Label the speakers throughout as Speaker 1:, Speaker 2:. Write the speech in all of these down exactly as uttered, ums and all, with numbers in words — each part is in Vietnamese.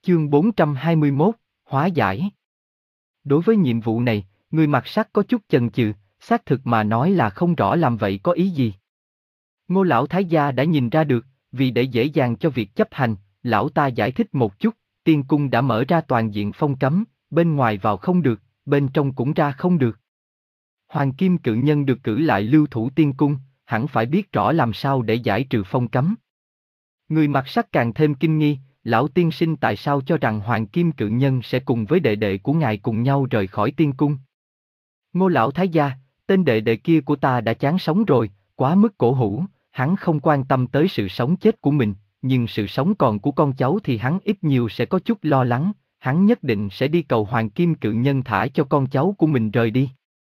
Speaker 1: Chương bốn trăm hai mươi mốt, hóa giải. Đối với nhiệm vụ này, người mặc sắt có chút chần chừ, xác thực mà nói là không rõ làm vậy có ý gì. Ngô lão thái gia đã nhìn ra được, vì để dễ dàng cho việc chấp hành, lão ta giải thích một chút, tiên cung đã mở ra toàn diện phong cấm, bên ngoài vào không được, bên trong cũng ra không được. Hoàng kim cự nhân được cử lại lưu thủ tiên cung, hẳn phải biết rõ làm sao để giải trừ phong cấm. Người mặc sắt càng thêm kinh nghi, lão tiên sinh tại sao cho rằng Hoàng kim cự nhân sẽ cùng với đệ đệ của ngài cùng nhau rời khỏi tiên cung? Ngô lão thái gia, tên đệ đệ kia của ta đã chán sống rồi, quá mức cổ hủ, hắn không quan tâm tới sự sống chết của mình, nhưng sự sống còn của con cháu thì hắn ít nhiều sẽ có chút lo lắng, hắn nhất định sẽ đi cầu Hoàng kim cự nhân thả cho con cháu của mình rời đi.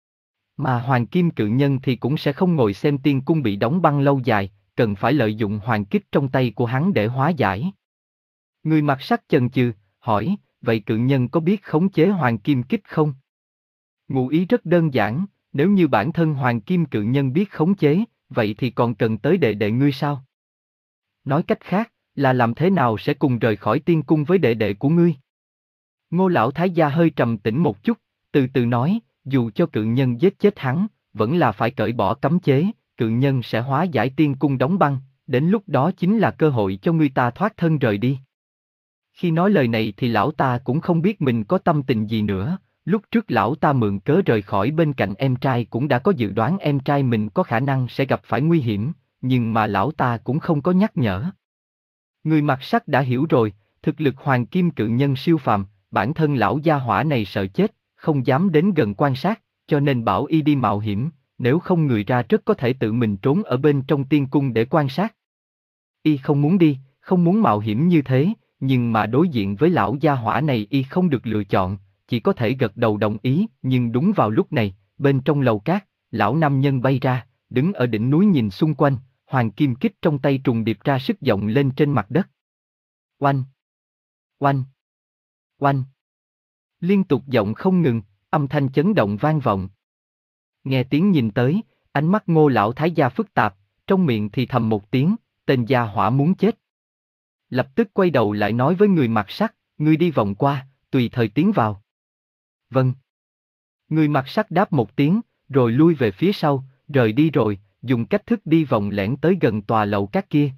Speaker 1: Mà Hoàng kim cự nhân thì cũng sẽ không ngồi xem tiên cung bị đóng băng lâu dài, cần phải lợi dụng hoàng kích trong tay của hắn để hóa giải. Người mặc sắt chần chừ, hỏi, vậy cự nhân có biết khống chế hoàng kim kích không? Ngụ ý rất đơn giản, nếu như bản thân hoàng kim cự nhân biết khống chế, vậy thì còn cần tới đệ đệ ngươi sao? Nói cách khác, là làm thế nào sẽ cùng rời khỏi tiên cung với đệ đệ của ngươi? Ngô lão thái gia hơi trầm tĩnh một chút, từ từ nói, dù cho cự nhân giết chết hắn, vẫn là phải cởi bỏ cấm chế, cự nhân sẽ hóa giải tiên cung đóng băng, đến lúc đó chính là cơ hội cho ngươi ta thoát thân rời đi. Khi nói lời này thì lão ta cũng không biết mình có tâm tình gì nữa, lúc trước lão ta mượn cớ rời khỏi bên cạnh em trai cũng đã có dự đoán em trai mình có khả năng sẽ gặp phải nguy hiểm, nhưng mà lão ta cũng không có nhắc nhở. Người mặc sắt đã hiểu rồi, thực lực hoàng kim cự nhân siêu phàm, bản thân lão gia hỏa này sợ chết, không dám đến gần quan sát, cho nên bảo y đi mạo hiểm, nếu không người ra rất có thể tự mình trốn ở bên trong tiên cung để quan sát. Y không muốn đi, không muốn mạo hiểm như thế, nhưng mà đối diện với lão gia hỏa này y không được lựa chọn, chỉ có thể gật đầu đồng ý, nhưng đúng vào lúc này, bên trong lầu cát, lão nam nhân bay ra, đứng ở đỉnh núi nhìn xung quanh, hoàng kim kích trong tay trùng điệp ra sức giọng lên trên mặt đất. Oanh! Oanh! Oanh! Liên tục giọng không ngừng, âm thanh chấn động vang vọng. Nghe tiếng nhìn tới, ánh mắt Ngô lão thái gia phức tạp, trong miệng thì thầm một tiếng, tên gia hỏa muốn chết. Lập tức quay đầu lại nói với người mặc sắt, ngươi đi vòng qua, tùy thời tiến vào. Vâng. Người mặc sắt đáp một tiếng, rồi lui về phía sau, rời đi rồi, dùng cách thức đi vòng lẻn tới gần tòa lầu cát kia.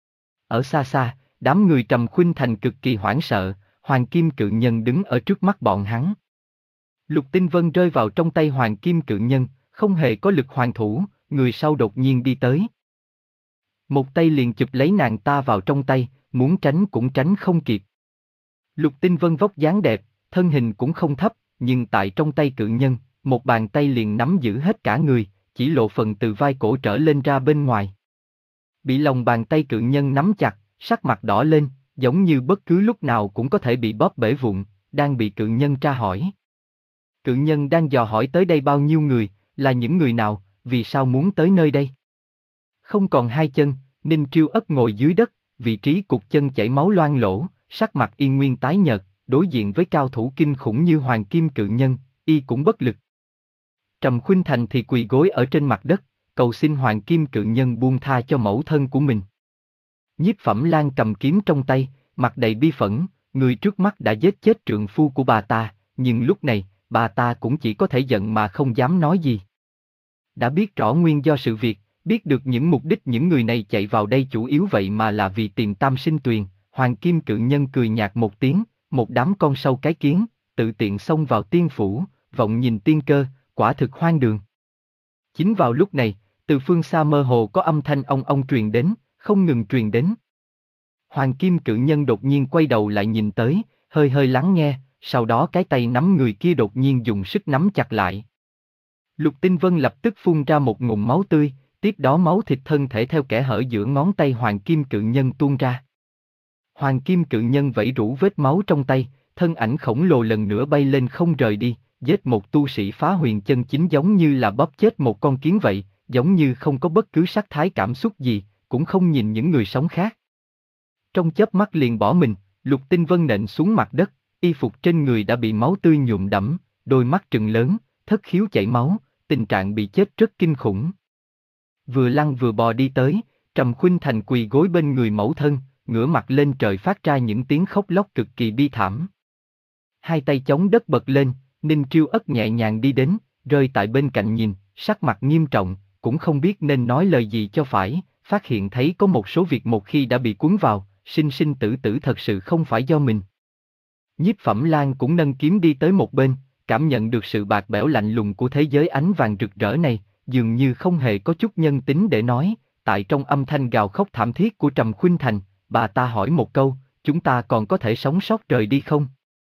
Speaker 1: Ở xa xa, đám người Trầm Khuynh Thành cực kỳ hoảng sợ, Hoàng kim cự nhân đứng ở trước mắt bọn hắn. Lục Tinh Vân rơi vào trong tay Hoàng kim cự nhân, không hề có lực hoàn thủ, người sau đột nhiên đi tới. Một tay liền chụp lấy nàng ta vào trong tay, muốn tránh cũng tránh không kịp. Lục Tinh Vân vóc dáng đẹp, thân hình cũng không thấp, nhưng tại trong tay cự nhân, một bàn tay liền nắm giữ hết cả người, chỉ lộ phần từ vai cổ trở lên ra bên ngoài. Bị lòng bàn tay cự nhân nắm chặt, sắc mặt đỏ lên, giống như bất cứ lúc nào cũng có thể bị bóp bể vụn, đang bị cự nhân tra hỏi. Cự nhân đang dò hỏi tới đây bao nhiêu người, là những người nào, vì sao muốn tới nơi đây? Không còn hai chân, Ninh Triêu Ất ngồi dưới đất, vị trí cục chân chảy máu loang lỗ, sắc mặt y nguyên tái nhợt, đối diện với cao thủ kinh khủng như Hoàng kim cự nhân, y cũng bất lực. Trầm Khuynh Thành thì quỳ gối ở trên mặt đất, cầu xin Hoàng kim cự nhân buông tha cho mẫu thân của mình. Nhiếp Phẩm Lan cầm kiếm trong tay, mặt đầy bi phẫn, người trước mắt đã giết chết trượng phu của bà ta, nhưng lúc này, bà ta cũng chỉ có thể giận mà không dám nói gì. Đã biết rõ nguyên do sự việc, biết được những mục đích những người này chạy vào đây chủ yếu vậy mà là vì tìm Tam Sinh Tuyền, Hoàng kim cự nhân cười nhạt một tiếng, một đám con sâu cái kiến, tự tiện xông vào tiên phủ, vọng nhìn tiên cơ, quả thực hoang đường. Chính vào lúc này, từ phương xa mơ hồ có âm thanh ong ong truyền đến, không ngừng truyền đến. Hoàng kim cự nhân đột nhiên quay đầu lại nhìn tới, hơi hơi lắng nghe, sau đó cái tay nắm người kia đột nhiên dùng sức nắm chặt lại. Lục Tinh Vân lập tức phun ra một ngụm máu tươi, tiếp đó máu thịt thân thể theo kẽ hở giữa ngón tay Hoàng kim cự nhân tuôn ra. Hoàng kim cự nhân vẫy rũ vết máu trong tay, thân ảnh khổng lồ lần nữa bay lên không rời đi, giết một tu sĩ phá huyền chân chính giống như là bóp chết một con kiến vậy, giống như không có bất cứ sắc thái cảm xúc gì, cũng không nhìn những người sống khác. Trong chớp mắt liền bỏ mình, Lục Tinh Vân nện xuống mặt đất, y phục trên người đã bị máu tươi nhuộm đẫm, đôi mắt trừng lớn, thất khiếu chảy máu, tình trạng bị chết rất kinh khủng. Vừa lăn vừa bò đi tới, Trầm Khuynh Thành quỳ gối bên người mẫu thân, ngửa mặt lên trời phát ra những tiếng khóc lóc cực kỳ bi thảm. Hai tay chống đất bật lên, Ninh Triêu Ất nhẹ nhàng đi đến, rơi tại bên cạnh nhìn, sắc mặt nghiêm trọng, cũng không biết nên nói lời gì cho phải, phát hiện thấy có một số việc một khi đã bị cuốn vào, sinh sinh tử tử thật sự không phải do mình. Nhiếp Phẩm Lan cũng nâng kiếm đi tới một bên, cảm nhận được sự bạc bẽo lạnh lùng của thế giới ánh vàng rực rỡ này, dường như không hề có chút nhân tính để nói, tại trong âm thanh gào khóc thảm thiết của Trầm Khuynh Thành, bà ta hỏi một câu, chúng ta còn có thể sống sót rời đi không?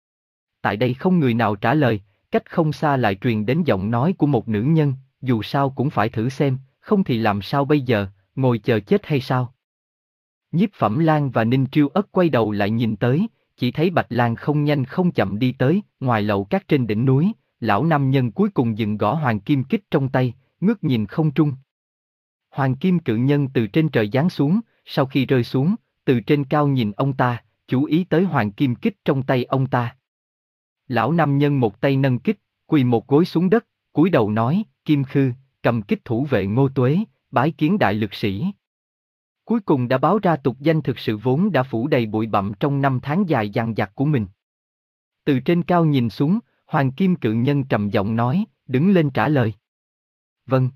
Speaker 1: Tại đây không người nào trả lời, cách không xa lại truyền đến giọng nói của một nữ nhân, dù sao cũng phải thử xem, không thì làm sao bây giờ, ngồi chờ chết hay sao? Nhiếp Phẩm Lan và Ninh Triêu Ất quay đầu lại nhìn tới, chỉ thấy Bạch Lan không nhanh không chậm đi tới, ngoài lầu cát trên đỉnh núi, lão nam nhân cuối cùng dừng gõ hoàng kim kích trong tay, ngước nhìn không trung. Hoàng kim cự nhân từ trên trời giáng xuống, sau khi rơi xuống, từ trên cao nhìn ông ta, chú ý tới hoàng kim kích trong tay ông ta. Lão nam nhân một tay nâng kích, quỳ một gối xuống đất, cúi đầu nói, Kim Khư, cầm kích thủ vệ Ngô Tuế, bái kiến đại lực sĩ. Cuối cùng đã báo ra tục danh thực sự vốn đã phủ đầy bụi bặm trong năm tháng dài dằng dặc của mình. Từ trên cao nhìn xuống, hoàng kim cự nhân trầm giọng nói, đứng lên trả lời. Vâng.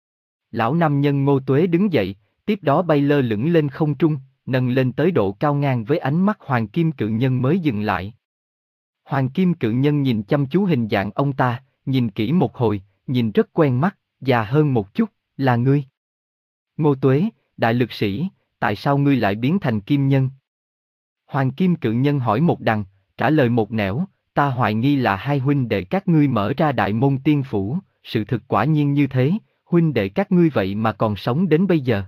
Speaker 1: Lão nam nhân Ngô Tuế đứng dậy, tiếp đó bay lơ lửng lên không trung, nâng lên tới độ cao ngang với ánh mắt hoàng kim cự nhân mới dừng lại. Hoàng kim cự nhân nhìn chăm chú hình dạng ông ta, nhìn kỹ một hồi, nhìn rất quen mắt, già hơn một chút, là ngươi. Ngô Tuế, đại lực sĩ, tại sao ngươi lại biến thành kim nhân? Hoàng kim cự nhân hỏi một đằng, trả lời một nẻo, ta hoài nghi là hai huynh đệ các ngươi mở ra đại môn tiên phủ, sự thực quả nhiên như thế, huynh đệ các ngươi vậy mà còn sống đến bây giờ.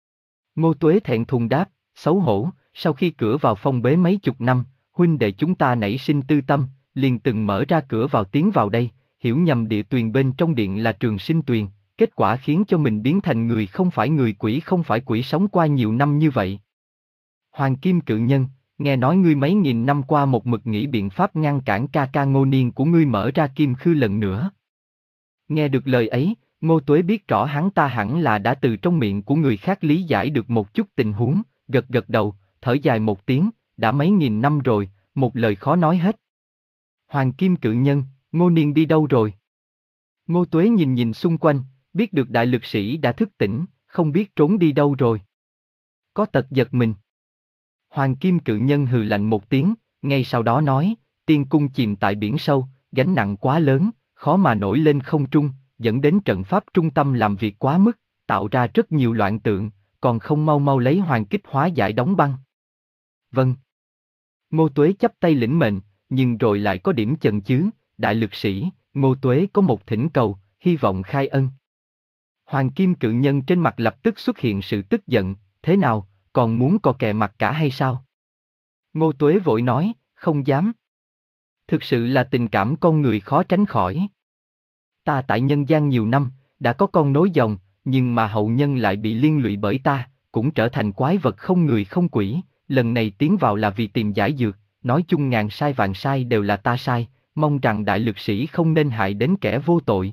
Speaker 1: Ngô Tuế thẹn thùng đáp, xấu hổ, sau khi cửa vào phong bế mấy chục năm, huynh đệ chúng ta nảy sinh tư tâm, liền từng mở ra cửa vào tiến vào đây, hiểu nhầm địa tuyền bên trong điện là Trường Sinh Tuyền, kết quả khiến cho mình biến thành người không phải người, quỷ không phải quỷ, sống qua nhiều năm như vậy. Hoàng kim cự nhân, nghe nói ngươi mấy nghìn năm qua một mực nghĩ biện pháp ngăn cản ca ca Ngô Niên của ngươi mở ra Kim Khư lần nữa. Nghe được lời ấy, Ngô Tuế biết rõ hắn ta hẳn là đã từ trong miệng của người khác lý giải được một chút tình huống, gật gật đầu, thở dài một tiếng, đã mấy nghìn năm rồi, một lời khó nói hết. Hoàng kim cự nhân, Ngô Niên đi đâu rồi? Ngô Tuế nhìn nhìn xung quanh, biết được đại lực sĩ đã thức tỉnh, không biết trốn đi đâu rồi. Có tật giật mình. Hoàng kim cự nhân hừ lạnh một tiếng, ngay sau đó nói, tiên cung chìm tại biển sâu, gánh nặng quá lớn, khó mà nổi lên không trung, dẫn đến trận pháp trung tâm làm việc quá mức, tạo ra rất nhiều loạn tượng, còn không mau mau lấy hoàng kích hóa giải đóng băng. Vâng. Ngô Tuế chắp tay lĩnh mệnh, nhưng rồi lại có điểm chần chừ, đại lực sĩ, Ngô Tuế có một thỉnh cầu, hy vọng khai ân. Hoàng kim cự nhân trên mặt lập tức xuất hiện sự tức giận, thế nào, còn muốn co kè mặt cả hay sao? Ngô Tuế vội nói, không dám. Thực sự là tình cảm con người khó tránh khỏi. Ta tại nhân gian nhiều năm, đã có con nối dòng, nhưng mà hậu nhân lại bị liên lụy bởi ta, cũng trở thành quái vật không người không quỷ, lần này tiến vào là vì tìm giải dược, nói chung ngàn sai vạn sai đều là ta sai, mong rằng đại lực sĩ không nên hại đến kẻ vô tội.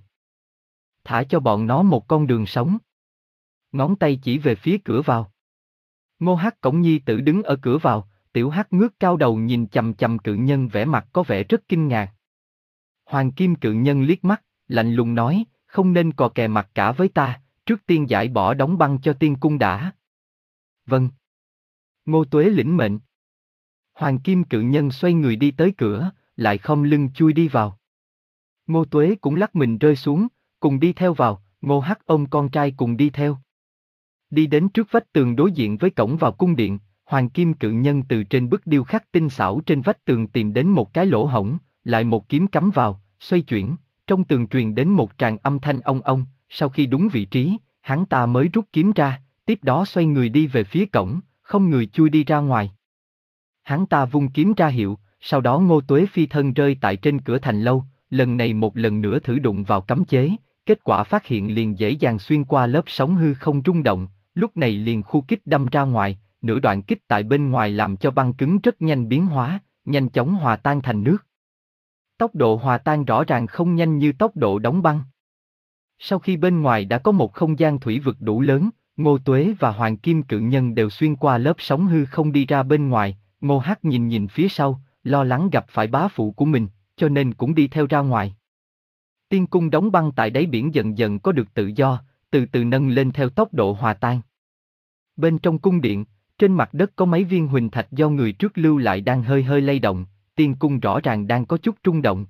Speaker 1: Thả cho bọn nó một con đường sống. Ngón tay chỉ về phía cửa vào. Ngô Hắc Cổng nhi tử đứng ở cửa vào, Tiểu Hắc ngước cao đầu nhìn chằm chằm cự nhân, vẻ mặt có vẻ rất kinh ngạc. Hoàng kim cự nhân liếc mắt, lạnh lùng nói, không nên cò kè mặt cả với ta, trước tiên giải bỏ đóng băng cho tiên cung đã. Vâng. Ngô Tuế lĩnh mệnh. Hoàng kim cự nhân xoay người đi tới cửa, lại khom lưng chui đi vào. Ngô Tuế cũng lắc mình rơi xuống, cùng đi theo vào, Ngô Hắc ôm con trai cùng đi theo. Đi đến trước vách tường đối diện với cổng vào cung điện, Hoàng kim cự nhân từ trên bức điêu khắc tinh xảo trên vách tường tìm đến một cái lỗ hổng, lại một kiếm cắm vào, xoay chuyển, trong tường truyền đến một tràng âm thanh ong ong, sau khi đúng vị trí, hắn ta mới rút kiếm ra, tiếp đó xoay người đi về phía cổng, không người chui đi ra ngoài. Hắn ta vung kiếm ra hiệu, sau đó Ngô Tuế phi thân rơi tại trên cửa thành lâu, lần này một lần nữa thử đụng vào cấm chế, kết quả phát hiện liền dễ dàng xuyên qua lớp sóng hư không rung động, lúc này liền khu kích đâm ra ngoài, nửa đoạn kích tại bên ngoài làm cho băng cứng rất nhanh biến hóa, nhanh chóng hòa tan thành nước. Tốc độ hòa tan rõ ràng không nhanh như tốc độ đóng băng. Sau khi bên ngoài đã có một không gian thủy vực đủ lớn, Ngô Tuế và Hoàng Kim Cự Nhân đều xuyên qua lớp sóng hư không đi ra bên ngoài. Ngô Hắc nhìn nhìn phía sau, lo lắng gặp phải bá phụ của mình, cho nên cũng đi theo ra ngoài. Tiên cung đóng băng tại đáy biển dần dần có được tự do, từ từ nâng lên theo tốc độ hòa tan. Bên trong cung điện, trên mặt đất có mấy viên huỳnh thạch do người trước lưu lại đang hơi hơi lay động, tiên cung rõ ràng đang có chút rung động.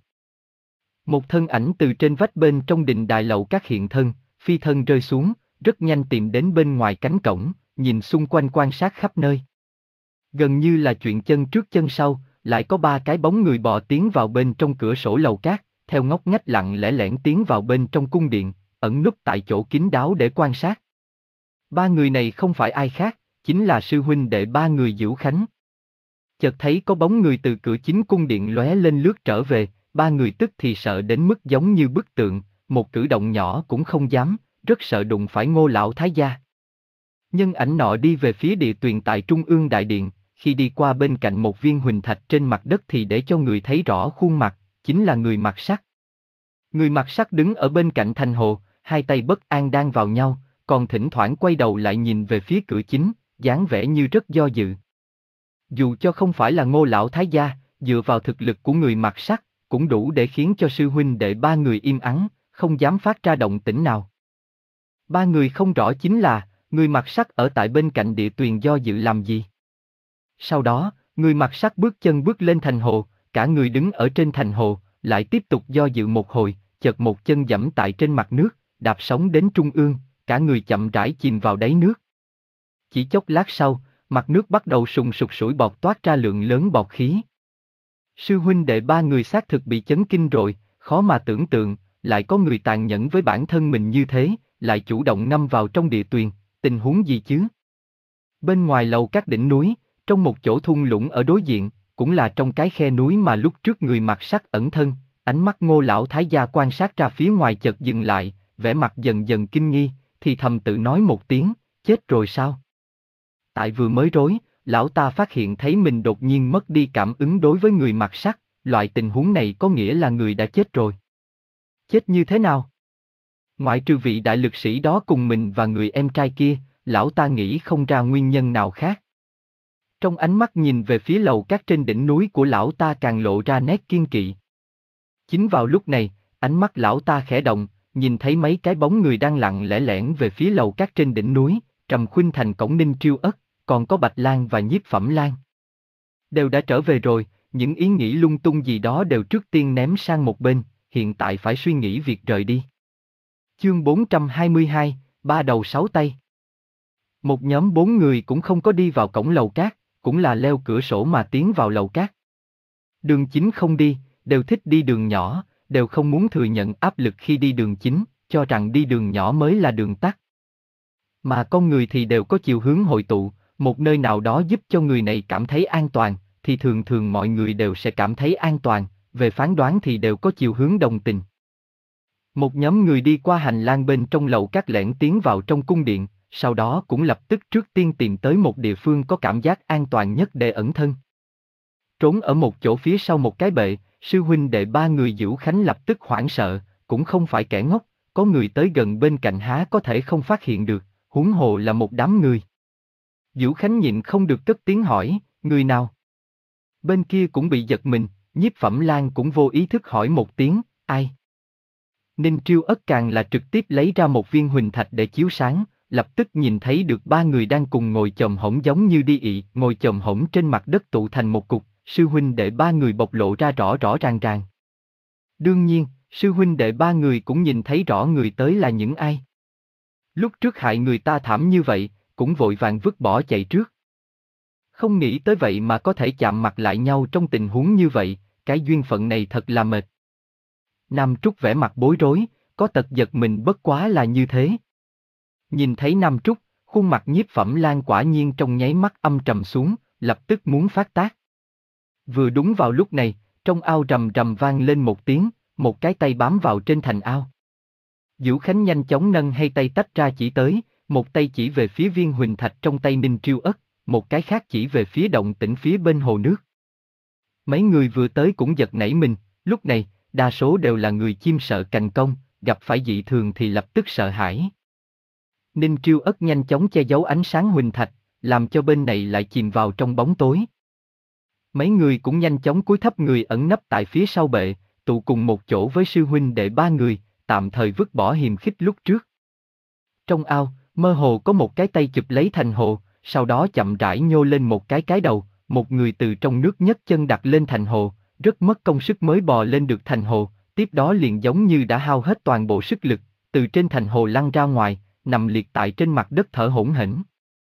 Speaker 1: Một thân ảnh từ trên vách bên trong đình đài lầu các hiện thân, phi thân rơi xuống, rất nhanh tìm đến bên ngoài cánh cổng, nhìn xung quanh quan sát khắp nơi. Gần như là chuyện chân trước chân sau, lại có ba cái bóng người bò tiến vào bên trong cửa sổ lầu cát, theo ngóc ngách lặng lẽ lẻn tiến vào bên trong cung điện, ẩn núp tại chỗ kín đáo để quan sát. Ba người này không phải ai khác, chính là sư huynh đệ ba người Dữu Khánh. Chợt thấy có bóng người từ cửa chính cung điện lóe lên lướt trở về, ba người tức thì sợ đến mức giống như bức tượng, một cử động nhỏ cũng không dám, rất sợ đụng phải Ngô lão thái gia. Nhân ảnh nọ đi về phía địa tuyền tại trung ương đại điện, khi đi qua bên cạnh một viên huỳnh thạch trên mặt đất thì để cho người thấy rõ khuôn mặt, chính là người mặc sắt. Người mặc sắt đứng ở bên cạnh thành hồ, hai tay bất an đang vào nhau, còn thỉnh thoảng quay đầu lại nhìn về phía cửa chính, dáng vẻ như rất do dự. Dù cho không phải là Ngô lão thái gia, dựa vào thực lực của người mặc sắt, cũng đủ để khiến cho sư huynh đệ ba người im ắng, không dám phát ra động tĩnh nào. Ba người không rõ chính là, người mặc sắt ở tại bên cạnh địa tuyền do dự làm gì. Sau đó, người mặc sắt bước chân bước lên thành hồ, cả người đứng ở trên thành hồ, lại tiếp tục do dự một hồi, chợt một chân giẫm tại trên mặt nước, đạp sóng đến trung ương, cả người chậm rãi chìm vào đáy nước. Chỉ chốc lát sau, mặt nước bắt đầu sùng sục sủi bọt toát ra lượng lớn bọt khí. Sư huynh đệ ba người xác thực bị chấn kinh rồi, khó mà tưởng tượng, lại có người tàn nhẫn với bản thân mình như thế, lại chủ động ngâm vào trong địa tuyền, tình huống gì chứ? Bên ngoài lầu các đỉnh núi, trong một chỗ thung lũng ở đối diện, cũng là trong cái khe núi mà lúc trước người mặc sắt ẩn thân, ánh mắt Ngô lão thái gia quan sát ra phía ngoài chợt dừng lại, vẻ mặt dần dần kinh nghi, thì thầm tự nói một tiếng, chết rồi sao? Tại vừa mới rối, lão ta phát hiện thấy mình đột nhiên mất đi cảm ứng đối với người mặc sắt, loại tình huống này có nghĩa là người đã chết rồi. Chết như thế nào? Ngoại trừ vị đại lực sĩ đó cùng mình và người em trai kia, lão ta nghĩ không ra nguyên nhân nào khác. Trong ánh mắt nhìn về phía lầu các trên đỉnh núi của lão ta càng lộ ra nét kiên kỵ. Chính vào lúc này, ánh mắt lão ta khẽ động, nhìn thấy mấy cái bóng người đang lặng lẽ lẻn về phía lầu các trên đỉnh núi, Trầm Khuynh Thành cổng Ninh Triêu Ất, còn có Bạch Lan và Nhiếp Phẩm Lan. Đều đã trở về rồi, những ý nghĩ lung tung gì đó đều trước tiên ném sang một bên, hiện tại phải suy nghĩ việc rời đi. Chương bốn trăm hai mươi hai, ba đầu sáu tay. Một nhóm bốn người cũng không có đi vào cổng lầu cát, cũng là leo cửa sổ mà tiến vào lầu cát. Đường chính không đi, đều thích đi đường nhỏ, đều không muốn thừa nhận áp lực khi đi đường chính, cho rằng đi đường nhỏ mới là đường tắt. Mà con người thì đều có chiều hướng hội tụ, một nơi nào đó giúp cho người này cảm thấy an toàn, thì thường thường mọi người đều sẽ cảm thấy an toàn, về phán đoán thì đều có chiều hướng đồng tình. Một nhóm người đi qua hành lang bên trong lầu các lẻn tiến vào trong cung điện, sau đó cũng lập tức trước tiên tìm tới một địa phương có cảm giác an toàn nhất để ẩn thân. Trốn ở một chỗ phía sau một cái bệ, sư huynh đệ ba người Dữu Khánh lập tức hoảng sợ, cũng không phải kẻ ngốc, có người tới gần bên cạnh há có thể không phát hiện được, huống hồ là một đám người. Dữu Khánh nhịn không được cất tiếng hỏi, người nào? Bên kia cũng bị giật mình, Nhiếp Phẩm Lan cũng vô ý thức hỏi một tiếng, ai? Ninh Triêu Ất càng là trực tiếp lấy ra một viên huỳnh thạch để chiếu sáng, lập tức nhìn thấy được ba người đang cùng ngồi chồm hổm giống như đi ị, ngồi chồm hổm trên mặt đất tụ thành một cục, sư huynh đệ ba người bộc lộ ra rõ rõ ràng ràng. Đương nhiên, sư huynh đệ ba người cũng nhìn thấy rõ người tới là những ai. Lúc trước hại người ta thảm như vậy, cũng vội vàng vứt bỏ chạy trước. Không nghĩ tới vậy mà có thể chạm mặt lại nhau trong tình huống như vậy, cái duyên phận này thật là mệt. Nam Trúc vẻ mặt bối rối, có tật giật mình bất quá là như thế. Nhìn thấy Nam Trúc, khuôn mặt Nhiếp Phẩm Lan quả nhiên trong nháy mắt âm trầm xuống, lập tức muốn phát tác. Vừa đúng vào lúc này, trong ao rầm rầm vang lên một tiếng, một cái tay bám vào trên thành ao. Dữu Khánh nhanh chóng nâng hai tay tách ra chỉ tới, một tay chỉ về phía viên huỳnh thạch trong tay Ninh Triêu Ất, một cái khác chỉ về phía động tĩnh phía bên hồ nước. Mấy người vừa tới cũng giật nảy mình, lúc này, đa số đều là người chim sợ cành công, gặp phải dị thường thì lập tức sợ hãi. Ninh Triêu Ất nhanh chóng che giấu ánh sáng huỳnh thạch, làm cho bên này lại chìm vào trong bóng tối. Mấy người cũng nhanh chóng cúi thấp người ẩn nấp tại phía sau bệ, tụ cùng một chỗ với sư huynh đệ ba người, tạm thời vứt bỏ hiềm khích lúc trước. Trong ao, mơ hồ có một cái tay chụp lấy thành hồ, sau đó chậm rãi nhô lên một cái cái đầu, một người từ trong nước nhấc chân đặt lên thành hồ, rất mất công sức mới bò lên được thành hồ, tiếp đó liền giống như đã hao hết toàn bộ sức lực, từ trên thành hồ lăn ra ngoài, nằm liệt tại trên mặt đất thở hổn hển.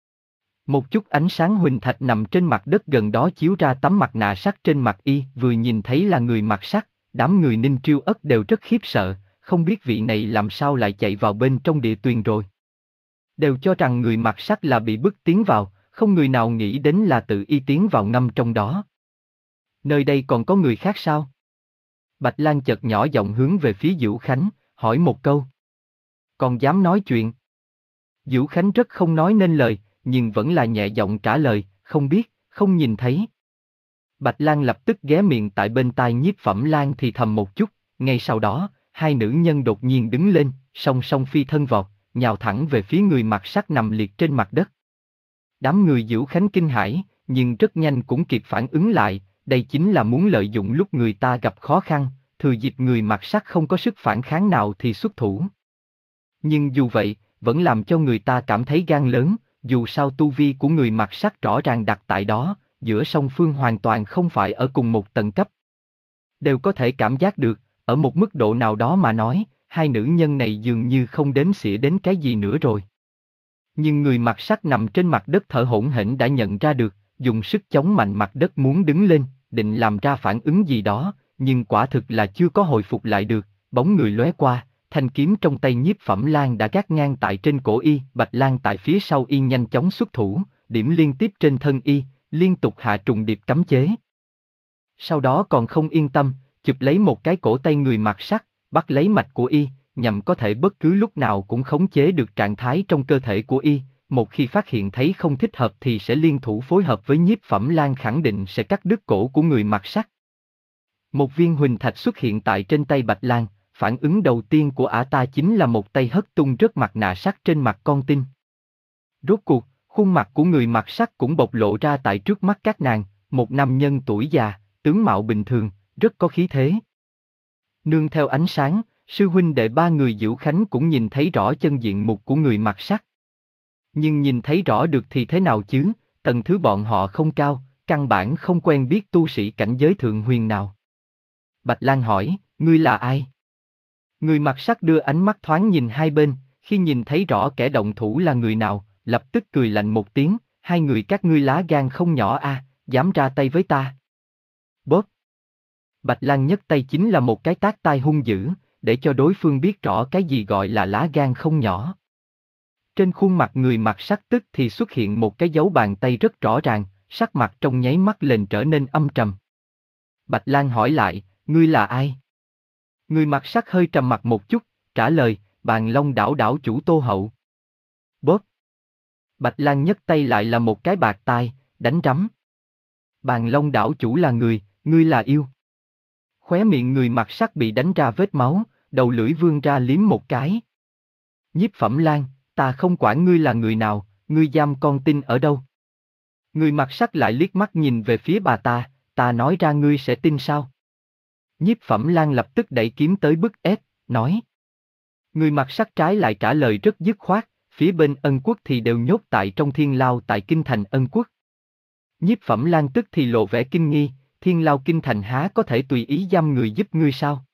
Speaker 1: Một chút ánh sáng huỳnh thạch nằm trên mặt đất gần đó chiếu ra tấm mặt nạ sắt trên mặt y, vừa nhìn thấy là người mặc sắt, đám người Ninh Triêu Ất đều rất khiếp sợ, không biết vị này làm sao lại chạy vào bên trong địa tuyền rồi. Đều cho rằng người mặc sắt là bị bức tiến vào, không người nào nghĩ đến là tự y tiến vào ngâm trong đó. Nơi đây còn có người khác sao? Bạch Lang chợt nhỏ giọng hướng về phía Dữu Khánh, hỏi một câu. Còn dám nói chuyện? Dữu Khánh rất không nói nên lời, nhưng vẫn là nhẹ giọng trả lời, không biết, không nhìn thấy. Bạch Lang lập tức ghé miệng tại bên tai Nhiếp Phẩm Lang thì thầm một chút, ngay sau đó, hai nữ nhân đột nhiên đứng lên, song song phi thân vọt, nhào thẳng về phía người mặc sắt nằm liệt trên mặt đất. Đám người Dữu Khánh kinh hãi, nhưng rất nhanh cũng kịp phản ứng lại, đây chính là muốn lợi dụng lúc người ta gặp khó khăn, thừa dịp người mặc sắt không có sức phản kháng nào thì xuất thủ. Nhưng dù vậy, vẫn làm cho người ta cảm thấy gan lớn, dù sao tu vi của người mặc sắt rõ ràng đặt tại đó, giữa song phương hoàn toàn không phải ở cùng một tầng cấp. Đều có thể cảm giác được, ở một mức độ nào đó mà nói, hai nữ nhân này dường như không đếm xỉa đến cái gì nữa rồi. Nhưng người mặc sắt nằm trên mặt đất thở hổn hển đã nhận ra được, dùng sức chống mạnh mặt đất muốn đứng lên, định làm ra phản ứng gì đó, nhưng quả thực là chưa có hồi phục lại được, bóng người lóe qua, thanh kiếm trong tay Nhiếp Phẩm Lang đã gác ngang tại trên cổ y, Bạch Lang tại phía sau y nhanh chóng xuất thủ, điểm liên tiếp trên thân y, liên tục hạ trùng điệp cấm chế. Sau đó còn không yên tâm, chụp lấy một cái cổ tay người mặc sắt, bắt lấy mạch của y, nhằm có thể bất cứ lúc nào cũng khống chế được trạng thái trong cơ thể của y, một khi phát hiện thấy không thích hợp thì sẽ liên thủ phối hợp với Nhiếp Phẩm Lang khẳng định sẽ cắt đứt cổ của người mặc sắt. Một viên huỳnh thạch xuất hiện tại trên tay Bạch Lang, phản ứng đầu tiên của ả ta chính là một tay hất tung rớt mặt nạ sắt trên mặt con tin. Rốt cuộc, khuôn mặt của người mặc sắt cũng bộc lộ ra tại trước mắt các nàng, một nam nhân tuổi già, tướng mạo bình thường, rất có khí thế. Nương theo ánh sáng, sư huynh đệ ba người Dữu Khánh cũng nhìn thấy rõ chân diện mục của người mặc sắt. Nhưng nhìn thấy rõ được thì thế nào chứ, tầng thứ bọn họ không cao, căn bản không quen biết tu sĩ cảnh giới thượng huyền nào. Bạch Lang hỏi, ngươi là ai? Người mặc sắt đưa ánh mắt thoáng nhìn hai bên, khi nhìn thấy rõ kẻ động thủ là người nào, lập tức cười lạnh một tiếng, hai người các ngươi lá gan không nhỏ a, à, dám ra tay với ta. Bóp. Bạch Lang nhấc tay chính là một cái tát tai hung dữ, để cho đối phương biết rõ cái gì gọi là lá gan không nhỏ. Trên khuôn mặt người mặc sắt tức thì xuất hiện một cái dấu bàn tay rất rõ ràng, sắc mặt trong nháy mắt lên trở nên âm trầm. Bạch Lang hỏi lại, ngươi là ai? Người mặc sắt hơi trầm mặt một chút, trả lời, Bàn Long đảo đảo chủ Tô Hậu. Bóp. Bạch Lang nhấc tay lại là một cái bạt tai, đánh rắm. Bàn Long đảo chủ là người, ngươi là yêu. Khóe miệng người mặc sắt bị đánh ra vết máu, đầu lưỡi vươn ra liếm một cái. Nhiếp Phẩm Lang, ta không quản ngươi là người nào, ngươi giam con tin ở đâu? Người mặc sắt lại liếc mắt nhìn về phía bà ta, ta nói ra ngươi sẽ tin sao? Nhiếp Phẩm Lang lập tức đẩy kiếm tới bức ép, nói. Người mặc sắt trái lại trả lời rất dứt khoát, phía bên Ân Quốc thì đều nhốt tại trong thiên lao tại kinh thành Ân Quốc. Nhiếp Phẩm Lang tức thì lộ vẻ kinh nghi, thiên lao kinh thành há có thể tùy ý giam người giúp ngươi sao?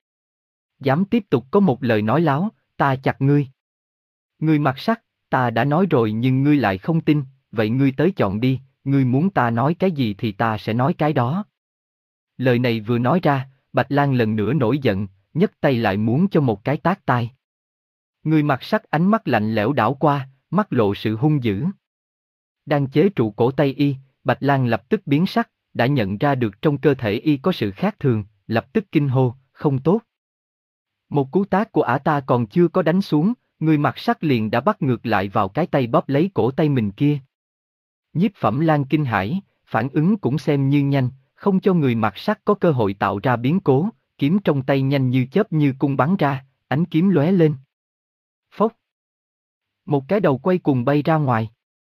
Speaker 1: Dám tiếp tục có một lời nói láo, ta chặt ngươi. Người mặc sắt, ta đã nói rồi nhưng ngươi lại không tin, vậy ngươi tới chọn đi, ngươi muốn ta nói cái gì thì ta sẽ nói cái đó. Lời này vừa nói ra, Bạch Lang lần nữa nổi giận, nhấc tay lại muốn cho một cái tát tai. Người mặc sắt ánh mắt lạnh lẽo đảo qua, mắt lộ sự hung dữ. Đang chế trụ cổ tay y, Bạch Lang lập tức biến sắc, đã nhận ra được trong cơ thể y có sự khác thường, lập tức kinh hô, không tốt. Một cú tát của ả ta còn chưa có đánh xuống, người mặc sắt liền đã bắt ngược lại vào cái tay bóp lấy cổ tay mình kia. Nhiếp Phẩm Lang kinh hãi, phản ứng cũng xem như nhanh, không cho người mặc sắt có cơ hội tạo ra biến cố, kiếm trong tay nhanh như chớp như cung bắn ra, ánh kiếm lóe lên. Phốc. Một cái đầu quay cuồng bay ra ngoài.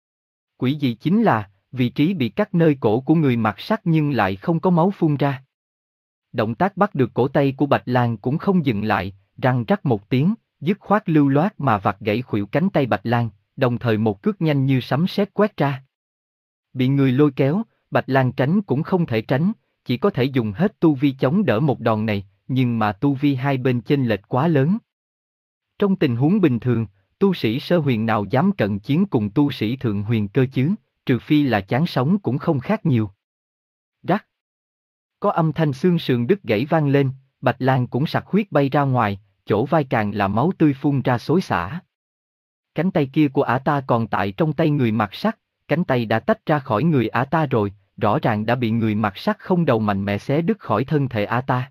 Speaker 1: Quỷ dị chính là, vị trí bị cắt nơi cổ của người mặc sắt nhưng lại không có máu phun ra. Động tác bắt được cổ tay của Bạch Lang cũng không dừng lại, răng rắc một tiếng, dứt khoát lưu loát mà vặt gãy khuỷu cánh tay Bạch Lang, đồng thời một cước nhanh như sấm sét quét ra. Bị người lôi kéo, Bạch Lang tránh cũng không thể tránh, chỉ có thể dùng hết tu vi chống đỡ một đòn này, nhưng mà tu vi hai bên chênh lệch quá lớn. Trong tình huống bình thường, tu sĩ sơ huyền nào dám cận chiến cùng tu sĩ thượng huyền cơ chứ, trừ phi là chán sống cũng không khác nhiều. Rắc. Có âm thanh xương sườn đứt gãy vang lên, Bạch Lang cũng sặc huyết bay ra ngoài, chỗ vai càng là máu tươi phun ra xối xả. Cánh tay kia của ả ta còn tại trong tay người mặc sắt, cánh tay đã tách ra khỏi người ả ta rồi, rõ ràng đã bị người mặc sắt không đầu mạnh mẽ xé đứt khỏi thân thể ả ta.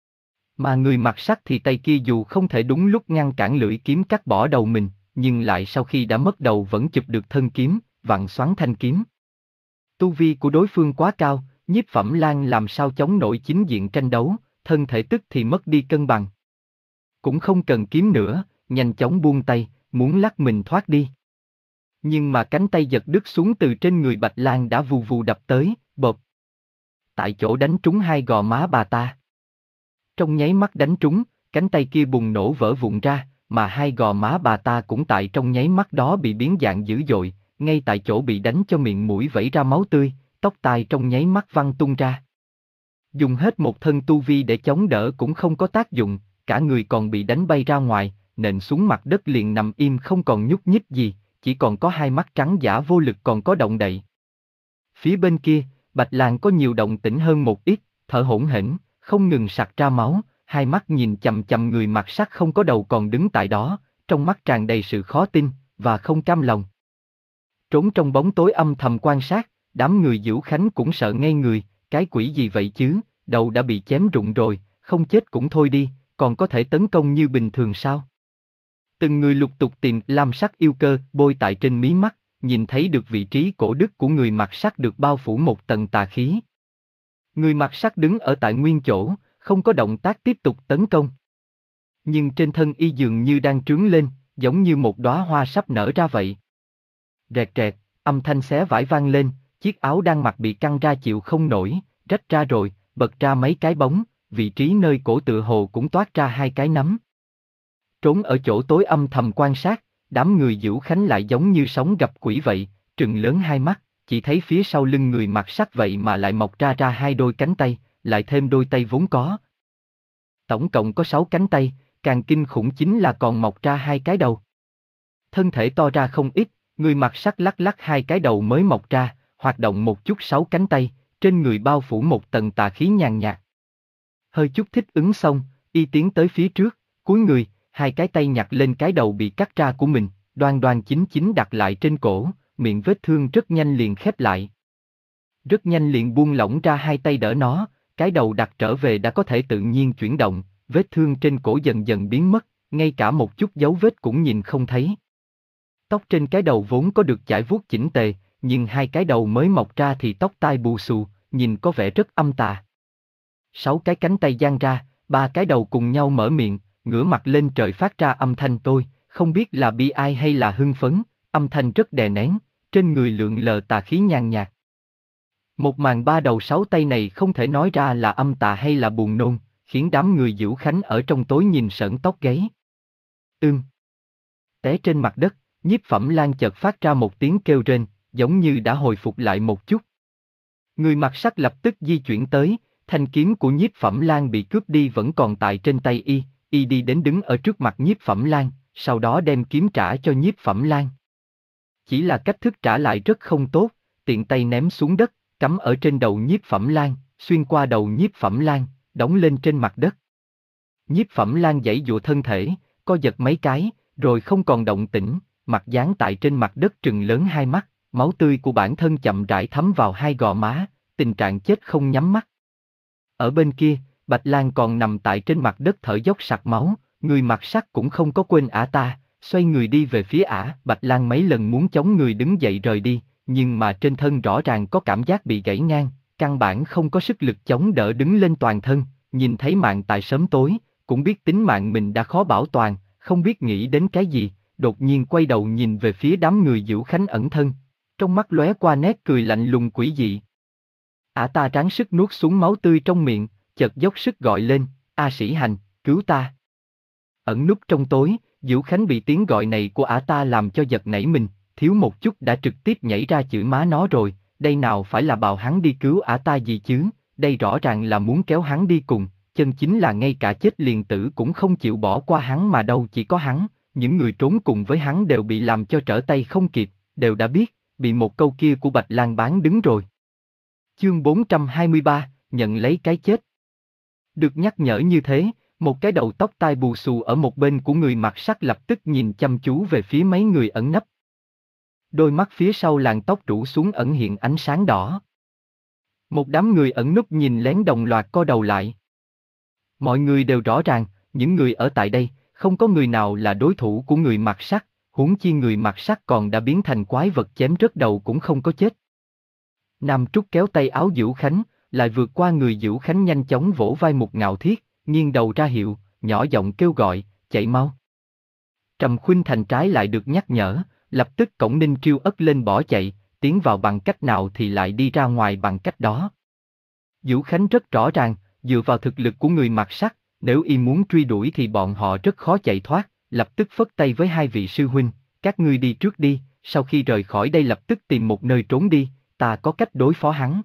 Speaker 1: Mà người mặc sắt thì tay kia dù không thể đúng lúc ngăn cản lưỡi kiếm cắt bỏ đầu mình, nhưng lại sau khi đã mất đầu vẫn chụp được thân kiếm, vặn xoắn thanh kiếm. Tu vi của đối phương quá cao, Nhiếp Phẩm Lang làm sao chống nổi chính diện tranh đấu, thân thể tức thì mất đi cân bằng. Cũng không cần kiếm nữa, nhanh chóng buông tay, muốn lắc mình thoát đi. Nhưng mà cánh tay giật đứt xuống từ trên người Bạch Lang đã vù vù đập tới, bộp. Tại chỗ đánh trúng hai gò má bà ta. Trong nháy mắt đánh trúng, cánh tay kia bùng nổ vỡ vụn ra, mà hai gò má bà ta cũng tại trong nháy mắt đó bị biến dạng dữ dội, ngay tại chỗ bị đánh cho miệng mũi vẩy ra máu tươi, tóc tai trong nháy mắt văng tung ra. Dùng hết một thân tu vi để chống đỡ cũng không có tác dụng, cả người còn bị đánh bay ra ngoài, nện xuống mặt đất liền nằm im không còn nhúc nhích gì, chỉ còn có hai mắt trắng dã vô lực còn có động đậy. Phía bên kia, Bạch Lang có nhiều động tĩnh hơn một ít, thở hổn hển, không ngừng sặc ra máu, hai mắt nhìn chằm chằm người mặc sắt không có đầu còn đứng tại đó, trong mắt tràn đầy sự khó tin và không cam lòng. Trốn trong bóng tối âm thầm quan sát, đám người Dữu Khánh cũng sợ ngây người, cái quỷ gì vậy chứ, đầu đã bị chém rụng rồi, không chết cũng thôi đi, còn có thể tấn công như bình thường sao? Từng người lục tục tìm lam sắc yêu cơ bôi tại trên mí mắt, nhìn thấy được vị trí cổ đức của người mặc sắt được bao phủ một tầng tà khí. Người mặc sắt đứng ở tại nguyên chỗ, không có động tác tiếp tục tấn công. Nhưng trên thân y dường như đang trướng lên, giống như một đóa hoa sắp nở ra vậy. Rẹt rẹt, âm thanh xé vải vang lên, chiếc áo đang mặc bị căng ra chịu không nổi, rách ra rồi, bật ra mấy cái bóng, vị trí nơi cổ tựa hồ cũng toát ra hai cái nắm. Trốn ở chỗ tối âm thầm quan sát, đám người Dữu Khánh lại giống như sóng gặp quỷ vậy, trừng lớn hai mắt, chỉ thấy phía sau lưng người mặc sắt vậy mà lại mọc ra ra hai đôi cánh tay, lại thêm đôi tay vốn có. Tổng cộng có sáu cánh tay, càng kinh khủng chính là còn mọc ra hai cái đầu. Thân thể to ra không ít, người mặc sắt lắc lắc hai cái đầu mới mọc ra, hoạt động một chút sáu cánh tay, trên người bao phủ một tầng tà khí nhàn nhạt. Hơi chút thích ứng xong, y tiến tới phía trước, cúi người, hai cái tay nhặt lên cái đầu bị cắt ra của mình, đoan đoan chính chính đặt lại trên cổ, miệng vết thương rất nhanh liền khép lại. Rất nhanh liền buông lỏng ra hai tay đỡ nó, cái đầu đặt trở về đã có thể tự nhiên chuyển động, vết thương trên cổ dần dần biến mất, ngay cả một chút dấu vết cũng nhìn không thấy. Tóc trên cái đầu vốn có được chải vuốt chỉnh tề, nhưng hai cái đầu mới mọc ra thì tóc tai bù xù, nhìn có vẻ rất âm tà. Sáu cái cánh tay giang ra, ba cái đầu cùng nhau mở miệng, ngửa mặt lên trời phát ra âm thanh tôi, không biết là bi ai hay là hưng phấn, âm thanh rất đè nén, trên người lượn lờ tà khí nhàn nhạt. Một màn ba đầu sáu tay này không thể nói ra là âm tà hay là buồn nôn, khiến đám người Dữu Khánh ở trong tối nhìn sởn tóc gáy. Ưm. Té trên mặt đất, Nhiếp Phẩm Lang chợt phát ra một tiếng kêu rên, giống như đã hồi phục lại một chút. Người mặc sắt lập tức di chuyển tới, thanh kiếm của Nhiếp Phẩm Lang bị cướp đi vẫn còn tại trên tay y, y đi đến đứng ở trước mặt Nhiếp Phẩm Lang, sau đó đem kiếm trả cho Nhiếp Phẩm Lang. Chỉ là cách thức trả lại rất không tốt, tiện tay ném xuống đất, cắm ở trên đầu Nhiếp Phẩm Lang, xuyên qua đầu Nhiếp Phẩm Lang, đóng lên trên mặt đất. Nhiếp Phẩm Lang giãy giụa thân thể, co giật mấy cái, rồi không còn động tĩnh, mặt dán tại trên mặt đất trừng lớn hai mắt, máu tươi của bản thân chậm rãi thấm vào hai gò má, tình trạng chết không nhắm mắt. Ở bên kia, Bạch Lang còn nằm tại trên mặt đất thở dốc sặc máu, người mặc sắt cũng không có quên ả ta, xoay người đi về phía ả. Bạch Lang mấy lần muốn chống người đứng dậy rời đi, nhưng mà trên thân rõ ràng có cảm giác bị gãy ngang, căn bản không có sức lực chống đỡ đứng lên toàn thân, nhìn thấy mạng tại sớm tối, cũng biết tính mạng mình đã khó bảo toàn, không biết nghĩ đến cái gì, đột nhiên quay đầu nhìn về phía đám người Dữu Khánh ẩn thân, trong mắt lóe qua nét cười lạnh lùng quỷ dị. Ả ta ráng sức nuốt xuống máu tươi trong miệng, chợt dốc sức gọi lên, A Sĩ Hành, cứu ta. Ẩn núp trong tối, Dữu Khánh bị tiếng gọi này của Ả ta làm cho giật nảy mình, thiếu một chút đã trực tiếp nhảy ra chửi má nó rồi, đây nào phải là bào hắn đi cứu Ả ta gì chứ, đây rõ ràng là muốn kéo hắn đi cùng, chân chính là ngay cả chết liền tử cũng không chịu bỏ qua hắn mà đâu chỉ có hắn, những người trốn cùng với hắn đều bị làm cho trở tay không kịp, đều đã biết, bị một câu kia của Bạch Lang bán đứng rồi. Chương bốn trăm hai mươi ba, nhận lấy cái chết. Được nhắc nhở như thế, một cái đầu tóc tai bù xù ở một bên của người mặc sắt lập tức nhìn chăm chú về phía mấy người ẩn nấp. Đôi mắt phía sau làn tóc rủ xuống ẩn hiện ánh sáng đỏ. Một đám người ẩn núp nhìn lén đồng loạt co đầu lại. Mọi người đều rõ ràng, những người ở tại đây, không có người nào là đối thủ của người mặc sắt, huống chi người mặc sắt còn đã biến thành quái vật chém rớt đầu cũng không có chết. Nam Trúc kéo tay áo Dữu Khánh, lại vượt qua người Dữu Khánh nhanh chóng vỗ vai Mục Ngạo Thiết, nghiêng đầu ra hiệu, nhỏ giọng kêu gọi, chạy mau. Trầm Khuynh Thành trái lại được nhắc nhở, lập tức cổng Ninh Triêu ất lên bỏ chạy, tiến vào bằng cách nào thì lại đi ra ngoài bằng cách đó. Dữu Khánh rất rõ ràng, dựa vào thực lực của người mặc sắt, nếu y muốn truy đuổi thì bọn họ rất khó chạy thoát, lập tức phất tay với hai vị sư huynh, các ngươi đi trước đi, sau khi rời khỏi đây lập tức tìm một nơi trốn đi, ta có cách đối phó hắn.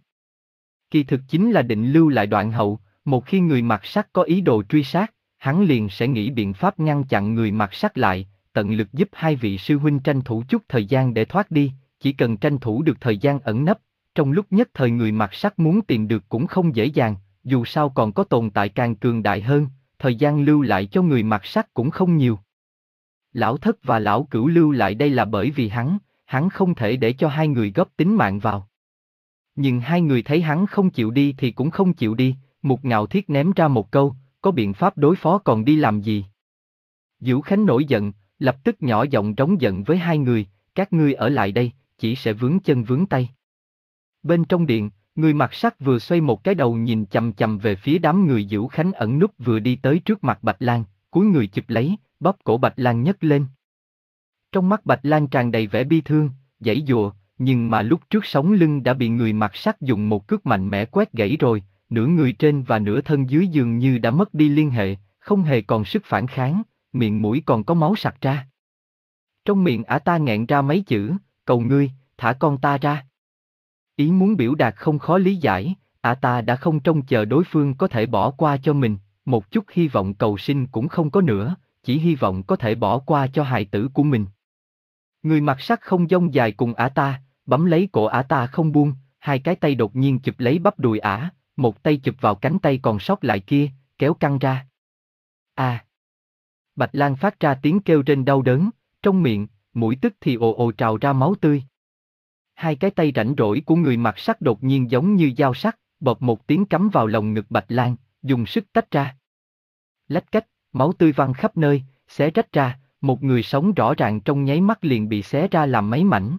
Speaker 1: Kỳ thực chính là định lưu lại đoạn hậu, một khi người mặc sắt có ý đồ truy sát, hắn liền sẽ nghĩ biện pháp ngăn chặn người mặc sắt lại, tận lực giúp hai vị sư huynh tranh thủ chút thời gian để thoát đi, chỉ cần tranh thủ được thời gian ẩn nấp, trong lúc nhất thời người mặc sắt muốn tìm được cũng không dễ dàng, dù sao còn có tồn tại càng cường đại hơn, thời gian lưu lại cho người mặc sắt cũng không nhiều. Lão Thất và Lão Cửu lưu lại đây là bởi vì hắn, hắn không thể để cho hai người góp tính mạng vào. Nhưng hai người thấy hắn không chịu đi thì cũng không chịu đi, Mục Ngạo Thiết ném ra một câu, có biện pháp đối phó còn đi làm gì? Dữu Khánh nổi giận, lập tức nhỏ giọng trống giận với hai người, các ngươi ở lại đây, chỉ sẽ vướng chân vướng tay. Bên trong điện, người mặc sắt vừa xoay một cái đầu nhìn chằm chằm về phía đám người Dữu Khánh ẩn núp vừa đi tới trước mặt Bạch Lang, cúi người chụp lấy, bóp cổ Bạch Lang nhấc lên. Trong mắt Bạch Lang tràn đầy vẻ bi thương, giãy giụa, nhưng mà lúc trước sống lưng đã bị người mặc sắt dùng một cước mạnh mẽ quét gãy rồi, nửa người trên và nửa thân dưới dường như đã mất đi liên hệ, không hề còn sức phản kháng, miệng mũi còn có máu sặc ra. Trong miệng Ả ta nghẹn ra mấy chữ, cầu ngươi, thả con ta ra. Ý muốn biểu đạt không khó lý giải, Ả ta đã không trông chờ đối phương có thể bỏ qua cho mình, một chút hy vọng cầu sinh cũng không có nữa, chỉ hy vọng có thể bỏ qua cho hài tử của mình. Người mặc sắt không dông dài cùng Ả ta, bấm lấy cổ Ả ta không buông, hai cái tay đột nhiên chụp lấy bắp đùi Ả, một tay chụp vào cánh tay còn sót lại kia, kéo căng ra. À! Bạch Lang phát ra tiếng kêu trên đau đớn, trong miệng, mũi tức thì ồ ồ trào ra máu tươi. Hai cái tay rảnh rỗi của người mặc sắt đột nhiên giống như dao sắc, bộp một tiếng cắm vào lồng ngực Bạch Lang, dùng sức tách ra. Lách cách, máu tươi văng khắp nơi, xé rách ra, một người sống rõ ràng trong nháy mắt liền bị xé ra làm mấy mảnh.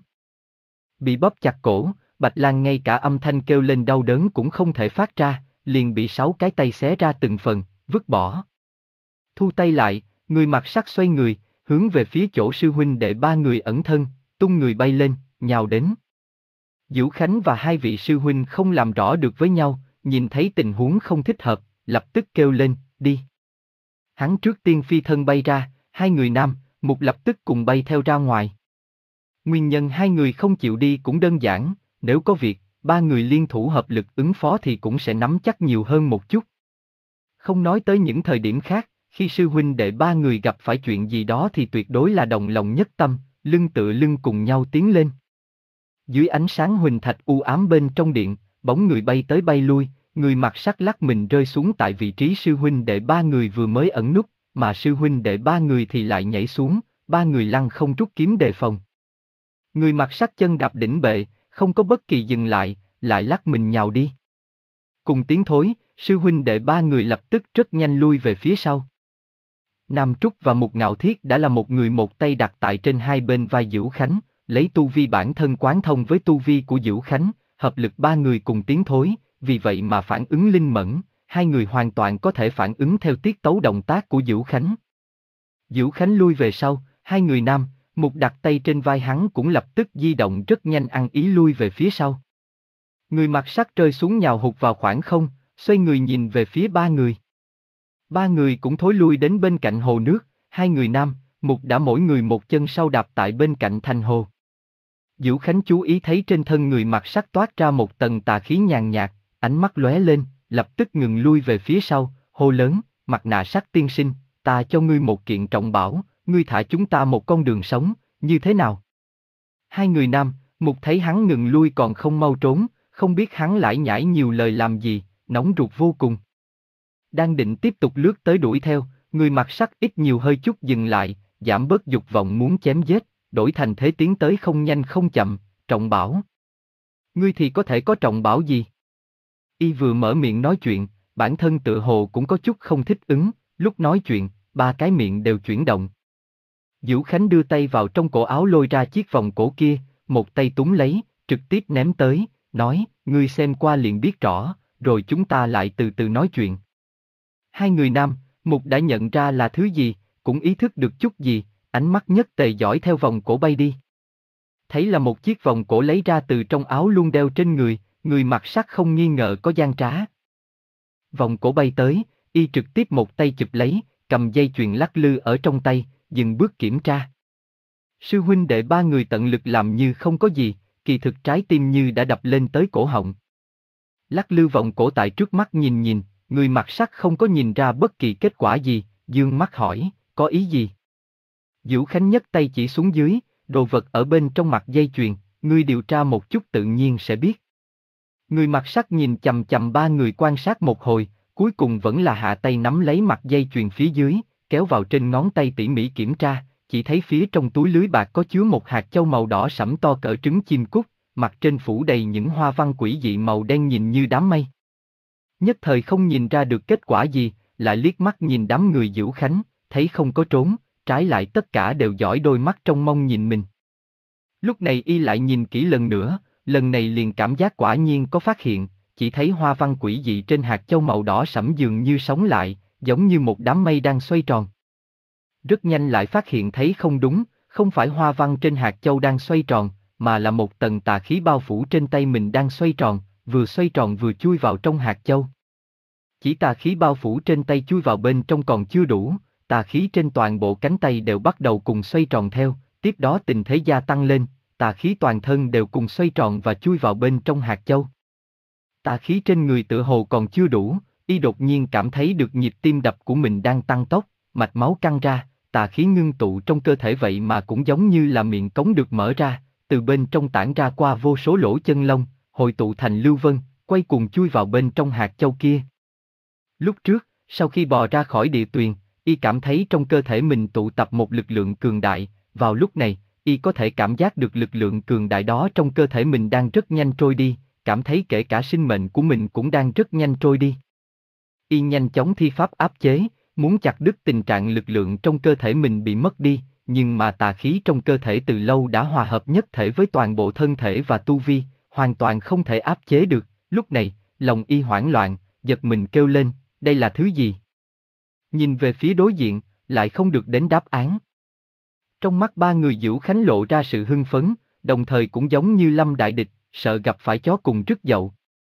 Speaker 1: Bị bóp chặt cổ, Bạch Lang ngay cả âm thanh kêu lên đau đớn cũng không thể phát ra, liền bị sáu cái tay xé ra từng phần, vứt bỏ. Thu tay lại, người mặc sắt xoay người, hướng về phía chỗ sư huynh đệ ba người ẩn thân, tung người bay lên, nhào đến. Dữu Khánh và hai vị sư huynh không làm rõ được với nhau, nhìn thấy tình huống không thích hợp, lập tức kêu lên, đi. Hắn trước tiên phi thân bay ra, hai người nam, Mục lập tức cùng bay theo ra ngoài. Nguyên nhân hai người không chịu đi cũng đơn giản, nếu có việc, ba người liên thủ hợp lực ứng phó thì cũng sẽ nắm chắc nhiều hơn một chút. Không nói tới những thời điểm khác, khi sư huynh đệ ba người gặp phải chuyện gì đó thì tuyệt đối là đồng lòng nhất tâm, lưng tựa lưng cùng nhau tiến lên. Dưới ánh sáng huỳnh thạch u ám bên trong điện, bóng người bay tới bay lui, người mặc sắt lắc mình rơi xuống tại vị trí sư huynh đệ ba người vừa mới ẩn núp, mà sư huynh đệ ba người thì lại nhảy xuống, ba người lăng không rút kiếm đề phòng. Người mặc sắt chân đạp đỉnh bệ, không có bất kỳ dừng lại, lại lắc mình nhào đi. Cùng tiếng thối, sư huynh đệ ba người lập tức rất nhanh lui về phía sau. Nam Trúc và Mục Ngạo Thiết đã là một người một tay đặt tại trên hai bên vai Dữu Khánh, lấy tu vi bản thân quán thông với tu vi của Dữu Khánh, hợp lực ba người cùng tiếng thối, vì vậy mà phản ứng linh mẫn, hai người hoàn toàn có thể phản ứng theo tiết tấu động tác của Dữu Khánh. Dữu Khánh lui về sau, Hai người nam, Mục đặt tay trên vai hắn cũng lập tức di động rất nhanh ăn ý lui về phía sau. Người mặc sắt rơi xuống nhào hụt vào khoảng không, xoay người nhìn về phía ba người. Ba người cũng thối lui đến bên cạnh hồ nước, hai người nam, Mục đã mỗi người một chân sau đạp tại bên cạnh thành hồ. Vũ Khánh chú ý thấy trên thân người mặc sắt toát ra một tầng tà khí nhàn nhạt, ánh mắt lóe lên, lập tức ngừng lui về phía sau, hô lớn, mặt nạ sắt tiên sinh, ta cho ngươi một kiện trọng bảo, ngươi thả chúng ta một con đường sống, như thế nào? Hai người nam, Mục thấy hắn ngừng lui còn không mau trốn, không biết hắn lải nhải nhiều lời làm gì, nóng ruột vô cùng. Đang định tiếp tục lướt tới đuổi theo, người mặc sắt ít nhiều hơi chút dừng lại, giảm bớt dục vọng muốn chém giết, đổi thành thế tiến tới không nhanh không chậm, trọng bảo. Ngươi thì có thể có trọng bảo gì? Y vừa mở miệng nói chuyện, bản thân tự hồ cũng có chút không thích ứng, lúc nói chuyện, ba cái miệng đều chuyển động. Vũ Khánh đưa tay vào trong cổ áo lôi ra chiếc vòng cổ kia, một tay túm lấy, trực tiếp ném tới, nói, ngươi xem qua liền biết rõ, rồi chúng ta lại từ từ nói chuyện. Hai người nam, Mục đã nhận ra là thứ gì, cũng ý thức được chút gì, ánh mắt nhất tề dõi theo vòng cổ bay đi. Thấy là một chiếc vòng cổ lấy ra từ trong áo luôn đeo trên người, người mặc sắt không nghi ngờ có gian trá. Vòng cổ bay tới, y trực tiếp một tay chụp lấy, cầm dây chuyền lắc lư ở trong tay, dừng bước kiểm tra. Sư huynh đệ ba người tận lực làm như không có gì, kỳ thực trái tim như đã đập lên tới cổ họng. Lắc lư vòng cổ tại trước mắt nhìn nhìn, người mặc sắt không có nhìn ra bất kỳ kết quả gì, dương mắt hỏi, có ý gì? Vũ Khánh nhấc tay chỉ xuống dưới, đồ vật ở bên trong mặt dây chuyền, ngươi điều tra một chút tự nhiên sẽ biết. Người mặc sắt nhìn chằm chằm ba người quan sát một hồi, cuối cùng vẫn là hạ tay nắm lấy mặt dây chuyền phía dưới, kéo vào trên ngón tay tỉ mỉ kiểm tra, chỉ thấy phía trong túi lưới bạc có chứa một hạt châu màu đỏ sẫm to cỡ trứng chim cút, mặt trên phủ đầy những hoa văn quỷ dị màu đen nhìn như đám mây. Nhất thời không nhìn ra được kết quả gì, lại liếc mắt nhìn đám người Vũ Khánh, thấy không có trốn, trái lại tất cả đều dõi đôi mắt trong mong nhìn mình. Lúc này y lại nhìn kỹ lần nữa, lần này liền cảm giác quả nhiên có phát hiện, chỉ thấy hoa văn quỷ dị trên hạt châu màu đỏ sẫm dường như sống lại, giống như một đám mây đang xoay tròn. Rất nhanh lại phát hiện thấy không đúng, không phải hoa văn trên hạt châu đang xoay tròn, mà là một tầng tà khí bao phủ trên tay mình đang xoay tròn, vừa xoay tròn vừa chui vào trong hạt châu. Chỉ tà khí bao phủ trên tay chui vào bên trong còn chưa đủ, tà khí trên toàn bộ cánh tay đều bắt đầu cùng xoay tròn theo, tiếp đó tình thế gia tăng lên, tà khí toàn thân đều cùng xoay tròn và chui vào bên trong hạt châu. Tà khí trên người tựa hồ còn chưa đủ, y đột nhiên cảm thấy được nhịp tim đập của mình đang tăng tốc, mạch máu căng ra, tà khí ngưng tụ trong cơ thể vậy mà cũng giống như là miệng cống được mở ra, từ bên trong tản ra qua vô số lỗ chân lông, hội tụ thành lưu vân, quay cuồng chui vào bên trong hạt châu kia. Lúc trước, sau khi bò ra khỏi địa tuyền, y cảm thấy trong cơ thể mình tụ tập một lực lượng cường đại, vào lúc này, y có thể cảm giác được lực lượng cường đại đó trong cơ thể mình đang rất nhanh trôi đi, cảm thấy kể cả sinh mệnh của mình cũng đang rất nhanh trôi đi. Y nhanh chóng thi pháp áp chế, muốn chặt đứt tình trạng lực lượng trong cơ thể mình bị mất đi, nhưng mà tà khí trong cơ thể từ lâu đã hòa hợp nhất thể với toàn bộ thân thể và tu vi, hoàn toàn không thể áp chế được. Lúc này, lòng y hoảng loạn, giật mình kêu lên, đây là thứ gì? Nhìn về phía đối diện, lại không được đến đáp án. Trong mắt ba người Vũ Khánh lộ ra sự hưng phấn, đồng thời cũng giống như lâm đại địch, sợ gặp phải chó cùng rứt dậu.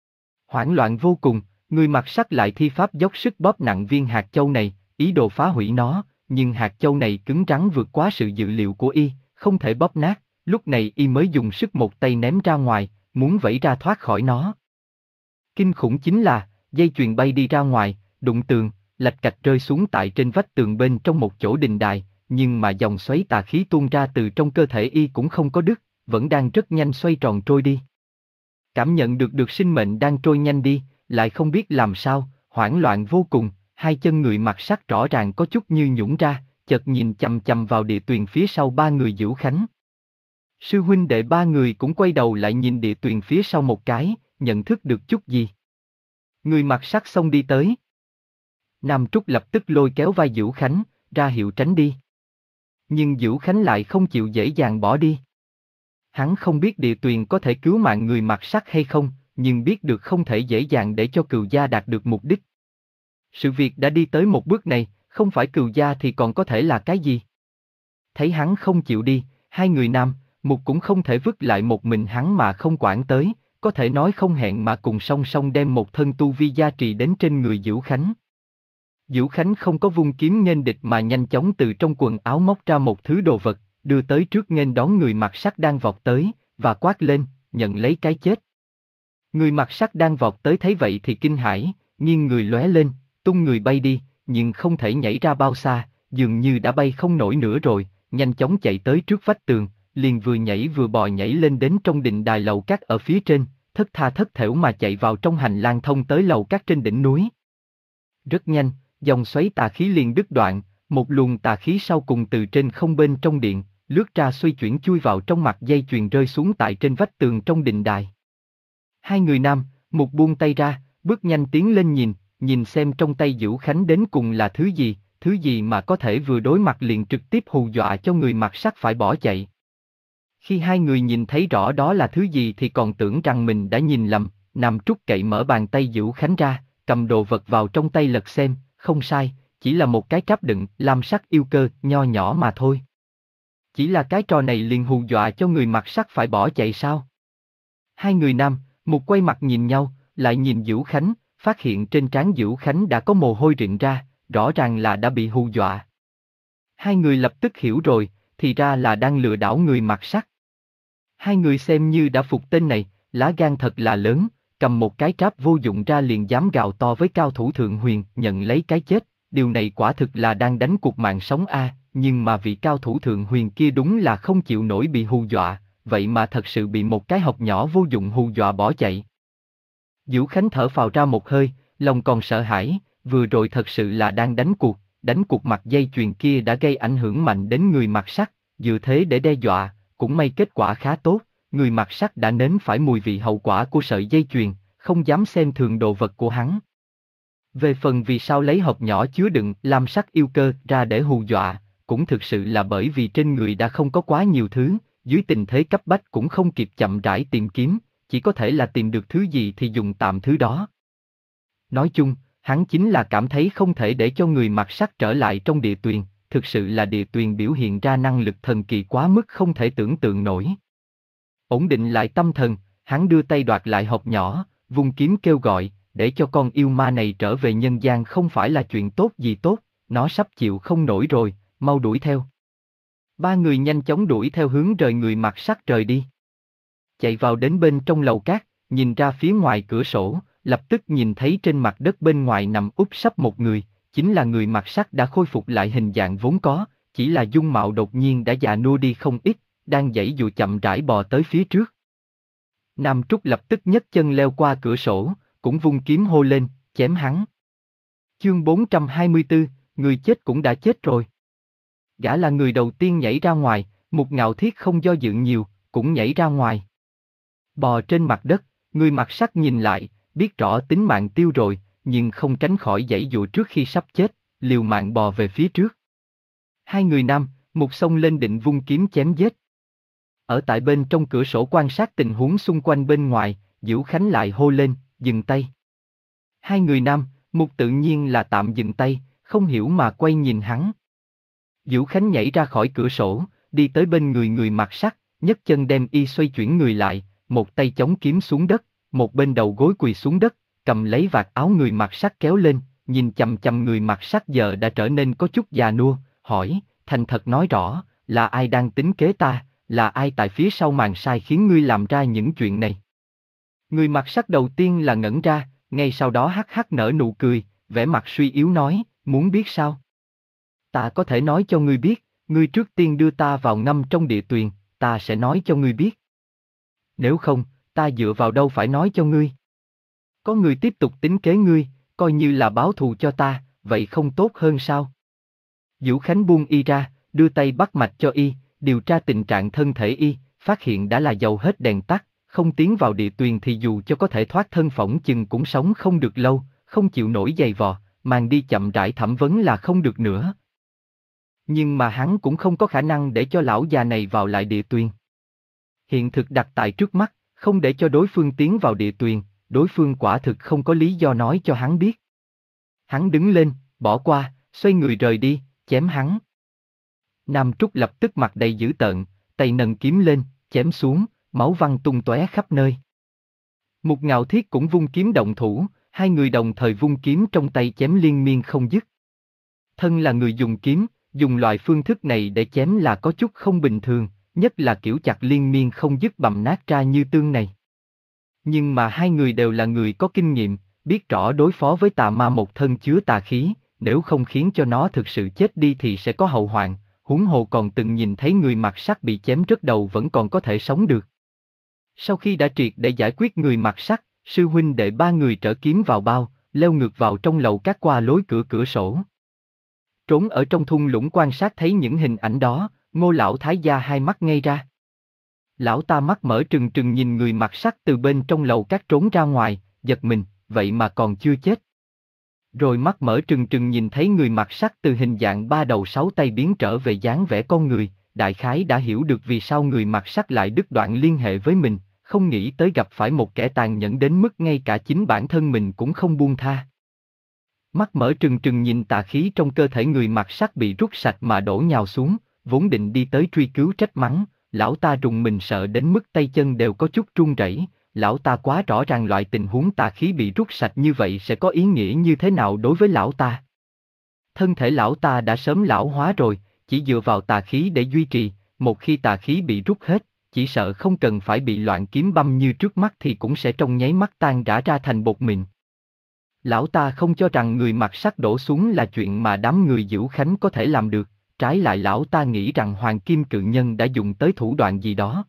Speaker 1: Hoảng loạn vô cùng, người mặc sắt lại thi pháp dốc sức bóp nặng viên hạt châu này, ý đồ phá hủy nó, nhưng hạt châu này cứng rắn vượt quá sự dự liệu của y, không thể bóp nát, lúc này y mới dùng sức một tay ném ra ngoài, muốn vẫy ra thoát khỏi nó. Kinh khủng chính là, dây chuyền bay đi ra ngoài, đụng tường, lạch cạch rơi xuống tại trên vách tường bên trong một chỗ đình đài, nhưng mà dòng xoáy tà khí tuôn ra từ trong cơ thể y cũng không có đứt, vẫn đang rất nhanh xoay tròn trôi đi. Cảm nhận được được sinh mệnh đang trôi nhanh đi, lại không biết làm sao, hoảng loạn vô cùng, hai chân người mặc sắt rõ ràng có chút như nhũn ra, chợt nhìn chằm chằm vào địa tuyền phía sau ba người Vũ Khánh. Sư huynh đệ ba người cũng quay đầu lại nhìn địa tuyền phía sau một cái, nhận thức được chút gì. Người mặc sắt xông đi tới. Nam Trúc lập tức lôi kéo vai Vũ Khánh, ra hiệu tránh đi. Nhưng Vũ Khánh lại không chịu dễ dàng bỏ đi. Hắn không biết địa tuyền có thể cứu mạng người mặc sắt hay không, nhưng biết được không thể dễ dàng để cho Cừu gia đạt được mục đích. Sự việc đã đi tới một bước này, không phải Cừu gia thì còn có thể là cái gì? thấy hắn không chịu đi, hai người nam, Mục cũng không thể vứt lại một mình hắn mà không quản tới, có thể nói không hẹn mà cùng song song đem một thân tu vi gia trì đến trên người Dữu Khánh. Dữu Khánh không có vung kiếm nghênh địch mà nhanh chóng từ trong quần áo móc ra một thứ đồ vật, đưa tới trước nghênh đón người mặc sắt đang vọt tới, và quát lên, nhận lấy cái chết. Người mặc sắt đang vọt tới thấy vậy thì kinh hãi, nghiêng người lóe lên, tung người bay đi, nhưng không thể nhảy ra bao xa, dường như đã bay không nổi nữa rồi, nhanh chóng chạy tới trước vách tường, liền vừa nhảy vừa bò nhảy lên đến trong đình đài lầu cát ở phía trên, thất tha thất thểu mà chạy vào trong hành lang thông tới lầu cát trên đỉnh núi. Rất nhanh, dòng xoáy tà khí liền đứt đoạn, một luồng tà khí sau cùng từ trên không bên trong điện, lướt ra xoay chuyển chui vào trong mặt dây chuyền rơi xuống tại trên vách tường trong đình đài. Hai người nam, Mục buông tay ra, bước nhanh tiến lên nhìn, nhìn xem trong tay Dữu Khánh đến cùng là thứ gì, thứ gì mà có thể vừa đối mặt liền trực tiếp hù dọa cho người mặc sắt phải bỏ chạy. Khi hai người nhìn thấy rõ đó là thứ gì thì còn tưởng rằng mình đã nhìn lầm, Nam Trúc cậy mở bàn tay Dữu Khánh ra, cầm đồ vật vào trong tay lật xem, không sai, chỉ là một cái tráp đựng lam sắc yêu cơ, nho nhỏ mà thôi. Chỉ là cái trò này liền hù dọa cho người mặc sắt phải bỏ chạy sao? Hai người nam, Mục quay mặt nhìn nhau, lại nhìn Dữu Khánh, phát hiện trên trán Dữu Khánh đã có mồ hôi rịn ra, rõ ràng là đã bị hù dọa. Hai người lập tức hiểu rồi, thì ra là đang lừa đảo người mặc sắt. Hai người xem như đã phục tên này, lá gan thật là lớn, cầm một cái tráp vô dụng ra liền dám gào to với cao thủ thượng huyền, nhận lấy cái chết, điều này quả thực là đang đánh cuộc mạng sống a. Nhưng mà vị cao thủ thượng huyền kia đúng là không chịu nổi bị hù dọa, vậy mà thật sự bị một cái hộp nhỏ vô dụng hù dọa bỏ chạy. Dữu Khánh thở phào ra một hơi, lòng còn sợ hãi, vừa rồi thật sự là đang đánh cuộc, đánh cuộc mặt dây chuyền kia đã gây ảnh hưởng mạnh đến người mặc sắt, dựa thế để đe dọa, cũng may kết quả khá tốt, người mặc sắt đã nếm phải mùi vị hậu quả của sợi dây chuyền, không dám xem thường đồ vật của hắn. Về phần vì sao lấy hộp nhỏ chứa đựng lam sắc yêu cơ ra để hù dọa, cũng thực sự là bởi vì trên người đã không có quá nhiều thứ, dưới tình thế cấp bách cũng không kịp chậm rãi tìm kiếm, chỉ có thể là tìm được thứ gì thì dùng tạm thứ đó. Nói chung, hắn chính là cảm thấy không thể để cho người mặc sắt trở lại trong địa tuyền, thực sự là địa tuyền biểu hiện ra năng lực thần kỳ quá mức không thể tưởng tượng nổi. Ổn định lại tâm thần, hắn đưa tay đoạt lại hộp nhỏ, vung kiếm kêu gọi, để cho con yêu ma này trở về nhân gian không phải là chuyện tốt gì tốt, nó sắp chịu không nổi rồi, mau đuổi theo. Ba người nhanh chóng đuổi theo hướng rời người mặc sắt rời đi. Chạy vào đến bên trong lầu cát, nhìn ra phía ngoài cửa sổ, lập tức nhìn thấy trên mặt đất bên ngoài nằm úp sấp một người, chính là người mặc sắt đã khôi phục lại hình dạng vốn có, chỉ là dung mạo đột nhiên đã già nua đi không ít, đang giãy dụa chậm rãi bò tới phía trước. Nam Trúc lập tức nhấc chân leo qua cửa sổ, cũng vung kiếm hô lên, chém hắn. Chương bốn trăm hai mươi tư, người chết cũng đã chết rồi. Gã là người đầu tiên nhảy ra ngoài, Mục Ngạo Thiết không do dự nhiều, cũng nhảy ra ngoài. Bò trên mặt đất, người mặc sắt nhìn lại, biết rõ tính mạng tiêu rồi, nhưng không tránh khỏi giãy dụa trước khi sắp chết, liều mạng bò về phía trước. Hai người nam, Mục xông lên định vung kiếm chém giết. Ở tại bên trong cửa sổ quan sát tình huống xung quanh bên ngoài, Dữu Khánh lại hô lên, dừng tay. Hai người nam, Mục tự nhiên là tạm dừng tay, không hiểu mà quay nhìn hắn. Dữu Khánh nhảy ra khỏi cửa sổ, đi tới bên người người mặc sắt, nhấc chân đem y xoay chuyển người lại, một tay chống kiếm xuống đất, một bên đầu gối quỳ xuống đất, cầm lấy vạt áo người mặc sắt kéo lên, nhìn chằm chằm người mặc sắt giờ đã trở nên có chút già nua, hỏi, thành thật nói rõ, là ai đang tính kế ta, là ai tại phía sau màn sai khiến ngươi làm ra những chuyện này? Người mặc sắt đầu tiên là ngẩn ra, ngay sau đó hắc hắc nở nụ cười, vẻ mặt suy yếu nói, muốn biết sao? Ta có thể nói cho ngươi biết, ngươi trước tiên đưa ta vào ngâm trong địa tuyền, ta sẽ nói cho ngươi biết. Nếu không, ta dựa vào đâu phải nói cho ngươi? Có người tiếp tục tính kế ngươi, coi như là báo thù cho ta, vậy không tốt hơn sao? Dữu Khánh buông y ra, đưa tay bắt mạch cho y, điều tra tình trạng thân thể y, phát hiện đã là dầu hết đèn tắt, không tiến vào địa tuyền thì dù cho có thể thoát thân phỏng chừng cũng sống không được lâu, không chịu nổi giày vò, màn đi chậm rãi thẩm vấn là không được nữa. Nhưng mà hắn cũng không có khả năng để cho lão già này vào lại địa tuyền. Hiện thực đặt tại trước mắt, không để cho đối phương tiến vào địa tuyền, đối phương quả thực không có lý do nói cho hắn biết. Hắn đứng lên, bỏ qua, xoay người rời đi, chém hắn. Nam Trúc lập tức mặt đầy dữ tợn, tay nâng kiếm lên, chém xuống, máu văng tung tóe khắp nơi. Mục Ngạo Thiết cũng vung kiếm động thủ, hai người đồng thời vung kiếm trong tay chém liên miên không dứt. Thân là người dùng kiếm, dùng loại phương thức này để chém là có chút không bình thường, nhất là kiểu chặt liên miên không dứt bầm nát ra như tương này. Nhưng mà hai người đều là người có kinh nghiệm, biết rõ đối phó với tà ma một thân chứa tà khí, nếu không khiến cho nó thực sự chết đi thì sẽ có hậu hoạn, huống hồ còn từng nhìn thấy người mặc sắt bị chém rớt đầu vẫn còn có thể sống được. Sau khi đã triệt để giải quyết người mặc sắt, sư huynh đệ ba người trở kiếm vào bao, leo ngược vào trong lầu các qua lối cửa cửa sổ. Trốn ở trong thung lũng quan sát thấy những hình ảnh đó, Ngô lão thái gia hai mắt ngây ra. Lão ta mắt mở trừng trừng nhìn người mặc sắt từ bên trong lầu các trốn ra ngoài, giật mình, vậy mà còn chưa chết. Rồi mắt mở trừng trừng nhìn thấy người mặc sắt từ hình dạng ba đầu sáu tay biến trở về dáng vẻ con người, đại khái đã hiểu được vì sao người mặc sắt lại đứt đoạn liên hệ với mình, không nghĩ tới gặp phải một kẻ tàn nhẫn đến mức ngay cả chính bản thân mình cũng không buông tha. Mắt mở trừng trừng nhìn tà khí trong cơ thể người mặc sắt bị rút sạch mà đổ nhào xuống, vốn định đi tới truy cứu trách mắng, lão ta rùng mình sợ đến mức tay chân đều có chút run rẩy. Lão ta quá rõ ràng loại tình huống tà khí bị rút sạch như vậy sẽ có ý nghĩa như thế nào đối với lão ta. Thân thể lão ta đã sớm lão hóa rồi, chỉ dựa vào tà khí để duy trì, một khi tà khí bị rút hết, chỉ sợ không cần phải bị loạn kiếm băm như trước mắt thì cũng sẽ trong nháy mắt tan rã ra thành bột mịn. Lão ta không cho rằng người mặc sắt đổ xuống là chuyện mà đám người Dữu Khánh có thể làm được, trái lại lão ta nghĩ rằng Hoàng Kim Cự Nhân đã dùng tới thủ đoạn gì đó.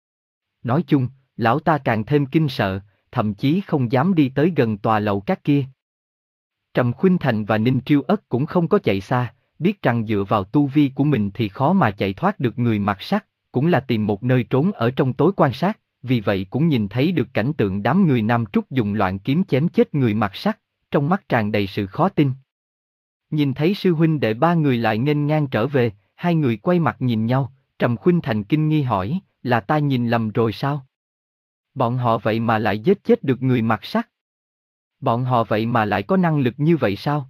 Speaker 1: Nói chung, lão ta càng thêm kinh sợ, thậm chí không dám đi tới gần tòa lầu các kia. Trầm Khuynh Thành và Ninh Triêu Ất cũng không có chạy xa, biết rằng dựa vào tu vi của mình thì khó mà chạy thoát được người mặc sắt, cũng là tìm một nơi trốn ở trong tối quan sát, vì vậy cũng nhìn thấy được cảnh tượng đám người Nam Trúc dùng loạn kiếm chém chết người mặc sắt, trong mắt tràn đầy sự khó tin. Nhìn thấy sư huynh đệ ba người lại nghênh ngang trở về, hai người quay mặt nhìn nhau, Trầm Khuynh Thành kinh nghi hỏi, là ta nhìn lầm rồi sao? Bọn họ vậy mà lại giết chết được người mặc sắt. Bọn họ vậy mà lại có năng lực như vậy sao?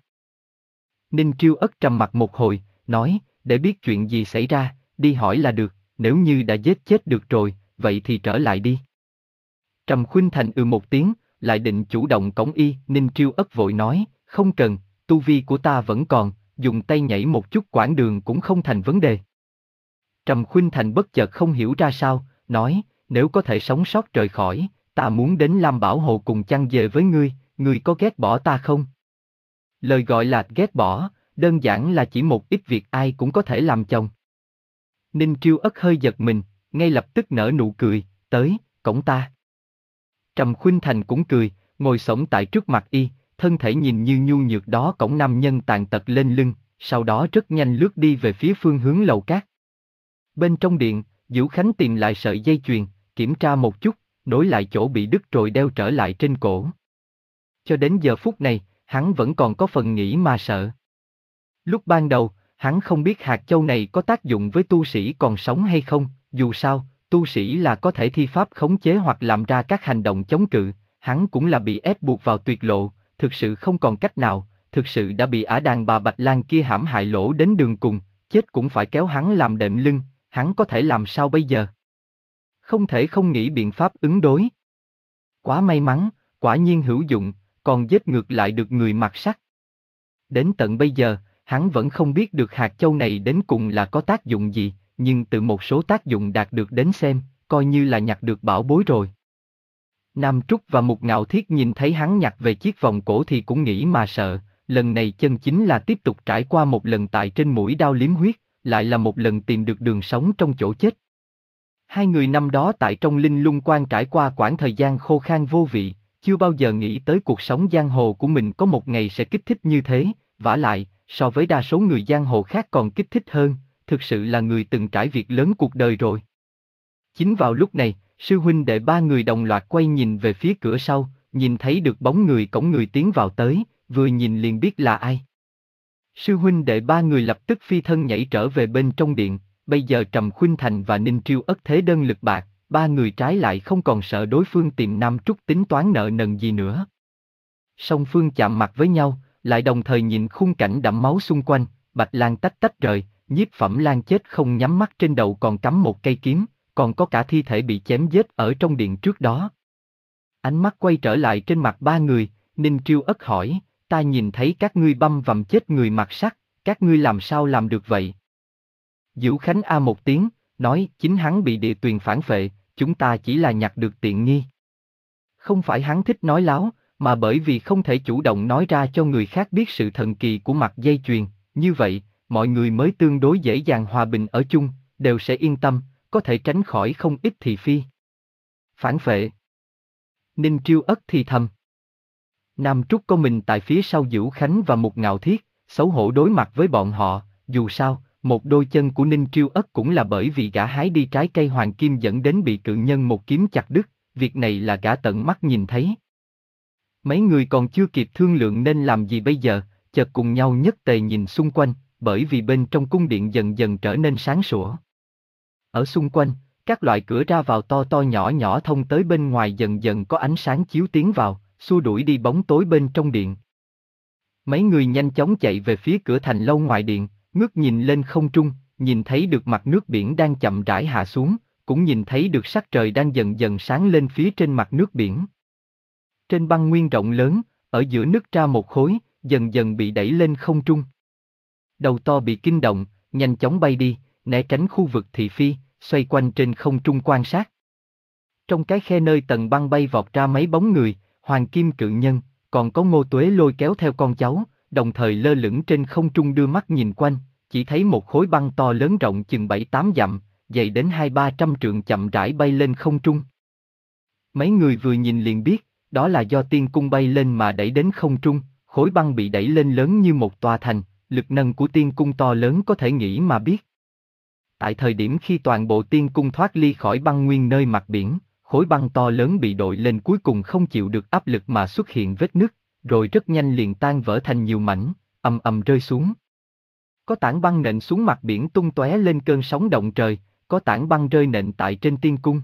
Speaker 1: Ninh Triêu Ất trầm mặt một hồi, nói, để biết chuyện gì xảy ra, đi hỏi là được, nếu như đã giết chết được rồi, vậy thì trở lại đi. Trầm Khuynh Thành ừ một tiếng, lại định chủ động cõng y, Ninh Triêu Ất vội nói, không cần, tu vi của ta vẫn còn, dùng tay nhảy một chút quãng đường cũng không thành vấn đề. Trầm Khuynh Thành bất chợt không hiểu ra sao, nói, nếu có thể sống sót rời khỏi, ta muốn đến Lam Bảo Hồ cùng chăn về với ngươi, ngươi có ghét bỏ ta không? Lời gọi là ghét bỏ, đơn giản là chỉ một ít việc ai cũng có thể làm chồng. Ninh Triêu Ất hơi giật mình, ngay lập tức nở nụ cười, tới, cõng ta. Trầm Khuynh Thành cũng cười, ngồi xổm tại trước mặt y, thân thể nhìn như nhu nhược đó cõng nam nhân tàn tật lên lưng, sau đó rất nhanh lướt đi về phía phương hướng lầu cát. Bên trong điện, Dữu Khánh tìm lại sợi dây chuyền, kiểm tra một chút, nối lại chỗ bị đứt rồi đeo trở lại trên cổ. Cho đến giờ phút này, hắn vẫn còn có phần nghĩ mà sợ. Lúc ban đầu, hắn không biết hạt châu này có tác dụng với tu sĩ còn sống hay không, dù sao, tu sĩ là có thể thi pháp khống chế hoặc làm ra các hành động chống cự, hắn cũng là bị ép buộc vào tuyệt lộ, thực sự không còn cách nào, thực sự đã bị ả đàn bà Bạch Lang kia hãm hại lỗ đến đường cùng, chết cũng phải kéo hắn làm đệm lưng, hắn có thể làm sao bây giờ? Không thể không nghĩ biện pháp ứng đối. Quá may mắn, quả nhiên hữu dụng, còn giết ngược lại được người mặc sắt. Đến tận bây giờ, hắn vẫn không biết được hạt châu này đến cùng là có tác dụng gì, nhưng từ một số tác dụng đạt được đến xem, coi như là nhặt được bảo bối rồi. Nam Trúc và Mục Ngạo Thiết nhìn thấy hắn nhặt về chiếc vòng cổ thì cũng nghĩ mà sợ, lần này chân chính là tiếp tục trải qua một lần tại trên mũi đao liếm huyết, lại là một lần tìm được đường sống trong chỗ chết. Hai người năm đó tại trong Linh Lung Quan trải qua quãng thời gian khô khan vô vị, chưa bao giờ nghĩ tới cuộc sống giang hồ của mình có một ngày sẽ kích thích như thế, vả lại, so với đa số người giang hồ khác còn kích thích hơn, thực sự là người từng trải việc lớn cuộc đời rồi. Chính vào lúc này, sư huynh đệ ba người đồng loạt quay nhìn về phía cửa sau, nhìn thấy được bóng người cõng người tiến vào tới, vừa nhìn liền biết là ai. Sư huynh đệ ba người lập tức phi thân nhảy trở về bên trong điện, bây giờ Trầm Khuynh Thành và Ninh Triêu Ất thế đơn lực bạc, ba người trái lại không còn sợ đối phương tìm Nam Trúc tính toán nợ nần gì nữa. Song phương chạm mặt với nhau, lại đồng thời nhìn khung cảnh đẫm máu xung quanh, Bạch Lang tách tách rời, Nhiếp Phẩm Lan chết không nhắm mắt, trên đầu còn cắm một cây kiếm, còn có cả thi thể bị chém giết ở trong điện trước đó. Ánh mắt quay trở lại trên mặt ba người, Ninh Triêu Ất hỏi, ta nhìn thấy các ngươi băm vằm chết người mặc sắt, các ngươi làm sao làm được vậy? Dữu Khánh a một tiếng, nói, chính hắn bị địa tuyền phản phệ, chúng ta chỉ là nhặt được tiện nghi. Không phải hắn thích nói láo, mà bởi vì không thể chủ động nói ra cho người khác biết sự thần kỳ của mặt dây chuyền, như vậy, mọi người mới tương đối dễ dàng hòa bình ở chung, đều sẽ yên tâm, có thể tránh khỏi không ít thị phi. Phản phệ. Ninh Triêu Ất thì thầm. Nam Trúc có mình tại phía sau Dữu Khánh và Mục Ngạo Thiết, xấu hổ đối mặt với bọn họ, dù sao, một đôi chân của Ninh Triêu Ất cũng là bởi vì gã hái đi trái cây hoàng kim dẫn đến bị cự nhân một kiếm chặt đứt, việc này là gã tận mắt nhìn thấy. Mấy người còn chưa kịp thương lượng nên làm gì bây giờ, chợt cùng nhau nhất tề nhìn xung quanh, bởi vì bên trong cung điện dần dần trở nên sáng sủa. Ở xung quanh, các loại cửa ra vào to to nhỏ nhỏ thông tới bên ngoài dần dần có ánh sáng chiếu tiến vào, xua đuổi đi bóng tối bên trong điện. Mấy người nhanh chóng chạy về phía cửa thành lâu ngoài điện, ngước nhìn lên không trung, nhìn thấy được mặt nước biển đang chậm rãi hạ xuống, cũng nhìn thấy được sắc trời đang dần dần sáng lên phía trên mặt nước biển. Trên băng nguyên rộng lớn, ở giữa nứt ra một khối, dần dần bị đẩy lên không trung. Đầu to bị kinh động, nhanh chóng bay đi, né tránh khu vực thị phi, xoay quanh trên không trung quan sát. Trong cái khe nơi tầng băng bay vọt ra mấy bóng người, Hoàng Kim Cự Nhân, còn có Ngô Tuế lôi kéo theo con cháu, đồng thời lơ lửng trên không trung đưa mắt nhìn quanh, chỉ thấy một khối băng to lớn rộng chừng bảy tám dặm, dày đến hai ba trăm trượng chậm rãi bay lên không trung. Mấy người vừa nhìn liền biết, đó là do tiên cung bay lên mà đẩy đến không trung, khối băng bị đẩy lên lớn như một tòa thành, lực nâng của tiên cung to lớn có thể nghĩ mà biết. Tại thời điểm khi toàn bộ tiên cung thoát ly khỏi băng nguyên nơi mặt biển, khối băng to lớn bị đội lên cuối cùng không chịu được áp lực mà xuất hiện vết nứt, rồi rất nhanh liền tan vỡ thành nhiều mảnh, ầm ầm rơi xuống. Có tảng băng nện xuống mặt biển tung tóe lên cơn sóng động trời, có tảng băng rơi nện tại trên tiên cung.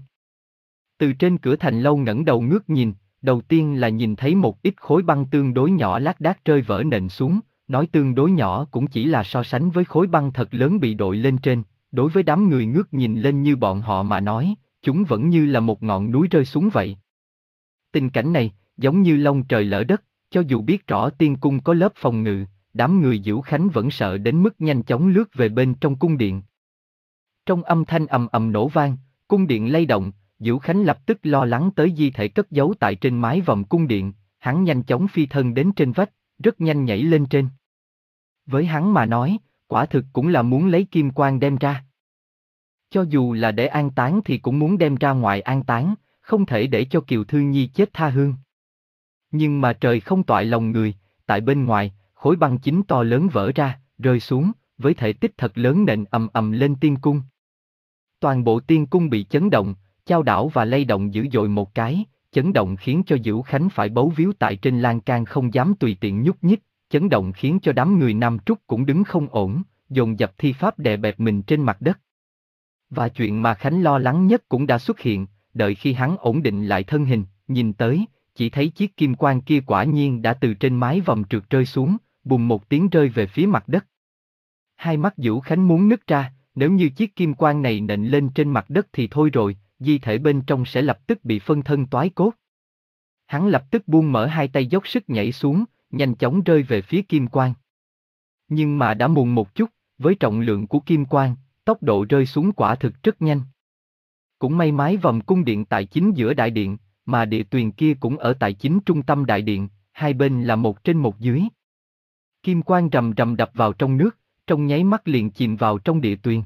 Speaker 1: Từ trên cửa thành lâu ngẩng đầu ngước nhìn, đầu tiên là nhìn thấy một ít khối băng tương đối nhỏ lác đác rơi vỡ nện xuống, nói tương đối nhỏ cũng chỉ là so sánh với khối băng thật lớn bị đội lên trên, đối với đám người ngước nhìn lên như bọn họ mà nói, chúng vẫn như là một ngọn núi rơi xuống vậy. Tình cảnh này, giống như long trời lỡ đất, cho dù biết rõ tiên cung có lớp phòng ngự, đám người Dữu Khánh vẫn sợ đến mức nhanh chóng lướt về bên trong cung điện. Trong âm thanh ầm ầm nổ vang, cung điện lay động, Dữu Khánh lập tức lo lắng tới di thể cất giấu tại trên mái vòm cung điện, hắn nhanh chóng phi thân đến trên vách, rất nhanh nhảy lên trên. Với hắn mà nói, quả thực cũng là muốn lấy kim quan đem ra. Cho dù là để an táng thì cũng muốn đem ra ngoài an táng, không thể để cho Kiều Thư Nhi chết tha hương. Nhưng mà trời không toại lòng người, tại bên ngoài, khối băng chính to lớn vỡ ra, rơi xuống, với thể tích thật lớn nện ầm ầm lên tiên cung. Toàn bộ tiên cung bị chấn động, chao đảo và lay động dữ dội một cái, chấn động khiến cho Dữu Khánh phải bấu víu tại trên lan can không dám tùy tiện nhúc nhích, chấn động khiến cho đám người Nam Trúc cũng đứng không ổn, dồn dập thi pháp đè bẹp mình trên mặt đất. Và chuyện mà Khánh lo lắng nhất cũng đã xuất hiện, đợi khi hắn ổn định lại thân hình, nhìn tới, chỉ thấy chiếc kim quan kia quả nhiên đã từ trên mái vòm trượt rơi xuống, bùng một tiếng rơi về phía mặt đất. Hai mắt Dữu Khánh muốn nứt ra, nếu như chiếc kim quan này nện lên trên mặt đất thì thôi rồi, di thể bên trong sẽ lập tức bị phân thân toái cốt. Hắn lập tức buông mở hai tay dốc sức nhảy xuống, nhanh chóng rơi về phía kim quan. Nhưng mà đã muộn một chút, với trọng lượng của kim quan, tốc độ rơi xuống quả thực rất nhanh. Cũng may mái vòm cung điện tại chính giữa đại điện, mà địa tuyền kia cũng ở tại chính trung tâm đại điện, hai bên là một trên một dưới. Kim quan rầm rầm đập vào trong nước, trong nháy mắt liền chìm vào trong địa tuyền.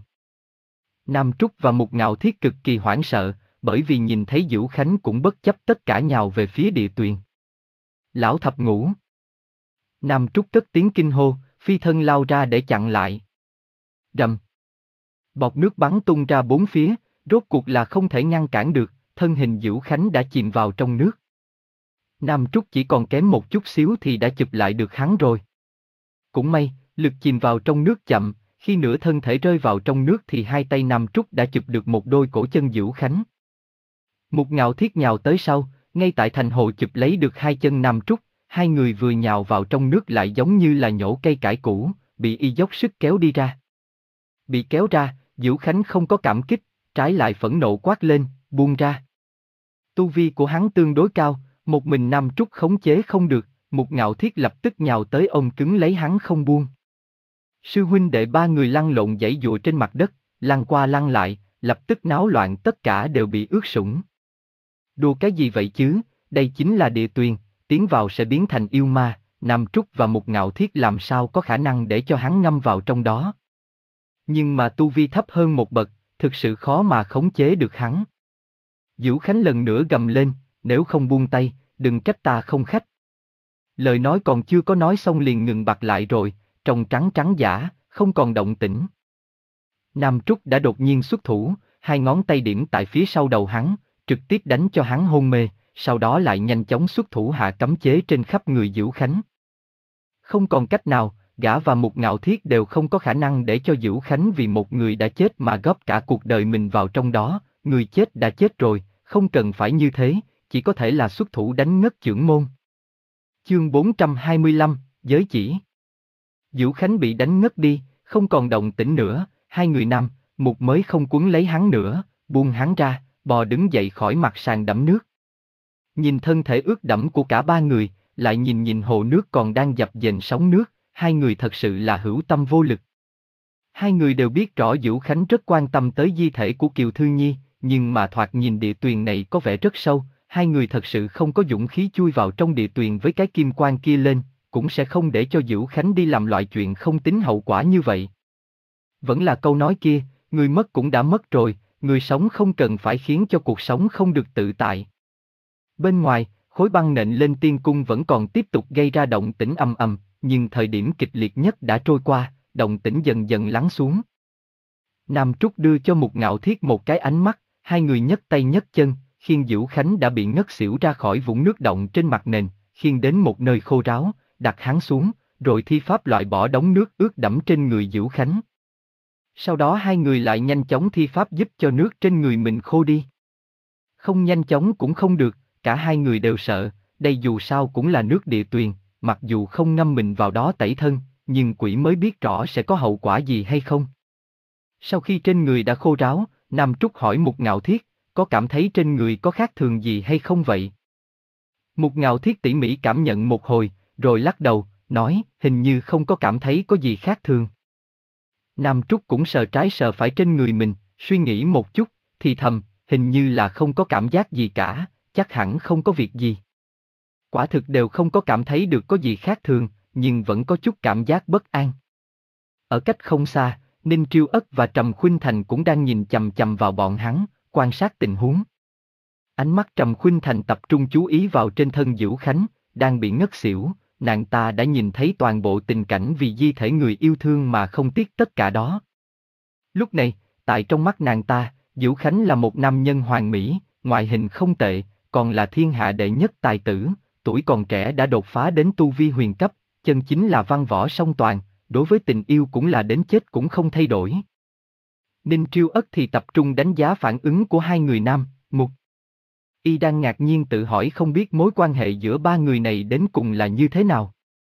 Speaker 1: Nam Trúc và Mục Ngạo Thiết cực kỳ hoảng sợ, bởi vì nhìn thấy Dữu Khánh cũng bất chấp tất cả nhào về phía địa tuyền. Lão thập ngũ. Nam Trúc cất tiếng kinh hô, phi thân lao ra để chặn lại. Rầm. Bọt nước bắn tung ra bốn phía, rốt cuộc là không thể ngăn cản được, thân hình Dữu Khánh đã chìm vào trong nước. Nam Trúc chỉ còn kém một chút xíu thì đã chụp lại được hắn rồi. Cũng may, lực chìm vào trong nước chậm, khi nửa thân thể rơi vào trong nước thì hai tay Nam Trúc đã chụp được một đôi cổ chân Dữu Khánh. Mục Ngạo Thiết nhào tới sau, ngay tại thành hồ chụp lấy được hai chân Nam Trúc, hai người vừa nhào vào trong nước lại giống như là nhổ cây cải củ, bị y dốc sức kéo đi ra. Bị kéo ra, Diễu Khánh không có cảm kích, trái lại phẫn nộ quát lên, buông ra. Tu vi của hắn tương đối cao, một mình Nam Trúc khống chế không được, Mục Ngạo Thiết lập tức nhào tới ôm cứng lấy hắn không buông. Sư huynh đệ ba người lăn lộn giãy giụa trên mặt đất, lăn qua lăn lại, lập tức náo loạn, tất cả đều bị ướt sũng. Đùa cái gì vậy chứ, đây chính là địa tuyền, tiến vào sẽ biến thành yêu ma, Nam Trúc và Mục Ngạo Thiết làm sao có khả năng để cho hắn ngâm vào trong đó. Nhưng mà tu vi thấp hơn một bậc, thực sự khó mà khống chế được hắn. Diễu Khánh lần nữa gầm lên, nếu không buông tay, đừng trách ta không khách. Lời nói còn chưa có nói xong liền ngừng bặt lại rồi, trông trắng trắng giả, không còn động tĩnh. Nam Trúc đã đột nhiên xuất thủ, hai ngón tay điểm tại phía sau đầu hắn, trực tiếp đánh cho hắn hôn mê, sau đó lại nhanh chóng xuất thủ hạ cấm chế trên khắp người Diễu Khánh. Không còn cách nào, gã và Mục Ngạo Thiết đều không có khả năng để cho Diễu Khánh vì một người đã chết mà góp cả cuộc đời mình vào trong đó, người chết đã chết rồi, không cần phải như thế, chỉ có thể là xuất thủ đánh ngất chưởng môn. Chương bốn trăm hai mươi lăm, Giới chỉ. Diễu Khánh bị đánh ngất đi, không còn động tĩnh nữa, hai người Nam, Mục mới không quấn lấy hắn nữa, buông hắn ra, bò đứng dậy khỏi mặt sàn đẫm nước. Nhìn thân thể ướt đẫm của cả ba người, lại nhìn nhìn hồ nước còn đang dập dềnh sóng nước, hai người thật sự là hữu tâm vô lực. Hai người đều biết rõ Diễu Khánh rất quan tâm tới di thể của Kiều Thư Nhi, nhưng mà thoạt nhìn địa tuyền này có vẻ rất sâu, hai người thật sự không có dũng khí chui vào trong địa tuyền với cái kim quan kia lên, cũng sẽ không để cho Diễu Khánh đi làm loại chuyện không tính hậu quả như vậy. Vẫn là câu nói kia, người mất cũng đã mất rồi, người sống không cần phải khiến cho cuộc sống không được tự tại. Bên ngoài, khối băng nện lên tiên cung vẫn còn tiếp tục gây ra động tĩnh ầm ầm, nhưng thời điểm kịch liệt nhất đã trôi qua, động tĩnh dần dần lắng xuống. Nam Trúc đưa cho Mục Ngạo Thiết một cái ánh mắt, hai người nhấc tay nhấc chân, khiêng Diễu Khánh đã bị ngất xỉu ra khỏi vũng nước động trên mặt nền, khiêng đến một nơi khô ráo, đặt hắn xuống, rồi thi pháp loại bỏ đống nước ướt đẫm trên người Diễu Khánh. Sau đó hai người lại nhanh chóng thi pháp giúp cho nước trên người mình khô đi. Không nhanh chóng cũng không được, cả hai người đều sợ, đây dù sao cũng là nước địa tuyền, mặc dù không ngâm mình vào đó tẩy thân, nhưng quỷ mới biết rõ sẽ có hậu quả gì hay không. Sau khi trên người đã khô ráo, Nam Trúc hỏi Mục Ngạo Thiết, có cảm thấy trên người có khác thường gì hay không vậy? Mục Ngạo Thiết tỉ mỉ cảm nhận một hồi, rồi lắc đầu, nói, hình như không có cảm thấy có gì khác thường. Nam Trúc cũng sờ trái sờ phải trên người mình, suy nghĩ một chút, thì thầm, hình như là không có cảm giác gì cả, chắc hẳn không có việc gì. Quả thực đều không có cảm thấy được có gì khác thường, nhưng vẫn có chút cảm giác bất an. Ở cách không xa, Ninh Triêu Ất và Trầm Khuynh Thành cũng đang nhìn chằm chằm vào bọn hắn, quan sát tình huống. Ánh mắt Trầm Khuynh Thành tập trung chú ý vào trên thân Diễu Khánh, đang bị ngất xỉu, nàng ta đã nhìn thấy toàn bộ tình cảnh vì di thể người yêu thương mà không tiếc tất cả đó. Lúc này, tại trong mắt nàng ta, Diễu Khánh là một nam nhân hoàn mỹ, ngoại hình không tệ, còn là thiên hạ đệ nhất tài tử, tuổi còn trẻ đã đột phá đến tu vi huyền cấp, chân chính là văn võ song toàn, đối với tình yêu cũng là đến chết cũng không thay đổi. Ninh Triêu Ất thì tập trung đánh giá phản ứng của hai người Nam, Mục. Y đang ngạc nhiên tự hỏi không biết mối quan hệ giữa ba người này đến cùng là như thế nào.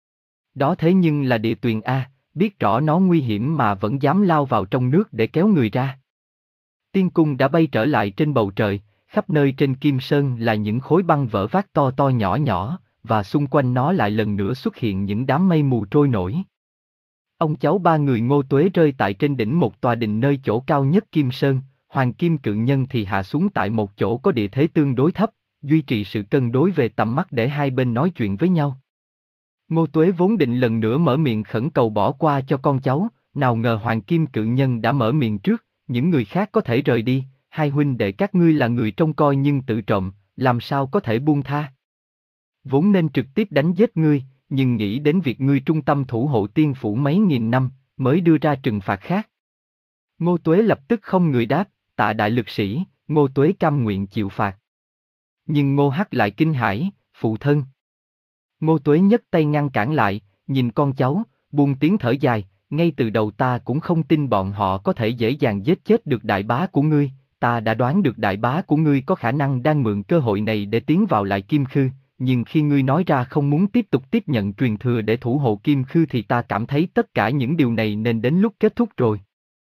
Speaker 1: Đó thế nhưng là địa tuyền A, biết rõ nó nguy hiểm mà vẫn dám lao vào trong nước để kéo người ra. Tiên cung đã bay trở lại trên bầu trời, khắp nơi trên Kim Sơn là những khối băng vỡ vát to to nhỏ nhỏ, và xung quanh nó lại lần nữa xuất hiện những đám mây mù trôi nổi. Ông cháu ba người Ngô Tuế rơi tại trên đỉnh một tòa đình nơi chỗ cao nhất Kim Sơn, Hoàng Kim Cự Nhân thì hạ xuống tại một chỗ có địa thế tương đối thấp, duy trì sự cân đối về tầm mắt để hai bên nói chuyện với nhau. Ngô Tuế vốn định lần nữa mở miệng khẩn cầu bỏ qua cho con cháu, nào ngờ Hoàng Kim Cự Nhân đã mở miệng trước, những người khác có thể rời đi, hai huynh đệ các ngươi là người trông coi nhưng tự trộm, làm sao có thể buông tha. Vốn nên trực tiếp đánh giết ngươi, nhưng nghĩ đến việc ngươi trung tâm thủ hộ tiên phủ mấy nghìn năm, mới đưa ra trừng phạt khác. Ngô Tuế lập tức không người đáp, tạ đại lực sĩ, Ngô Tuế cam nguyện chịu phạt. Nhưng Ngô Hắc lại kinh hãi, phụ thân. Ngô Tuế nhấc tay ngăn cản lại, nhìn con cháu, buông tiếng thở dài, ngay từ đầu ta cũng không tin bọn họ có thể dễ dàng giết chết được đại bá của ngươi, ta đã đoán được đại bá của ngươi có khả năng đang mượn cơ hội này để tiến vào lại Kim Khư, nhưng khi ngươi nói ra không muốn tiếp tục tiếp nhận truyền thừa để thủ hộ Kim Khư thì ta cảm thấy tất cả những điều này nên đến lúc kết thúc rồi.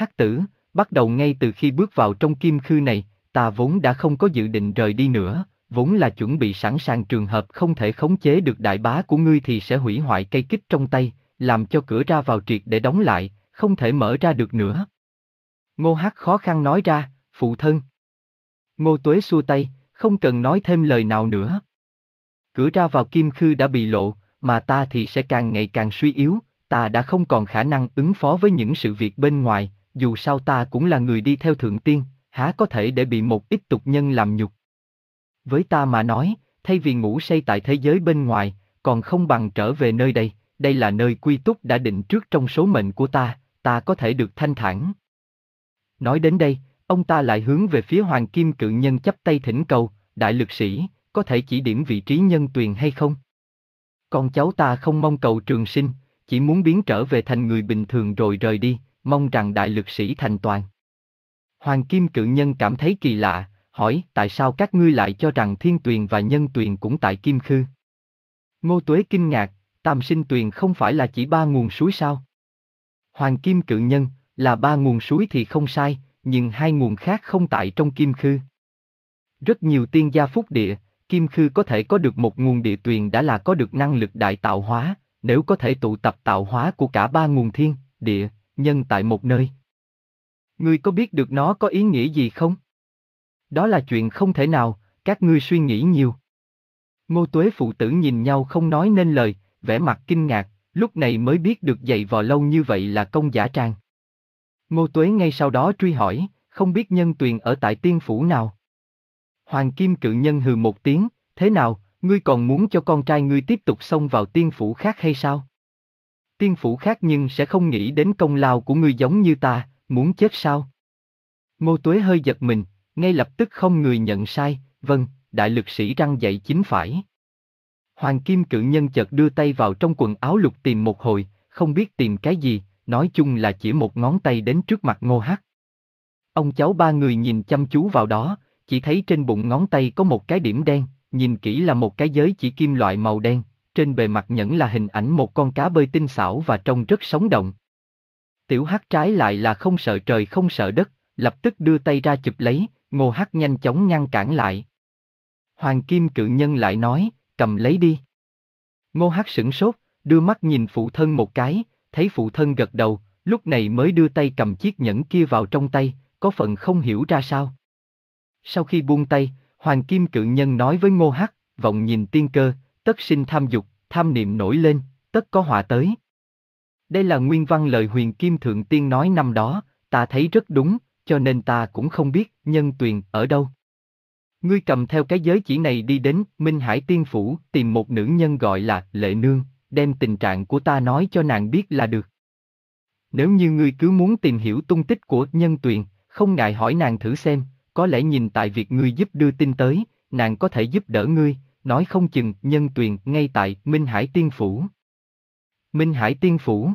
Speaker 1: Hắc tử, bắt đầu ngay từ khi bước vào trong kim khư này, ta vốn đã không có dự định rời đi nữa, vốn là chuẩn bị sẵn sàng trường hợp không thể khống chế được đại bá của ngươi thì sẽ hủy hoại cây kích trong tay, làm cho cửa ra vào triệt để đóng lại, không thể mở ra được nữa. Ngô Hắc khó khăn nói ra, phụ thân. Ngô Tuế xua tay, không cần nói thêm lời nào nữa. Cửa ra vào kim khư đã bị lộ, mà ta thì sẽ càng ngày càng suy yếu, ta đã không còn khả năng ứng phó với những sự việc bên ngoài, dù sao ta cũng là người đi theo thượng tiên, há có thể để bị một ít tục nhân làm nhục. Với ta mà nói, thay vì ngủ say tại thế giới bên ngoài, còn không bằng trở về nơi đây, đây là nơi quy túc đã định trước trong số mệnh của ta, ta có thể được thanh thản. Nói đến đây, ông ta lại hướng về phía Hoàng Kim Cự Nhân chắp tay thỉnh cầu, đại lực sĩ, có thể chỉ điểm vị trí Nhân Tuyền hay không? Con cháu ta không mong cầu trường sinh, chỉ muốn biến trở về thành người bình thường rồi rời đi, mong rằng đại lực sĩ thành toàn. Hoàng Kim Cự Nhân cảm thấy kỳ lạ, hỏi tại sao các ngươi lại cho rằng Thiên Tuyền và Nhân Tuyền cũng tại Kim Khư? Ngô Tuế kinh ngạc, Tam Sinh Tuyền không phải là chỉ ba nguồn suối sao? Hoàng Kim Cự Nhân, là ba nguồn suối thì không sai, nhưng hai nguồn khác không tại trong Kim Khư. Rất nhiều tiên gia phúc địa, Kim Khư có thể có được một nguồn địa tuyền đã là có được năng lực đại tạo hóa, nếu có thể tụ tập tạo hóa của cả ba nguồn thiên, địa, nhân tại một nơi. Ngươi có biết được nó có ý nghĩa gì không? Đó là chuyện không thể nào, các ngươi suy nghĩ nhiều. Ngô Tuế phụ tử nhìn nhau không nói nên lời, vẻ mặt kinh ngạc, lúc này mới biết được dày vò lâu như vậy là công giả trang. Ngô Tuế ngay sau đó truy hỏi, không biết Nhân Tuyền ở tại tiên phủ nào? Hoàng Kim Cự Nhân hừ một tiếng, thế nào, ngươi còn muốn cho con trai ngươi tiếp tục xông vào tiên phủ khác hay sao? Tiên phủ khác nhưng sẽ không nghĩ đến công lao của ngươi giống như ta, muốn chết sao? Ngô Tuế hơi giật mình, ngay lập tức không người nhận sai, vâng, đại lực sĩ răng dạy chính phải. Hoàng Kim Cự Nhân chợt đưa tay vào trong quần áo lục tìm một hồi, không biết tìm cái gì, nói chung là chỉ một ngón tay đến trước mặt Ngô Hắc. Ông cháu ba người nhìn chăm chú vào đó, chỉ thấy trên bụng ngón tay có một cái điểm đen, nhìn kỹ là một cái giới chỉ kim loại màu đen, trên bề mặt nhẫn là hình ảnh một con cá bơi tinh xảo và trông rất sống động. Tiểu Hắc trái lại là không sợ trời không sợ đất, lập tức đưa tay ra chụp lấy, Ngô Hắc nhanh chóng ngăn cản lại. Hoàng Kim Cự Nhân lại nói, cầm lấy đi. Ngô Hắc sửng sốt, đưa mắt nhìn phụ thân một cái, thấy phụ thân gật đầu, lúc này mới đưa tay cầm chiếc nhẫn kia vào trong tay, có phần không hiểu ra sao. Sau khi buông tay, Hoàng Kim Cự Nhân nói với Ngô Hắc, vọng nhìn tiên cơ, tất sinh tham dục, tham niệm nổi lên, tất có họa tới. Đây là nguyên văn lời Huyền Kim Thượng Tiên nói năm đó, ta thấy rất đúng, cho nên ta cũng không biết Nhân Tuyền ở đâu. Ngươi cầm theo cái giới chỉ này đi đến Minh Hải Tiên Phủ, tìm một nữ nhân gọi là Lệ Nương, đem tình trạng của ta nói cho nàng biết là được. Nếu như ngươi cứ muốn tìm hiểu tung tích của Nhân Tuyền, không ngại hỏi nàng thử xem, có lẽ nhìn tại việc ngươi giúp đưa tin tới, nàng có thể giúp đỡ ngươi, nói không chừng Nhân Tuyền ngay tại Minh Hải Tiên Phủ. Minh Hải Tiên Phủ.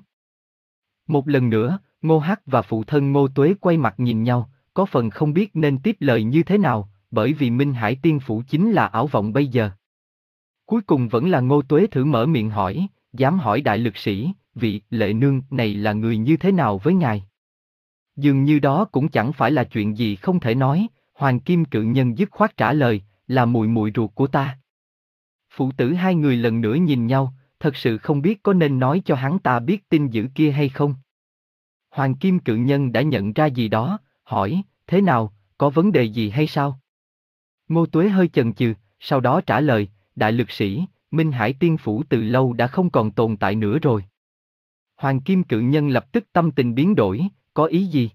Speaker 1: Một lần nữa, Ngô Hắc và phụ thân Ngô Tuế quay mặt nhìn nhau, có phần không biết nên tiếp lời như thế nào, bởi vì Minh Hải Tiên Phủ chính là ảo vọng bây giờ. Cuối cùng vẫn là Ngô Tuế thử mở miệng hỏi, dám hỏi đại lực sĩ, vị Lệ Nương này là người như thế nào với ngài? Dường như đó cũng chẳng phải là chuyện gì không thể nói, Hoàng Kim Cự Nhân dứt khoát trả lời, là muội muội ruột của ta. Phụ tử hai người lần nữa nhìn nhau, thật sự không biết có nên nói cho hắn ta biết tin dữ kia hay không. Hoàng Kim Cự Nhân đã nhận ra gì đó, hỏi, thế nào, có vấn đề gì hay sao? Ngô Tuế hơi chần chừ, sau đó trả lời, đại lực sĩ, Minh Hải Tiên Phủ từ lâu đã không còn tồn tại nữa rồi. Hoàng Kim Cự Nhân lập tức tâm tình biến đổi, có ý gì?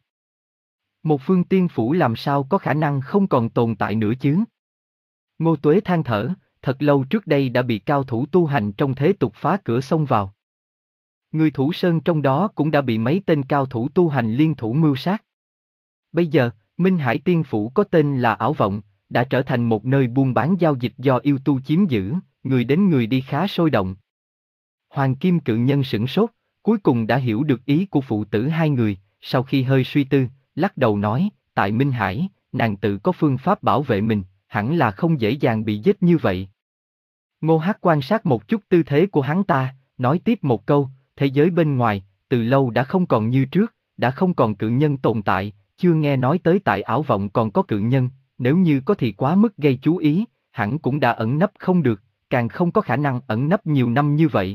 Speaker 1: Một phương tiên phủ làm sao có khả năng không còn tồn tại nữa chứ? Ngô Tuế than thở, thật lâu trước đây đã bị cao thủ tu hành trong thế tục phá cửa xông vào. Người thủ sơn trong đó cũng đã bị mấy tên cao thủ tu hành liên thủ mưu sát. Bây giờ, Minh Hải Tiên Phủ có tên là Ảo Vọng, đã trở thành một nơi buôn bán giao dịch do yêu tu chiếm giữ, người đến người đi khá sôi động. Hoàng Kim Cự Nhân sửng sốt, cuối cùng đã hiểu được ý của phụ tử hai người, sau khi hơi suy tư, lắc đầu nói, tại Minh Hải, nàng tự có phương pháp bảo vệ mình, hẳn là không dễ dàng bị giết như vậy. Ngô Hắc quan sát một chút tư thế của hắn ta, nói tiếp một câu, thế giới bên ngoài, từ lâu đã không còn như trước, đã không còn cự nhân tồn tại, chưa nghe nói tới tại Ảo Vọng còn có cự nhân, nếu như có thì quá mức gây chú ý, hẳn cũng đã ẩn nấp không được, càng không có khả năng ẩn nấp nhiều năm như vậy.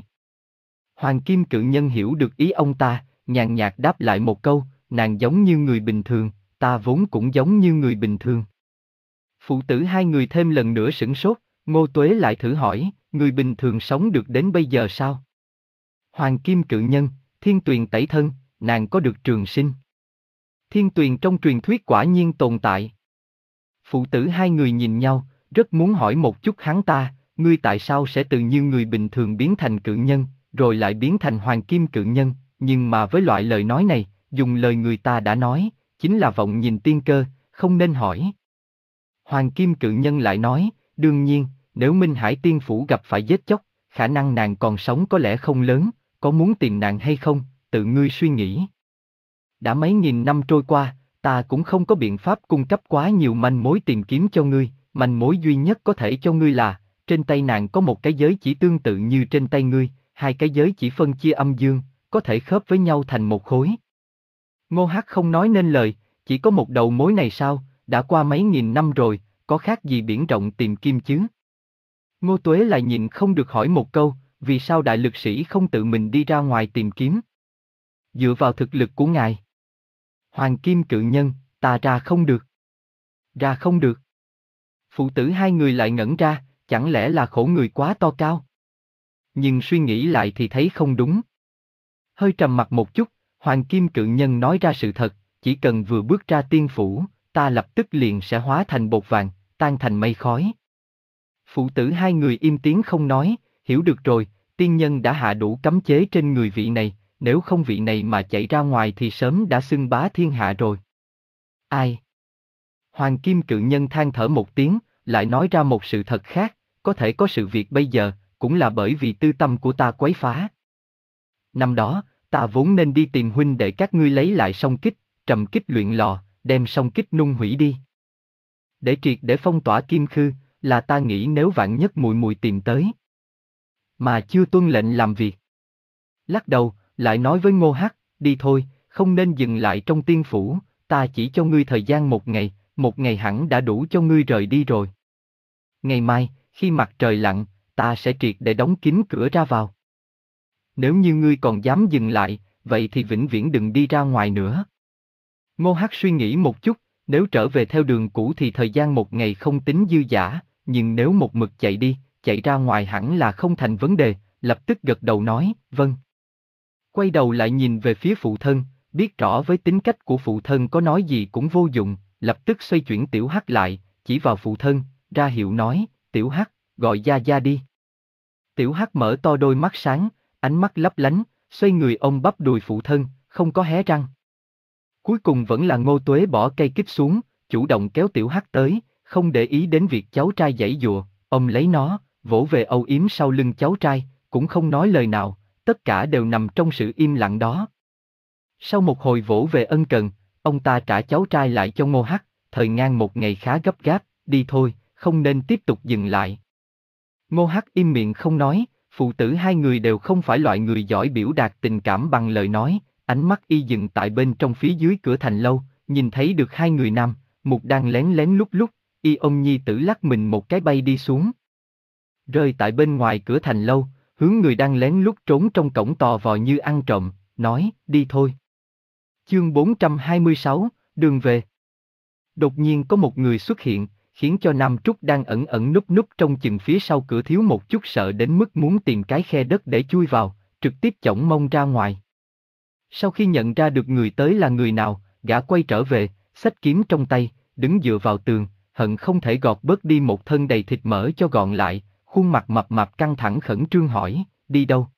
Speaker 1: Hoàng Kim cự nhân hiểu được ý ông ta, nhàn nhạt đáp lại một câu, nàng giống như người bình thường, ta vốn cũng giống như người bình thường. Phụ tử hai người thêm lần nữa sửng sốt, Ngô Tuế lại thử hỏi, người bình thường sống được đến bây giờ sao? Hoàng Kim cự nhân, thiên tuyền tẩy thân, nàng có được trường sinh. Thiên tuyền trong truyền thuyết quả nhiên tồn tại. Phụ tử hai người nhìn nhau, rất muốn hỏi một chút hắn ta, ngươi tại sao sẽ từ như người bình thường biến thành cự nhân, rồi lại biến thành hoàng kim cự nhân, nhưng mà với loại lời nói này, dùng lời người ta đã nói, chính là vọng nhìn tiên cơ, không nên hỏi. Hoàng kim cự nhân lại nói, đương nhiên, nếu Minh Hải tiên phủ gặp phải giết chóc, khả năng nàng còn sống có lẽ không lớn, có muốn tìm nàng hay không, tự ngươi suy nghĩ. Đã mấy nghìn năm trôi qua, ta cũng không có biện pháp cung cấp quá nhiều manh mối tìm kiếm cho ngươi, manh mối duy nhất có thể cho ngươi là, trên tay nàng có một cái giới chỉ tương tự như trên tay ngươi, hai cái giới chỉ phân chia âm dương, có thể khớp với nhau thành một khối. Ngô Hắc không nói nên lời, chỉ có một đầu mối này sao, đã qua mấy nghìn năm rồi, có khác gì biển rộng tìm kim chứ? Ngô Tuế lại nhịn không được hỏi một câu, vì sao đại lực sĩ không tự mình đi ra ngoài tìm kiếm? Dựa vào thực lực của ngài. Hoàng kim cự nhân, ta ra không được. Ra không được. Phụ tử hai người lại ngẩn ra, chẳng lẽ là khổ người quá to cao? Nhưng suy nghĩ lại thì thấy không đúng. Hơi trầm mặt một chút, Hoàng kim cự nhân nói ra sự thật, chỉ cần vừa bước ra tiên phủ, ta lập tức liền sẽ hóa thành bột vàng, tan thành mây khói. Phụ tử hai người im tiếng không nói, hiểu được rồi, tiên nhân đã hạ đủ cấm chế trên người vị này, nếu không vị này mà chạy ra ngoài thì sớm đã xưng bá thiên hạ rồi. Ai? Hoàng kim cự nhân than thở một tiếng, lại nói ra một sự thật khác, có thể có sự việc bây giờ, cũng là bởi vì tư tâm của ta quấy phá. Năm đó, ta vốn nên đi tìm huynh để các ngươi lấy lại song kích, trầm kích luyện lò, đem song kích nung hủy đi. Để triệt để phong tỏa kim khư, là ta nghĩ nếu vạn nhất muội muội tìm tới. Mà chưa tuân lệnh làm việc. Lắc đầu, lại nói với Ngô Hắc, đi thôi, không nên dừng lại trong tiên phủ, ta chỉ cho ngươi thời gian một ngày, một ngày hẳn đã đủ cho ngươi rời đi rồi. Ngày mai, khi mặt trời lặn, ta sẽ triệt để đóng kín cửa ra vào. Nếu như ngươi còn dám dừng lại, vậy thì vĩnh viễn đừng đi ra ngoài nữa. Ngô Hắc suy nghĩ một chút, nếu trở về theo đường cũ thì thời gian một ngày không tính dư dả, nhưng nếu một mực chạy đi, chạy ra ngoài hẳn là không thành vấn đề, lập tức gật đầu nói, vâng. Quay đầu lại nhìn về phía phụ thân, biết rõ với tính cách của phụ thân có nói gì cũng vô dụng, lập tức xoay chuyển Tiểu Hắc lại, chỉ vào phụ thân, ra hiệu nói, Tiểu Hắc, gọi Gia Gia đi. Tiểu Hắc mở to đôi mắt sáng, ánh mắt lấp lánh, xoay người ôm bắp đùi phụ thân, không có hé răng. Cuối cùng vẫn là Ngô Tuế bỏ cây kích xuống, chủ động kéo Tiểu Hắc tới, không để ý đến việc cháu trai giãy giụa, ôm lấy nó, vỗ về âu yếm sau lưng cháu trai, cũng không nói lời nào, tất cả đều nằm trong sự im lặng đó. Sau một hồi vỗ về ân cần, ông ta trả cháu trai lại cho Ngô Hắc, thời gian một ngày khá gấp gáp, đi thôi, không nên tiếp tục dừng lại. Ngô Hắc im miệng không nói, phụ tử hai người đều không phải loại người giỏi biểu đạt tình cảm bằng lời nói, ánh mắt y dừng tại bên trong phía dưới cửa thành lâu, nhìn thấy được hai người nam, Mục đang lén lén lúc lúc, y ôm nhi tử lắc mình một cái bay đi xuống. Rơi tại bên ngoài cửa thành lâu, hướng người đang lén lút trốn trong cổng tò vò như ăn trộm, nói, đi thôi. Chương bốn trăm hai mươi sáu, đường về. Đột nhiên có một người xuất hiện, khiến cho Nam Trúc đang ẩn ẩn núp núp trong chừng phía sau cửa thiếu một chút sợ đến mức muốn tìm cái khe đất để chui vào, trực tiếp chổng mông ra ngoài. Sau khi nhận ra được người tới là người nào, gã quay trở về, xách kiếm trong tay, đứng dựa vào tường, hận không thể gọt bớt đi một thân đầy thịt mỡ cho gọn lại, khuôn mặt mập mạp căng thẳng khẩn trương hỏi, đi đâu?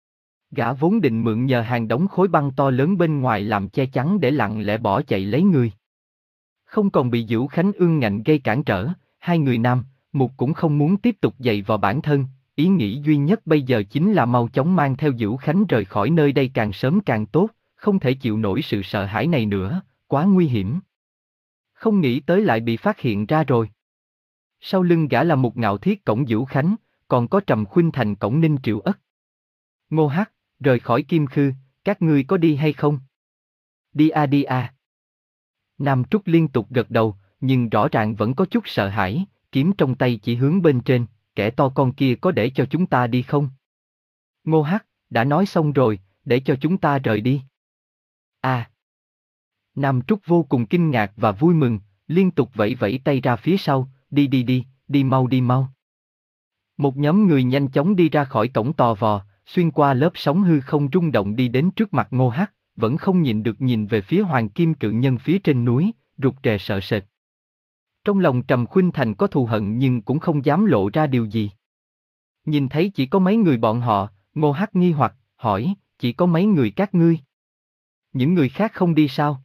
Speaker 1: Gã vốn định mượn nhờ hàng đống khối băng to lớn bên ngoài làm che chắn để lặng lẽ bỏ chạy lấy người. Không còn bị Dữu Khánh ương ngạnh gây cản trở, hai người nam, Mục cũng không muốn tiếp tục dày vào bản thân, ý nghĩ duy nhất bây giờ chính là mau chóng mang theo Dữu Khánh rời khỏi nơi đây càng sớm càng tốt, không thể chịu nổi sự sợ hãi này nữa, quá nguy hiểm. Không nghĩ tới lại bị phát hiện ra rồi. Sau lưng gã là một Ngạo Thiết cổng Dữu Khánh, còn có Trầm Khuynh Thành cổng Ninh Triệu Ất. Ngô Hắc, rời khỏi Kim Khư, các ngươi có đi hay không? đi a đi a. Nam Trúc liên tục gật đầu, nhưng rõ ràng vẫn có chút sợ hãi, kiếm trong tay chỉ hướng bên trên, kẻ to con kia có để cho chúng ta đi không? Ngô Hắc, đã nói xong rồi, để cho chúng ta rời đi. À! Nam Trúc vô cùng kinh ngạc và vui mừng, liên tục vẫy vẫy tay ra phía sau, đi đi đi, đi mau đi mau. Một nhóm người nhanh chóng đi ra khỏi cổng tò vò, xuyên qua lớp sóng hư không rung động đi đến trước mặt Ngô Hắc, vẫn không nhìn được nhìn về phía Hoàng Kim Cự Nhân phía trên núi, rụt rè sợ sệt. Trong lòng Trầm Khuynh Thành có thù hận nhưng cũng không dám lộ ra điều gì. Nhìn thấy chỉ có mấy người bọn họ, Ngô Hắc nghi hoặc, hỏi, chỉ có mấy người các ngươi? Những người khác không đi sao?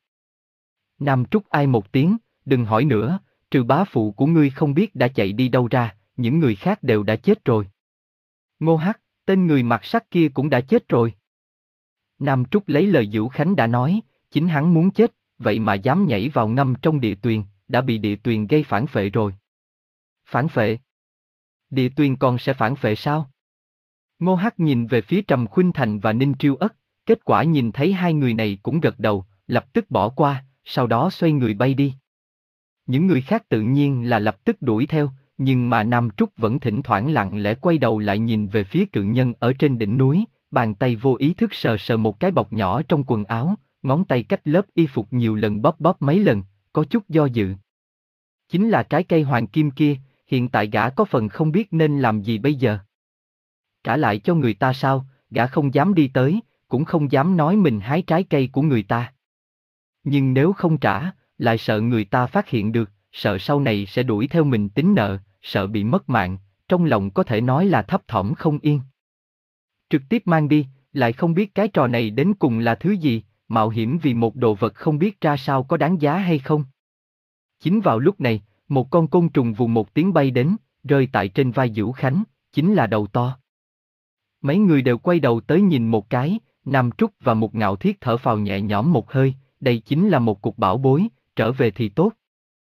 Speaker 1: Nam Trúc ai một tiếng, đừng hỏi nữa, trừ bá phụ của ngươi không biết đã chạy đi đâu ra, những người khác đều đã chết rồi. Ngô Hắc, tên người mặc sắt kia cũng đã chết rồi. Nam Trúc lấy lời Dữu Khánh đã nói, chính hắn muốn chết, vậy mà dám nhảy vào ngâm trong địa tuyền, đã bị địa tuyền gây phản phệ rồi. Phản phệ? Địa tuyền còn sẽ phản phệ sao? Ngô Hắc nhìn về phía Trầm Khuynh Thành và Ninh Triêu Ất, kết quả nhìn thấy hai người này cũng gật đầu, lập tức bỏ qua, sau đó xoay người bay đi. Những người khác tự nhiên là lập tức đuổi theo, nhưng mà Nam Trúc vẫn thỉnh thoảng lặng lẽ quay đầu lại nhìn về phía cự nhân ở trên đỉnh núi, bàn tay vô ý thức sờ sờ một cái bọc nhỏ trong quần áo, ngón tay cách lớp y phục nhiều lần bóp bóp mấy lần, có chút do dự. Chính là trái cây hoàng kim kia, hiện tại gã có phần không biết nên làm gì bây giờ. Trả lại cho người ta sao, gã không dám đi tới, cũng không dám nói mình hái trái cây của người ta. Nhưng nếu không trả, lại sợ người ta phát hiện được, sợ sau này sẽ đuổi theo mình tính nợ, sợ bị mất mạng, trong lòng có thể nói là thấp thỏm không yên. Trực tiếp mang đi, lại không biết cái trò này đến cùng là thứ gì, mạo hiểm vì một đồ vật không biết ra sao có đáng giá hay không. Chính vào lúc này, một con côn trùng vù một tiếng bay đến, rơi tại trên vai Dữu Khánh, chính là đầu to. Mấy người đều quay đầu tới nhìn một cái, Nam Trúc và một Ngạo Thiết thở phào nhẹ nhõm một hơi, đây chính là một cục bảo bối, trở về thì tốt.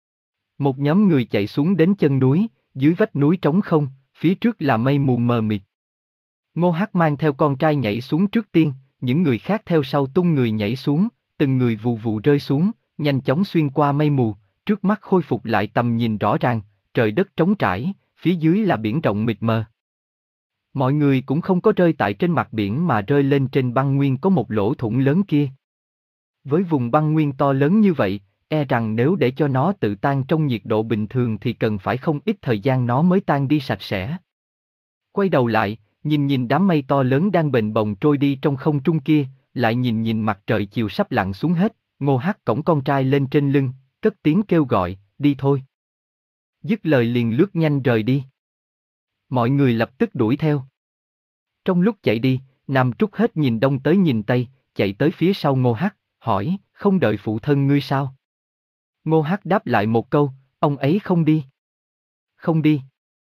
Speaker 1: Một nhóm người chạy xuống đến chân núi, dưới vách núi trống không, phía trước là mây mù mờ mịt. Ngô Hắc mang theo con trai nhảy xuống trước tiên, những người khác theo sau tung người nhảy xuống, từng người vù vù rơi xuống, nhanh chóng xuyên qua mây mù, trước mắt khôi phục lại tầm nhìn rõ ràng, trời đất trống trải, phía dưới là biển rộng mịt mờ. Mọi người cũng không có rơi tại trên mặt biển mà rơi lên trên băng nguyên có một lỗ thủng lớn kia. Với vùng băng nguyên to lớn như vậy, e rằng nếu để cho nó tự tan trong nhiệt độ bình thường thì cần phải không ít thời gian nó mới tan đi sạch sẽ. Quay đầu lại, nhìn nhìn đám mây to lớn đang bềnh bồng trôi đi trong không trung kia, lại nhìn nhìn mặt trời chiều sắp lặn xuống hết, Ngô Hắc cõng con trai lên trên lưng, cất tiếng kêu gọi, đi thôi. Dứt lời liền lướt nhanh rời đi. Mọi người lập tức đuổi theo. Trong lúc chạy đi, Nam Trúc hết nhìn đông tới nhìn tây, chạy tới phía sau Ngô Hắc, hỏi, không đợi phụ thân ngươi sao? Ngô Hắc đáp lại một câu, ông ấy không đi. Không đi.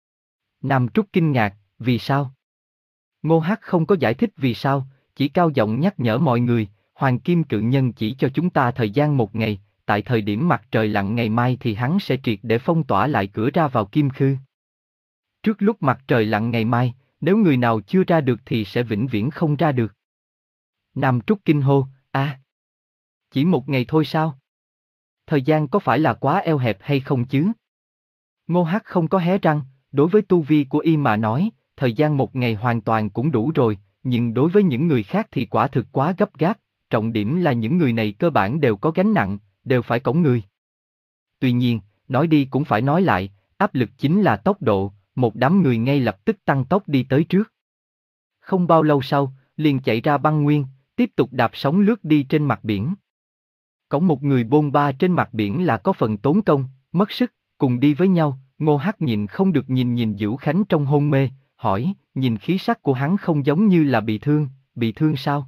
Speaker 1: Nam Trúc kinh ngạc, vì sao? Ngô Hắc không có giải thích vì sao, chỉ cao giọng nhắc nhở mọi người, Hoàng Kim Cự Nhân chỉ cho chúng ta thời gian một ngày, tại thời điểm mặt trời lặn ngày mai thì hắn sẽ triệt để phong tỏa lại cửa ra vào Kim Khư. Trước lúc mặt trời lặn ngày mai, nếu người nào chưa ra được thì sẽ vĩnh viễn không ra được. Nam Trúc kinh hô, a, à, chỉ một ngày thôi sao? Thời gian có phải là quá eo hẹp hay không chứ? Ngô Hắc không có hé răng, đối với tu vi của y mà nói, thời gian một ngày hoàn toàn cũng đủ rồi, nhưng đối với những người khác thì quả thực quá gấp gáp, trọng điểm là những người này cơ bản đều có gánh nặng, đều phải cõng người. Tuy nhiên, nói đi cũng phải nói lại, áp lực chính là tốc độ, một đám người ngay lập tức tăng tốc đi tới trước. Không bao lâu sau, liền chạy ra băng nguyên, tiếp tục đạp sóng lướt đi trên mặt biển. Cõng một người bôn ba trên mặt biển là có phần tốn công, mất sức, cùng đi với nhau, Ngô Hắc nhìn không được nhìn nhìn Dữu Khánh trong hôn mê, hỏi, nhìn khí sắc của hắn không giống như là bị thương, bị thương sao?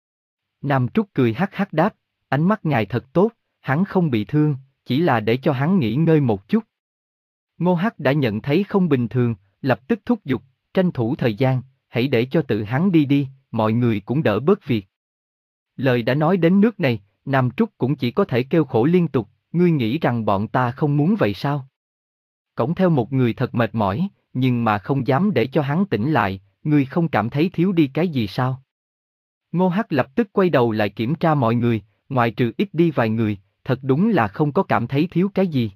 Speaker 1: Nam Trúc cười hắc hắc đáp, ánh mắt ngài thật tốt, hắn không bị thương, chỉ là để cho hắn nghỉ ngơi một chút. Ngô Hắc đã nhận thấy không bình thường, lập tức thúc giục, tranh thủ thời gian, hãy để cho tự hắn đi đi, mọi người cũng đỡ bớt việc. Lời đã nói đến nước này, Nam Trúc cũng chỉ có thể kêu khổ liên tục, ngươi nghĩ rằng bọn ta không muốn vậy sao? Cõng theo một người thật mệt mỏi, nhưng mà không dám để cho hắn tỉnh lại, ngươi không cảm thấy thiếu đi cái gì sao? Ngô Hắc lập tức quay đầu lại kiểm tra mọi người, Ngoại trừ ít đi vài người, thật đúng là không có cảm thấy thiếu cái gì.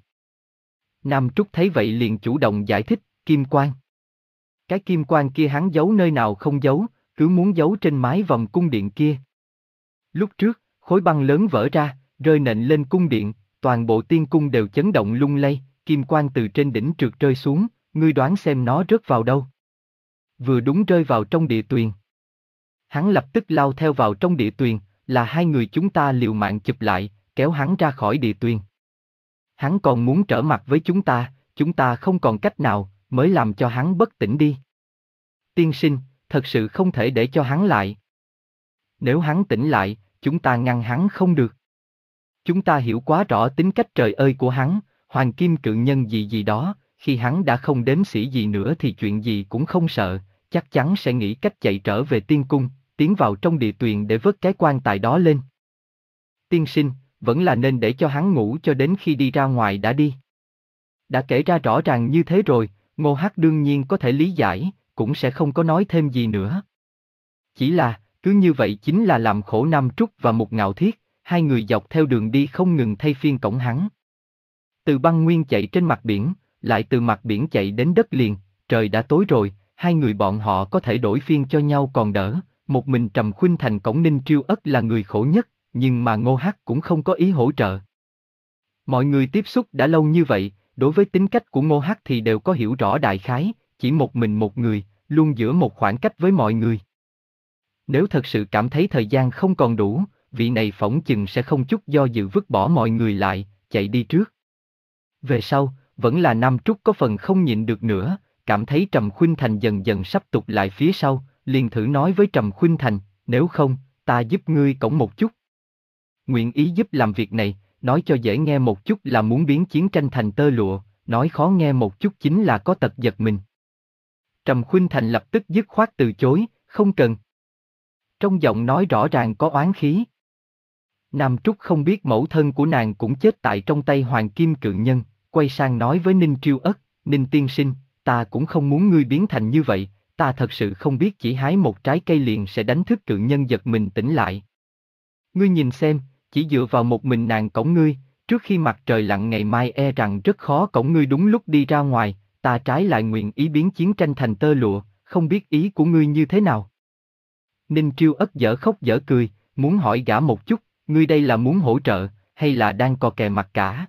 Speaker 1: Nam Trúc thấy vậy liền chủ động giải thích, kim quan. Cái kim quan kia hắn giấu nơi nào không giấu, cứ muốn giấu trên mái vòm cung điện kia. Lúc trước, khối băng lớn vỡ ra, rơi nện lên cung điện, toàn bộ tiên cung đều chấn động lung lay, kim quan từ trên đỉnh trượt rơi xuống, ngươi đoán xem nó rớt vào đâu. Vừa đúng rơi vào trong địa tuyền. Hắn lập tức lao theo vào trong địa tuyền, là hai người chúng ta liều mạng chụp lại, kéo hắn ra khỏi địa tuyền. Hắn còn muốn trở mặt với chúng ta, chúng ta không còn cách nào, mới làm cho hắn bất tỉnh đi. Tiên sinh, thật sự không thể để cho hắn lại. Nếu hắn tỉnh lại, chúng ta ngăn hắn không được. Chúng ta hiểu quá rõ tính cách trời ơi của hắn, hoàng kim cự nhân gì gì đó, khi hắn đã không đếm xỉa gì nữa thì chuyện gì cũng không sợ, chắc chắn sẽ nghĩ cách chạy trở về tiên cung, tiến vào trong địa tuyền để vớt cái quan tài đó lên. Tiên sinh, vẫn là nên để cho hắn ngủ cho đến khi đi ra ngoài đã đi. Đã kể ra rõ ràng như thế rồi, Ngô Hắc đương nhiên có thể lý giải, cũng sẽ không có nói thêm gì nữa. Chỉ là, cứ như vậy chính là làm khổ Nam Trúc và Mục Ngạo Thiết, hai người dọc theo đường đi không ngừng thay phiên cõng hắn. Từ băng nguyên chạy trên mặt biển, lại từ mặt biển chạy đến đất liền, trời đã tối rồi, hai người bọn họ có thể đổi phiên cho nhau còn đỡ, một mình Trầm Khuynh Thành cõng Ninh Triêu Ất là người khổ nhất, nhưng mà Ngô Hắc cũng không có ý hỗ trợ. Mọi người tiếp xúc đã lâu như vậy, đối với tính cách của Ngô Hắc thì đều có hiểu rõ đại khái, chỉ một mình một người, luôn giữ một khoảng cách với mọi người. Nếu thật sự cảm thấy thời gian không còn đủ, vị này phỏng chừng sẽ không chút do dự vứt bỏ mọi người lại, chạy đi trước. Về sau, vẫn là Nam Trúc có phần không nhịn được nữa, cảm thấy Trầm Khuynh Thành dần dần sắp tụt lại phía sau, liền thử nói với Trầm Khuynh Thành, nếu không, ta giúp ngươi cõng một chút. Nguyện ý giúp làm việc này, nói cho dễ nghe một chút là muốn biến chiến tranh thành tơ lụa, nói khó nghe một chút chính là có tật giật mình. Trầm Khuynh Thành lập tức dứt khoát từ chối, không cần. Trong giọng nói rõ ràng có oán khí. Nam Trúc không biết mẫu thân của nàng cũng chết tại trong tay Hoàng Kim Cự Nhân, quay sang nói với Ninh Triêu Ất, Ninh tiên sinh, ta cũng không muốn ngươi biến thành như vậy, ta thật sự không biết chỉ hái một trái cây liền sẽ đánh thức cự nhân giật mình tỉnh lại. Ngươi nhìn xem, chỉ dựa vào một mình nàng cõng ngươi, trước khi mặt trời lặn ngày mai e rằng rất khó cõng ngươi đúng lúc đi ra ngoài, ta trái lại nguyện ý biến chiến tranh thành tơ lụa, không biết ý của ngươi như thế nào. Ninh Triêu Ất dở khóc dở cười, muốn hỏi gã một chút, ngươi đây là muốn hỗ trợ, hay là đang cò kè mặt cả?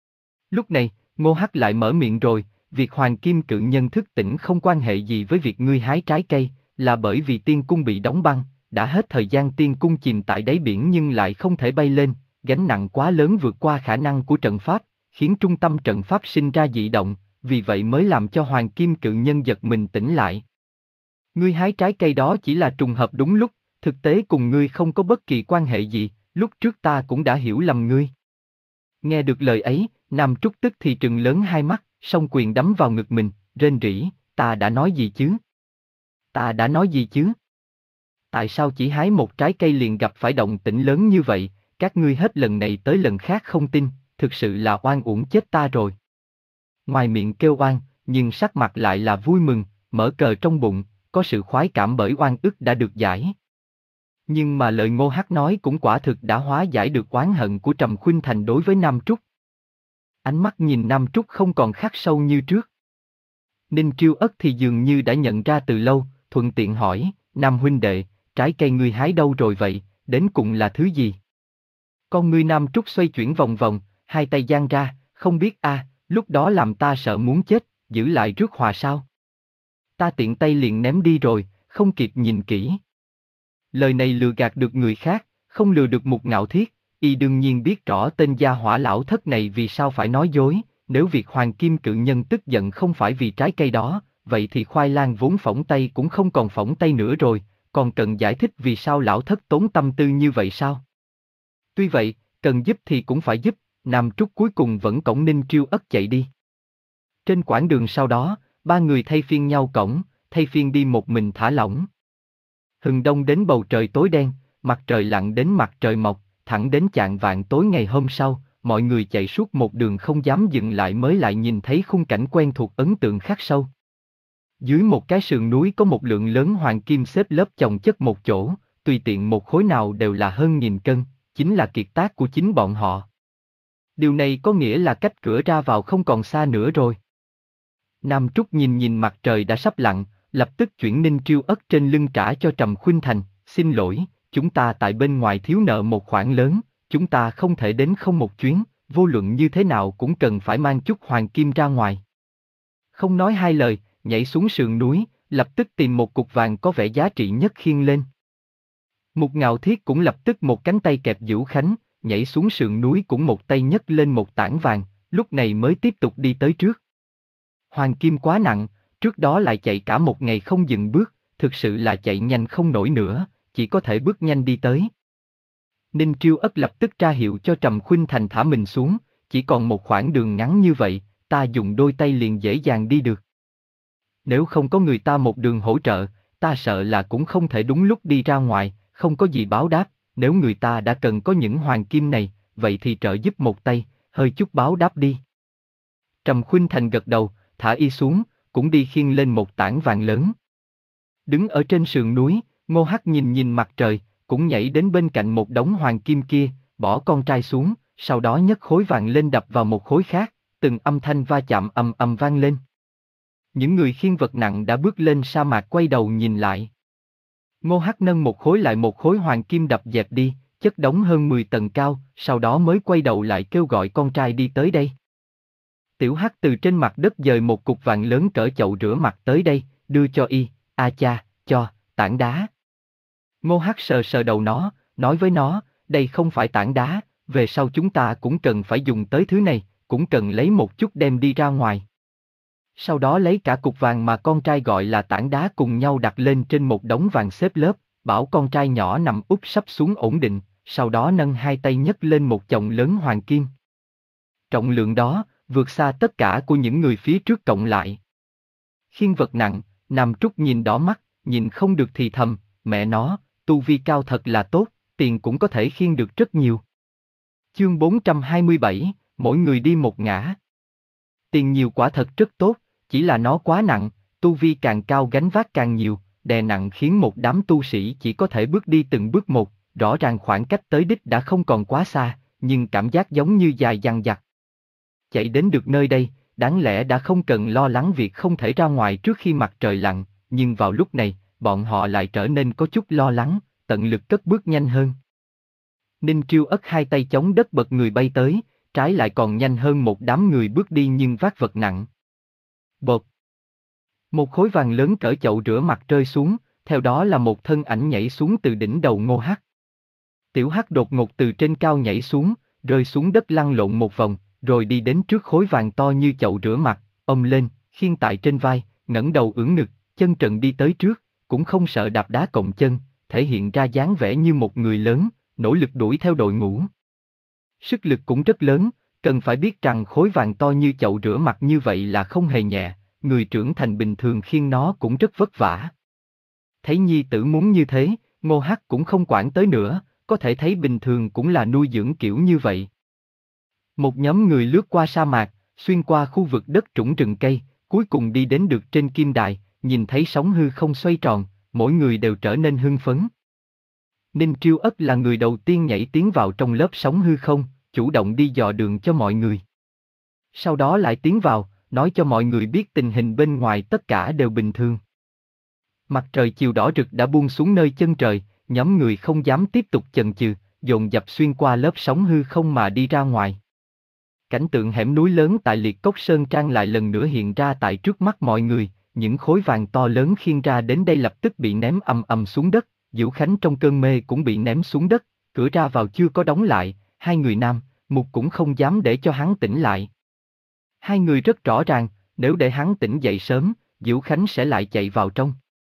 Speaker 1: Lúc này, Ngô Hắc lại mở miệng rồi, việc Hoàng Kim Cự Nhân thức tỉnh không quan hệ gì với việc ngươi hái trái cây, là bởi vì tiên cung bị đóng băng, đã hết thời gian tiên cung chìm tại đáy biển nhưng lại không thể bay lên, gánh nặng quá lớn vượt qua khả năng của trận pháp, khiến trung tâm trận pháp sinh ra dị động, vì vậy mới làm cho Hoàng Kim Cự Nhân giật mình tỉnh lại. Ngươi hái trái cây đó chỉ là trùng hợp đúng lúc, thực tế cùng ngươi không có bất kỳ quan hệ gì, lúc trước ta cũng đã hiểu lầm ngươi. Nghe được lời ấy, Nam Trúc tức thì trừng lớn hai mắt, song quyền đấm vào ngực mình, rên rỉ, ta đã nói gì chứ? Ta đã nói gì chứ? Tại sao chỉ hái một trái cây liền gặp phải động tĩnh lớn như vậy, các ngươi hết lần này tới lần khác không tin, thực sự là oan uổng chết ta rồi. Ngoài miệng kêu oan, nhưng sắc mặt lại là vui mừng, mở cờ trong bụng, có sự khoái cảm bởi oan ức đã được giải. Nhưng mà lời Ngô Hắc nói cũng quả thực đã hóa giải được oán hận của Trầm Khuynh Thành đối với Nam Trúc. Ánh mắt nhìn Nam Trúc không còn khắc sâu như trước. Ninh Triêu Ất thì dường như đã nhận ra từ lâu, thuận tiện hỏi, Nam huynh đệ, trái cây ngươi hái đâu rồi vậy, đến cùng là thứ gì? Con ngươi Nam Trúc xoay chuyển vòng vòng, hai tay giang ra, không biết a, à, lúc đó làm ta sợ muốn chết, giữ lại rước hòa sao? Ta tiện tay liền ném đi rồi, không kịp nhìn kỹ. Lời này lừa gạt được người khác, không lừa được Mục Ngạo Thiết, y đương nhiên biết rõ tên gia hỏa lão thất này vì sao phải nói dối, nếu việc Hoàng Kim Cự Nhân tức giận không phải vì trái cây đó, vậy thì khoai lang vốn phỏng tay cũng không còn phỏng tay nữa rồi, còn cần giải thích vì sao lão thất tốn tâm tư như vậy sao? Tuy vậy, cần giúp thì cũng phải giúp, Nam Trúc cuối cùng vẫn cõng Ninh Triêu Ất chạy đi. Trên quãng đường sau đó, ba người thay phiên nhau cõng, thay phiên đi một mình thả lỏng. Hừng đông đến bầu trời tối đen, mặt trời lặn đến mặt trời mọc, thẳng đến chạng vạng tối ngày hôm sau, mọi người chạy suốt một đường không dám dừng lại mới lại nhìn thấy khung cảnh quen thuộc ấn tượng khắc sâu. Dưới một cái sườn núi có một lượng lớn hoàng kim xếp lớp chồng chất một chỗ, tùy tiện một khối nào đều là hơn nghìn cân, chính là kiệt tác của chính bọn họ. Điều này có nghĩa là cách cửa ra vào không còn xa nữa rồi. Nam Trúc nhìn nhìn mặt trời đã sắp lặn, lập tức chuyển Ninh Triêu Ất trên lưng trả cho Trầm Khuynh Thành, xin lỗi, chúng ta tại bên ngoài thiếu nợ một khoản lớn, chúng ta không thể đến không một chuyến, vô luận như thế nào cũng cần phải mang chút hoàng kim ra ngoài. Không nói hai lời, nhảy xuống sườn núi, lập tức tìm một cục vàng có vẻ giá trị nhất khiêng lên. Mục Ngạo Thiết cũng lập tức một cánh tay kẹp Vũ Khánh, nhảy xuống sườn núi cũng một tay nhấc lên một tảng vàng, lúc này mới tiếp tục đi tới trước. Hoàng kim quá nặng, trước đó lại chạy cả một ngày không dừng bước, thực sự là chạy nhanh không nổi nữa, chỉ có thể bước nhanh đi tới. Ninh Triêu Ất lập tức ra hiệu cho Trầm Khuynh Thành thả mình xuống, chỉ còn một khoảng đường ngắn như vậy, ta dùng đôi tay liền dễ dàng đi được. Nếu không có người ta một đường hỗ trợ, ta sợ là cũng không thể đúng lúc đi ra ngoài, không có gì báo đáp, nếu người ta đã cần có những hoàng kim này, vậy thì trợ giúp một tay, hơi chút báo đáp đi. Trầm Khuynh Thành gật đầu, thả y xuống, cũng đi khiêng lên một tảng vàng lớn. Đứng ở trên sườn núi, Ngô Hắc nhìn nhìn mặt trời, cũng nhảy đến bên cạnh một đống hoàng kim kia, bỏ con trai xuống, sau đó nhấc khối vàng lên đập vào một khối khác, từng âm thanh va chạm ầm ầm vang lên. Những người khiêng vật nặng đã bước lên sa mạc quay đầu nhìn lại. Ngô Hắc nâng một khối lại một khối hoàng kim đập dẹp đi, chất đống hơn mười tầng cao, sau đó mới quay đầu lại kêu gọi con trai đi tới đây. Tiểu Hắc từ trên mặt đất dời một cục vàng lớn cỡ chậu rửa mặt tới đây, đưa cho y, a cha, cho, tảng đá. Ngô Hắc sờ sờ đầu nó, nói với nó, đây không phải tảng đá, về sau chúng ta cũng cần phải dùng tới thứ này, cũng cần lấy một chút đem đi ra ngoài. Sau đó lấy cả cục vàng mà con trai gọi là tảng đá cùng nhau đặt lên trên một đống vàng xếp lớp, bảo con trai nhỏ nằm úp sấp xuống ổn định, sau đó nâng hai tay nhấc lên một chồng lớn hoàng kim. Trọng lượng đó, vượt xa tất cả của những người phía trước cộng lại. Khiêng vật nặng, Nam Trúc nhìn đỏ mắt, nhìn không được thì thầm, mẹ nó, tu vi cao thật là tốt, tiền cũng có thể khiêng được rất nhiều. Chương bốn trăm hai mươi bảy, mỗi người đi một ngã. Tiền nhiều quả thật rất tốt, chỉ là nó quá nặng, tu vi càng cao gánh vác càng nhiều, đè nặng khiến một đám tu sĩ chỉ có thể bước đi từng bước một, rõ ràng khoảng cách tới đích đã không còn quá xa, nhưng cảm giác giống như dài dằng dặc. Chạy đến được nơi đây, đáng lẽ đã không cần lo lắng việc không thể ra ngoài trước khi mặt trời lặn, nhưng vào lúc này, bọn họ lại trở nên có chút lo lắng, tận lực cất bước nhanh hơn. Ninh Triêu Ất hai tay chống đất bật người bay tới, trái lại còn nhanh hơn một đám người bước đi nhưng vác vật nặng. Bột. Một khối vàng lớn cỡ chậu rửa mặt rơi xuống, theo đó là một thân ảnh nhảy xuống từ đỉnh đầu Ngô Hắc. Tiểu Hắc đột ngột từ trên cao nhảy xuống, rơi xuống đất lăn lộn một vòng, rồi đi đến trước khối vàng to như chậu rửa mặt, ôm lên, khiêng tại trên vai, ngẩng đầu ưỡn ngực, chân trần đi tới trước, cũng không sợ đạp đá cộm chân, thể hiện ra dáng vẻ như một người lớn, nỗ lực đuổi theo đội ngũ. Sức lực cũng rất lớn, cần phải biết rằng khối vàng to như chậu rửa mặt như vậy là không hề nhẹ, người trưởng thành bình thường khiêng nó cũng rất vất vả. Thấy nhi tử muốn như thế, Ngô Hắc cũng không quản tới nữa, có thể thấy bình thường cũng là nuôi dưỡng kiểu như vậy. Một nhóm người lướt qua sa mạc, xuyên qua khu vực đất trũng rừng cây, cuối cùng đi đến được trên kim đài, nhìn thấy sóng hư không xoay tròn, mỗi người đều trở nên hưng phấn. Ninh Triêu Ất là người đầu tiên nhảy tiến vào trong lớp sóng hư không, chủ động đi dò đường cho mọi người. Sau đó lại tiến vào, nói cho mọi người biết tình hình bên ngoài tất cả đều bình thường. Mặt trời chiều đỏ rực đã buông xuống nơi chân trời, nhóm người không dám tiếp tục chần chừ, dồn dập xuyên qua lớp sóng hư không mà đi ra ngoài. Cảnh tượng hẻm núi lớn tại Liệt Cốc Sơn Trang lại lần nữa hiện ra tại trước mắt mọi người, những khối vàng to lớn khiêng ra đến đây lập tức bị ném ầm ầm xuống đất, Vũ Khánh trong cơn mê cũng bị ném xuống đất, cửa ra vào chưa có đóng lại, hai người nam, Mục cũng không dám để cho hắn tỉnh lại. Hai người rất rõ ràng, nếu để hắn tỉnh dậy sớm, Vũ Khánh sẽ lại chạy vào trong.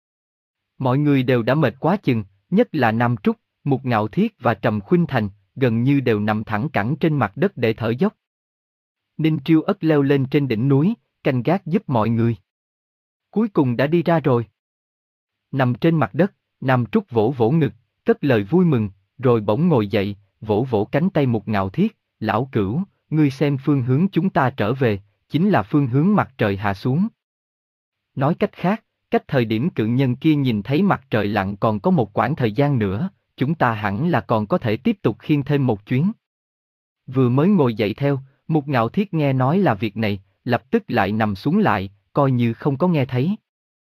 Speaker 1: Mọi người đều đã mệt quá chừng, nhất là Nam Trúc, Mục Ngạo Thiết và Trầm Khuynh Thành, gần như đều nằm thẳng cẳng trên mặt đất để thở dốc. Ninh Triêu Ất leo lên trên đỉnh núi, canh gác giúp mọi người. Cuối cùng đã đi ra rồi. Nằm trên mặt đất, Nam Trúc vỗ vỗ ngực, cất lời vui mừng, rồi bỗng ngồi dậy, vỗ vỗ cánh tay Mục Ngạo Thiết, lão cửu, ngươi xem phương hướng chúng ta trở về, chính là phương hướng mặt trời hạ xuống. Nói cách khác, cách thời điểm cự nhân kia nhìn thấy mặt trời lặn còn có một quãng thời gian nữa, chúng ta hẳn là còn có thể tiếp tục khiêng thêm một chuyến. Vừa mới ngồi dậy theo, Mục Ngạo Thiết nghe nói là việc này, lập tức lại nằm xuống lại, coi như không có nghe thấy.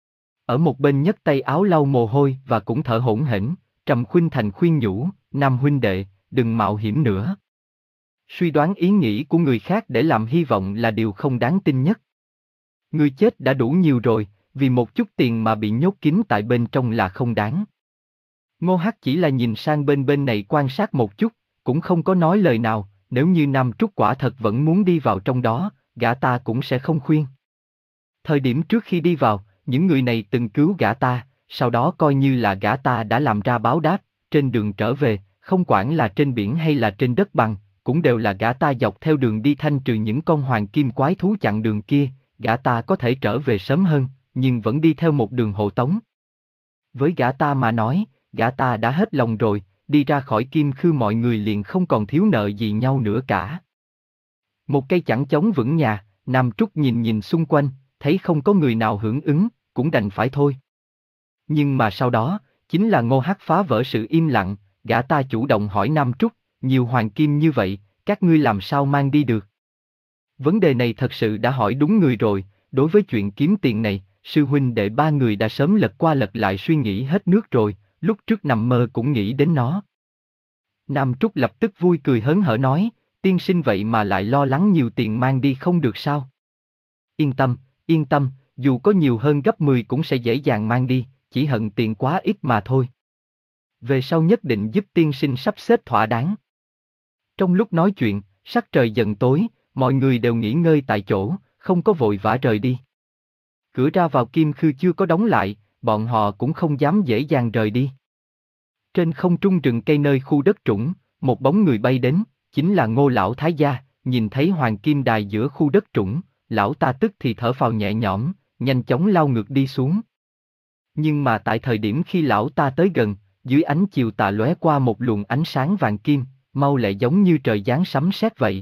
Speaker 1: Ở một bên nhấc tay áo lau mồ hôi và cũng thở hổn hển, Trầm Khuynh Thành khuyên nhủ, Nam huynh đệ, đừng mạo hiểm nữa. Suy đoán ý nghĩ của người khác để làm hy vọng là điều không đáng tin nhất. Người chết đã đủ nhiều rồi, vì một chút tiền mà bị nhốt kín tại bên trong là không đáng. Ngô Hắc chỉ là nhìn sang bên bên này quan sát một chút, cũng không có nói lời nào, nếu như Nam Trúc quả thật vẫn muốn đi vào trong đó, gã ta cũng sẽ không khuyên. Thời điểm trước khi đi vào, những người này từng cứu gã ta, sau đó coi như là gã ta đã làm ra báo đáp, trên đường trở về, không quản là trên biển hay là trên đất bằng, cũng đều là gã ta dọc theo đường đi thanh trừ những con hoàng kim quái thú chặn đường kia, gã ta có thể trở về sớm hơn, nhưng vẫn đi theo một đường hộ tống. Với gã ta mà nói, gã ta đã hết lòng rồi, đi ra khỏi Kim Khư mọi người liền không còn thiếu nợ gì nhau nữa cả. Một cây chẳng chống vững nhà, Nam Trúc nhìn nhìn xung quanh, thấy không có người nào hưởng ứng, cũng đành phải thôi. Nhưng mà sau đó, chính là Ngô Hắc phá vỡ sự im lặng, gã ta chủ động hỏi Nam Trúc, nhiều hoàng kim như vậy, các ngươi làm sao mang đi được? Vấn đề này thật sự đã hỏi đúng người rồi, đối với chuyện kiếm tiền này, sư huynh đệ ba người đã sớm lật qua lật lại suy nghĩ hết nước rồi, lúc trước nằm mơ cũng nghĩ đến nó. Nam Trúc lập tức vui cười hớn hở nói, tiên sinh vậy mà lại lo lắng nhiều tiền mang đi không được sao? Yên tâm, yên tâm, dù có nhiều hơn gấp mười cũng sẽ dễ dàng mang đi, chỉ hận tiền quá ít mà thôi. Về sau nhất định giúp tiên sinh sắp xếp thỏa đáng. Trong lúc nói chuyện, sắc trời dần tối, mọi người đều nghỉ ngơi tại chỗ, không có vội vã rời đi. Cửa ra vào Kim Khư chưa có đóng lại, bọn họ cũng không dám dễ dàng rời đi. Trên không trung rừng cây nơi khu đất trũng, một bóng người bay đến, chính là Ngô lão thái gia, nhìn thấy hoàng kim đài giữa khu đất trũng, lão ta tức thì thở phào nhẹ nhõm, nhanh chóng lao ngược đi xuống. Nhưng mà tại thời điểm khi lão ta tới gần, dưới ánh chiều tà lóe qua một luồng ánh sáng vàng kim, mau lẹ giống như trời giáng sấm sét vậy.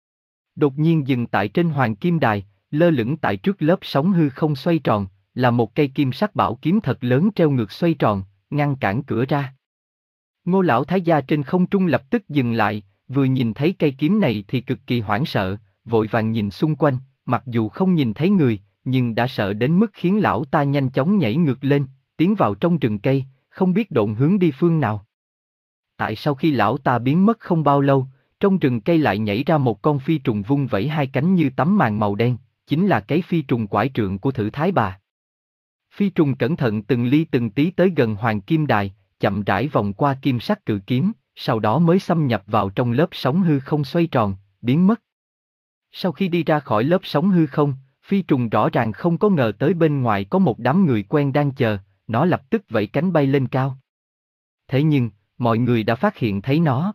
Speaker 1: Đột nhiên dừng tại trên hoàng kim đài, lơ lửng tại trước lớp sóng hư không xoay tròn, là một cây kim sắc bảo kiếm thật lớn treo ngược xoay tròn, ngăn cản cửa ra. Ngô lão thái gia trên không trung lập tức dừng lại, vừa nhìn thấy cây kiếm này thì cực kỳ hoảng sợ, vội vàng nhìn xung quanh, mặc dù không nhìn thấy người, nhưng đã sợ đến mức khiến lão ta nhanh chóng nhảy ngược lên, tiến vào trong rừng cây, không biết độn hướng đi phương nào. Tại sau khi lão ta biến mất không bao lâu, trong rừng cây lại nhảy ra một con phi trùng vung vẩy hai cánh như tấm màn màu đen, chính là cái phi trùng quải trượng của Thử Thái Bà. Phi trùng cẩn thận từng ly từng tí tới gần hoàng kim đài, chậm rãi vòng qua kim sắc cự kiếm, sau đó mới xâm nhập vào trong lớp sóng hư không xoay tròn, biến mất. Sau khi đi ra khỏi lớp sóng hư không, phi trùng rõ ràng không có ngờ tới bên ngoài có một đám người quen đang chờ, nó lập tức vẫy cánh bay lên cao. Thế nhưng, mọi người đã phát hiện thấy nó.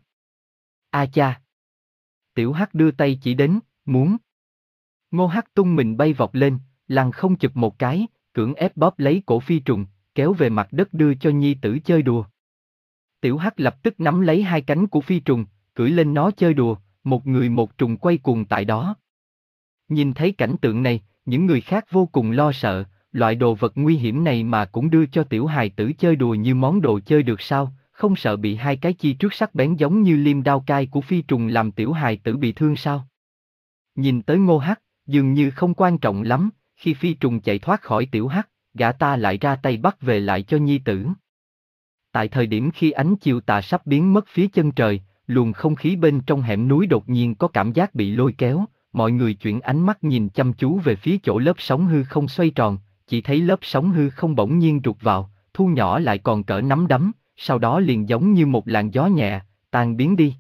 Speaker 1: A cha! Tiểu Hắc đưa tay chỉ đến, muốn. Ngô Hắc tung mình bay vọt lên, lăng không chụp một cái, cưỡng ép bóp lấy cổ phi trùng, kéo về mặt đất đưa cho nhi tử chơi đùa. Tiểu Hắc lập tức nắm lấy hai cánh của phi trùng, cưỡi lên nó chơi đùa, một người một trùng quay cuồng tại đó. Nhìn thấy cảnh tượng này, những người khác vô cùng lo sợ, loại đồ vật nguy hiểm này mà cũng đưa cho tiểu hài tử chơi đùa như món đồ chơi được sao, không sợ bị hai cái chi trước sắc bén giống như liêm đao cai của phi trùng làm tiểu hài tử bị thương sao? Nhìn tới Ngô Hắc, dường như không quan trọng lắm, khi phi trùng chạy thoát khỏi tiểu Hắc, gã ta lại ra tay bắt về lại cho nhi tử. Tại thời điểm khi ánh chiều tà sắp biến mất phía chân trời, luồng không khí bên trong hẻm núi đột nhiên có cảm giác bị lôi kéo, mọi người chuyển ánh mắt nhìn chăm chú về phía chỗ lớp sóng hư không xoay tròn, chỉ thấy lớp sóng hư không bỗng nhiên rụt vào, thu nhỏ lại còn cỡ nắm đấm, sau đó liền giống như một làn gió nhẹ, tan biến đi.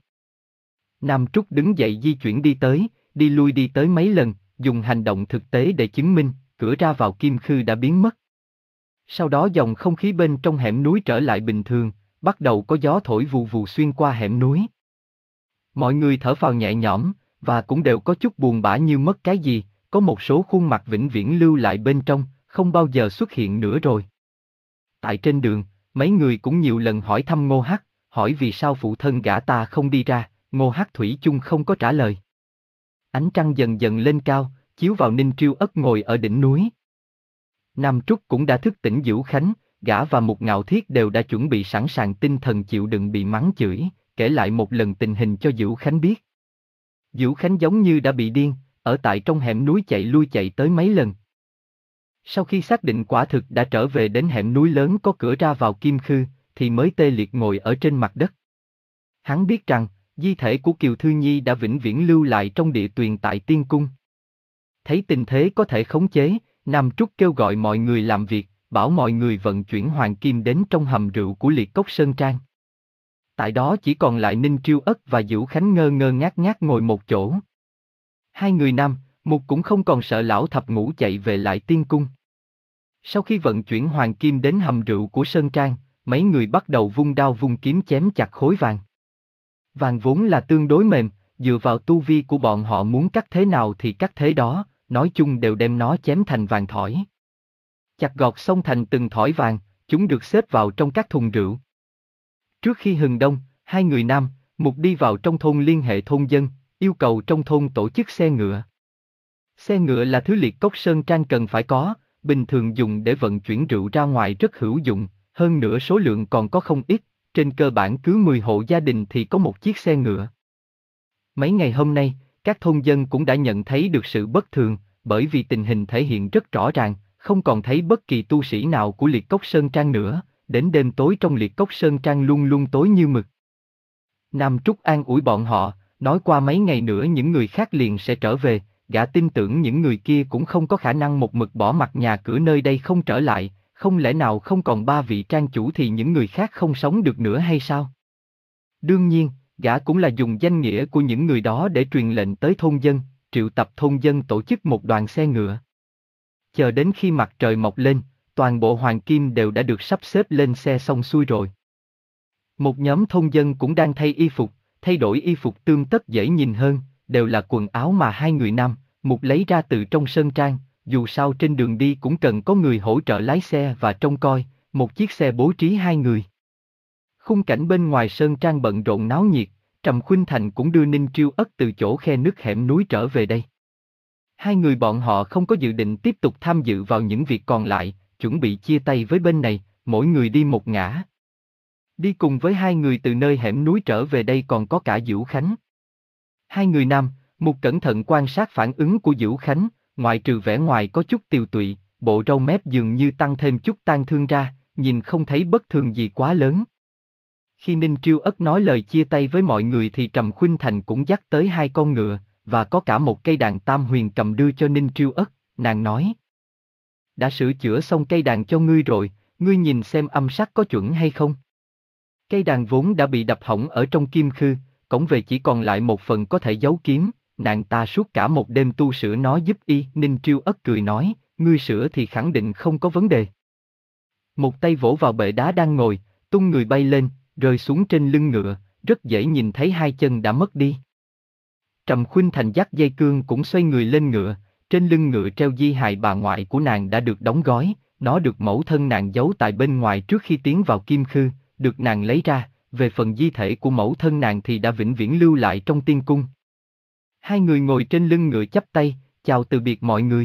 Speaker 1: Nam Trúc đứng dậy di chuyển đi tới, đi lui đi tới mấy lần, dùng hành động thực tế để chứng minh, cửa ra vào Kim Khư đã biến mất. Sau đó dòng không khí bên trong hẻm núi trở lại bình thường, bắt đầu có gió thổi vù vù xuyên qua hẻm núi. Mọi người thở phào nhẹ nhõm, và cũng đều có chút buồn bã như mất cái gì, có một số khuôn mặt vĩnh viễn lưu lại bên trong, không bao giờ xuất hiện nữa rồi. Tại trên đường, mấy người cũng nhiều lần hỏi thăm Ngô Hắc, hỏi vì sao phụ thân gã ta không đi ra, Ngô Hắc thủy chung không có trả lời. Ánh trăng dần dần lên cao, chiếu vào Ninh Triêu Ất ngồi ở đỉnh núi. Nam Trúc cũng đã thức tỉnh Dữu Khánh, gã và Mục Ngạo Thiết đều đã chuẩn bị sẵn sàng tinh thần chịu đựng bị mắng chửi, kể lại một lần tình hình cho Dữu Khánh biết. Dữu Khánh giống như đã bị điên, ở tại trong hẻm núi chạy lui chạy tới mấy lần. Sau khi xác định quả thực đã trở về đến hẻm núi lớn có cửa ra vào Kim Khư, thì mới tê liệt ngồi ở trên mặt đất. Hắn biết rằng, di thể của Kiều Thư Nhi đã vĩnh viễn lưu lại trong địa tuyền tại Tiên Cung. Thấy tình thế có thể khống chế, Nam Trúc kêu gọi mọi người làm việc, bảo mọi người vận chuyển hoàng kim đến trong hầm rượu của Liệt Cốc Sơn Trang. Tại đó chỉ còn lại Ninh Triêu Ất và Dữu Khánh ngơ ngơ ngác ngác ngồi một chỗ. Hai người Nam, Mục cũng không còn sợ lão thập ngũ chạy về lại Tiên Cung. Sau khi vận chuyển hoàng kim đến hầm rượu của Sơn Trang, mấy người bắt đầu vung đao vung kiếm chém chặt khối vàng. Vàng vốn là tương đối mềm, dựa vào tu vi của bọn họ muốn cắt thế nào thì cắt thế đó, nói chung đều đem nó chém thành vàng thỏi. Chặt gọt xong thành từng thỏi vàng, chúng được xếp vào trong các thùng rượu. Trước khi hừng đông, hai người Nam, Mục đi vào trong thôn liên hệ thôn dân, yêu cầu trong thôn tổ chức xe ngựa. Xe ngựa là thứ Liệt Cốc Sơn Trang cần phải có, bình thường dùng để vận chuyển rượu ra ngoài rất hữu dụng, hơn nữa số lượng còn có không ít, trên cơ bản cứ mười hộ gia đình thì có một chiếc xe ngựa. Mấy ngày hôm nay, các thôn dân cũng đã nhận thấy được sự bất thường, bởi vì tình hình thể hiện rất rõ ràng, không còn thấy bất kỳ tu sĩ nào của Liệt Cốc Sơn Trang nữa, đến đêm tối trong Liệt Cốc Sơn Trang luôn luôn tối như mực. Nam Trúc an ủi bọn họ, nói qua mấy ngày nữa những người khác liền sẽ trở về, gã tin tưởng những người kia cũng không có khả năng một mực bỏ mặt nhà cửa nơi đây không trở lại, không lẽ nào không còn ba vị trang chủ thì những người khác không sống được nữa hay sao? Đương nhiên, gã cũng là dùng danh nghĩa của những người đó để truyền lệnh tới thôn dân, triệu tập thôn dân tổ chức một đoàn xe ngựa. Chờ đến khi mặt trời mọc lên, toàn bộ hoàng kim đều đã được sắp xếp lên xe xong xuôi rồi. Một nhóm thôn dân cũng đang thay y phục, thay đổi y phục tươm tất dễ nhìn hơn, đều là quần áo mà hai người Nam, Mục lấy ra từ trong sơn trang, dù sao trên đường đi cũng cần có người hỗ trợ lái xe và trông coi, một chiếc xe bố trí hai người. Khung cảnh bên ngoài sơn trang bận rộn náo nhiệt, Trầm Khuynh Thành cũng đưa Ninh Triêu Ất từ chỗ khe nứt hẻm núi trở về đây. Hai người bọn họ không có dự định tiếp tục tham dự vào những việc còn lại, chuẩn bị chia tay với bên này, mỗi người đi một ngả. Đi cùng với hai người từ nơi hẻm núi trở về đây còn có cả Dữu Khánh. Hai người Nam, Mục cẩn thận quan sát phản ứng của Dữu Khánh, ngoại trừ vẻ ngoài có chút tiều tụy, bộ râu mép dường như tăng thêm chút tang thương ra, nhìn không thấy bất thường gì quá lớn. Khi Ninh Triêu Ất nói lời chia tay với mọi người thì Trầm Khuynh Thành cũng dắt tới hai con ngựa, và có cả một cây đàn tam huyền cầm đưa cho Ninh Triêu Ất, nàng nói. Đã sửa chữa xong cây đàn cho ngươi rồi, ngươi nhìn xem âm sắc có chuẩn hay không? Cây đàn vốn đã bị đập hỏng ở trong Kim Khư, cổng về chỉ còn lại một phần có thể giấu kiếm, nàng ta suốt cả một đêm tu sửa nó giúp y. Ninh Triêu Ất cười nói, ngươi sửa thì khẳng định không có vấn đề. Một tay vỗ vào bệ đá đang ngồi, tung người bay lên, rơi xuống trên lưng ngựa, rất dễ nhìn thấy hai chân đã mất đi. Trầm Khuynh Thành dắt dây cương cũng xoay người lên ngựa, trên lưng ngựa treo di hài bà ngoại của nàng đã được đóng gói, nó được mẫu thân nàng giấu tại bên ngoài trước khi tiến vào Kim Khư, được nàng lấy ra, về phần di thể của mẫu thân nàng thì đã vĩnh viễn lưu lại trong Tiên Cung. Hai người ngồi trên lưng ngựa chắp tay, chào từ biệt mọi người.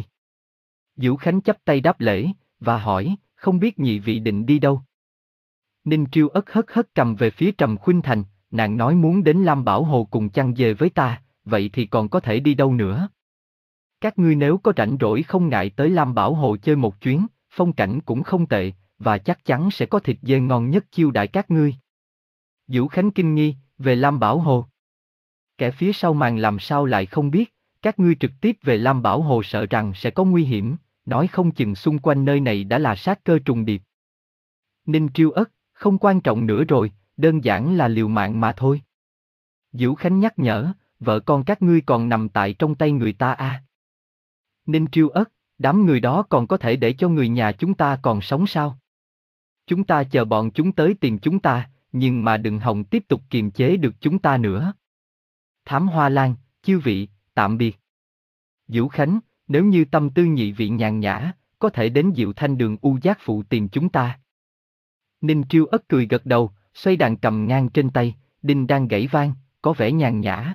Speaker 1: Dữu Khánh chắp tay đáp lễ, và hỏi, không biết nhị vị định đi đâu? Ninh Triêu Ất hất hất cầm về phía Trầm Khuynh Thành, nàng nói muốn đến Lam Bảo Hồ cùng chăn về với ta, vậy thì còn có thể đi đâu nữa? Các ngươi nếu có rảnh rỗi không ngại tới Lam Bảo Hồ chơi một chuyến, phong cảnh cũng không tệ, và chắc chắn sẽ có thịt dê ngon nhất chiêu đãi các ngươi. Dữu Khánh kinh nghi, về Lam Bảo Hồ. Kẻ phía sau màn làm sao lại không biết, các ngươi trực tiếp về Lam Bảo Hồ sợ rằng sẽ có nguy hiểm, nói không chừng xung quanh nơi này đã là sát cơ trùng điệp. Ninh Triêu Ất, không quan trọng nữa rồi, đơn giản là liều mạng mà thôi. Dữu Khánh nhắc nhở, vợ con các ngươi còn nằm tại trong tay người ta à. Ninh Triêu Ất, đám người đó còn có thể để cho người nhà chúng ta còn sống sao? Chúng ta chờ bọn chúng tới tìm chúng ta, nhưng mà đừng hòng tiếp tục kiềm chế được chúng ta nữa. Thám Hoa Lan, chư vị, tạm biệt. Dữu Khánh, nếu như tâm tư nhị vị nhàn nhã, có thể đến Diệu Thanh Đường U Giác Phụ tìm chúng ta. Ninh Triêu Ất cười gật đầu, xoay đàn cầm ngang trên tay, đinh đang gãy vang, có vẻ nhàn nhã.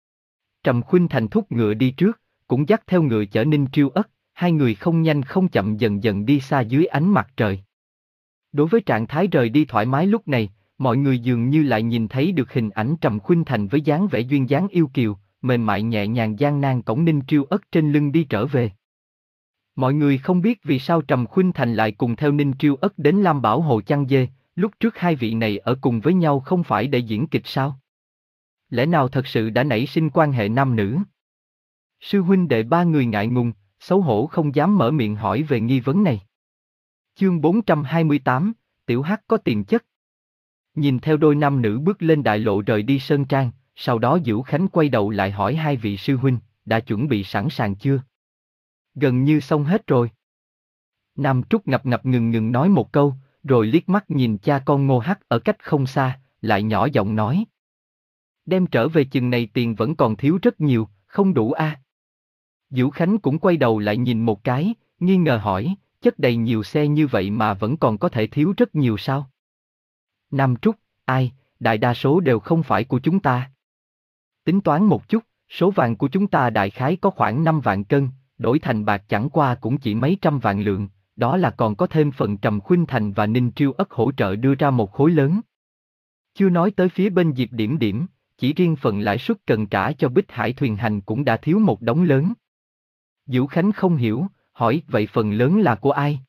Speaker 1: Trầm Khuynh Thành thúc ngựa đi trước, cũng dắt theo ngựa chở Ninh Triêu Ất, hai người không nhanh không chậm dần dần đi xa dưới ánh mặt trời. Đối với trạng thái rời đi thoải mái lúc này, mọi người dường như lại nhìn thấy được hình ảnh Trầm Khuynh Thành với dáng vẻ duyên dáng yêu kiều, mềm mại nhẹ nhàng gian nan cõng Ninh Triêu Ất trên lưng đi trở về. Mọi người không biết vì sao Trầm Khuynh Thành lại cùng theo Ninh Triêu Ất đến Lam Bảo Hồ chăn dê, lúc trước hai vị này ở cùng với nhau không phải để diễn kịch sao? Lẽ nào thật sự đã nảy sinh quan hệ nam nữ? Sư huynh đệ ba người ngại ngùng, xấu hổ không dám mở miệng hỏi về nghi vấn này. Chương bốn trăm hai mươi tám, Tiểu Hắc có tiềm chất. Nhìn theo đôi nam nữ bước lên đại lộ rời đi sơn trang, sau đó Dữu Khánh quay đầu lại hỏi hai vị sư huynh, đã chuẩn bị sẵn sàng chưa? Gần như xong hết rồi. Nam Trúc ngập ngập ngừng ngừng nói một câu, rồi liếc mắt nhìn cha con Ngô Hắc ở cách không xa, lại nhỏ giọng nói. Đem trở về chừng này tiền vẫn còn thiếu rất nhiều, không đủ a. À? Dữu Khánh cũng quay đầu lại nhìn một cái, nghi ngờ hỏi, chất đầy nhiều xe như vậy mà vẫn còn có thể thiếu rất nhiều sao? Nam Trúc, ai, đại đa số đều không phải của chúng ta. Tính toán một chút, số vàng của chúng ta đại khái có khoảng năm vạn cân, đổi thành bạc chẳng qua cũng chỉ mấy trăm vạn lượng, đó là còn có thêm phần Trầm Khuynh Thành và Ninh Triêu Ất hỗ trợ đưa ra một khối lớn. Chưa nói tới phía bên Diệp Điểm Điểm, chỉ riêng phần lãi suất cần trả cho Bích Hải thuyền hành cũng đã thiếu một đống lớn. Dữu Khánh không hiểu, hỏi vậy phần lớn là của ai?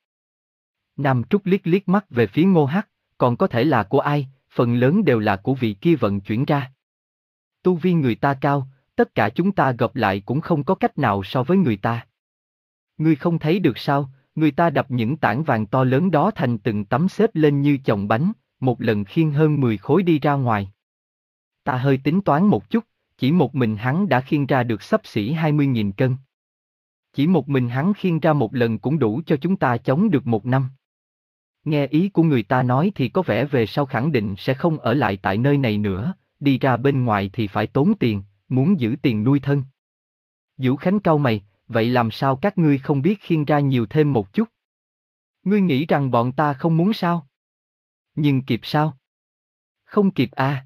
Speaker 1: Nam Trúc liếc liếc mắt về phía Ngô Hắc, còn có thể là của ai, phần lớn đều là của vị kia vận chuyển ra. Tu vi người ta cao, tất cả chúng ta gộp lại cũng không có cách nào so với người ta. Ngươi không thấy được sao, người ta đập những tảng vàng to lớn đó thành từng tấm xếp lên như chồng bánh, một lần khiêng hơn mười khối đi ra ngoài. Ta hơi tính toán một chút, chỉ một mình hắn đã khiêng ra được xấp xỉ hai mươi nghìn cân. Chỉ một mình hắn khiêng ra một lần cũng đủ cho chúng ta chống được một năm. Nghe ý của người ta nói thì có vẻ về sau khẳng định sẽ không ở lại tại nơi này nữa, đi ra bên ngoài thì phải tốn tiền, muốn giữ tiền nuôi thân. Dữu Khánh cau mày, vậy làm sao các ngươi không biết khiêng ra nhiều thêm một chút? Ngươi nghĩ rằng bọn ta không muốn sao? Nhưng kịp sao? Không kịp à?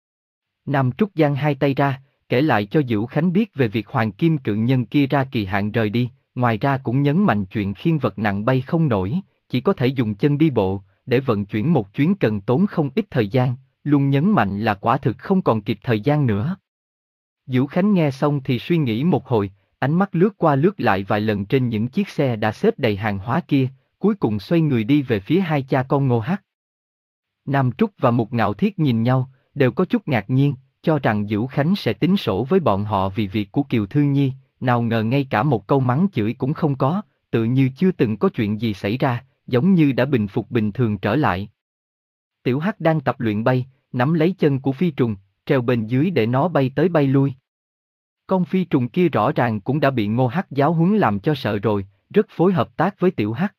Speaker 1: Nam Trúc giang hai tay ra, kể lại cho Dữu Khánh biết về việc Hoàng Kim Cự Nhân kia ra kỳ hạn rời đi, ngoài ra cũng nhấn mạnh chuyện khiêng vật nặng bay không nổi, chỉ có thể dùng chân đi bộ, để vận chuyển một chuyến cần tốn không ít thời gian, luôn nhấn mạnh là quả thực không còn kịp thời gian nữa. Dữu Khánh nghe xong thì suy nghĩ một hồi, ánh mắt lướt qua lướt lại vài lần trên những chiếc xe đã xếp đầy hàng hóa kia, cuối cùng xoay người đi về phía hai cha con Ngô Hắc. Nam Trúc và Mục Ngạo Thiết nhìn nhau, đều có chút ngạc nhiên, cho rằng Dữu Khánh sẽ tính sổ với bọn họ vì việc của Kiều Thư Nhi, nào ngờ ngay cả một câu mắng chửi cũng không có, tự như chưa từng có chuyện gì xảy ra, giống như đã bình phục bình thường trở lại. Tiểu Hắc đang tập luyện bay, nắm lấy chân của phi trùng, treo bên dưới để nó bay tới bay lui. Con phi trùng kia rõ ràng cũng đã bị Ngô Hắc giáo huấn làm cho sợ rồi, rất phối hợp tác với Tiểu Hắc.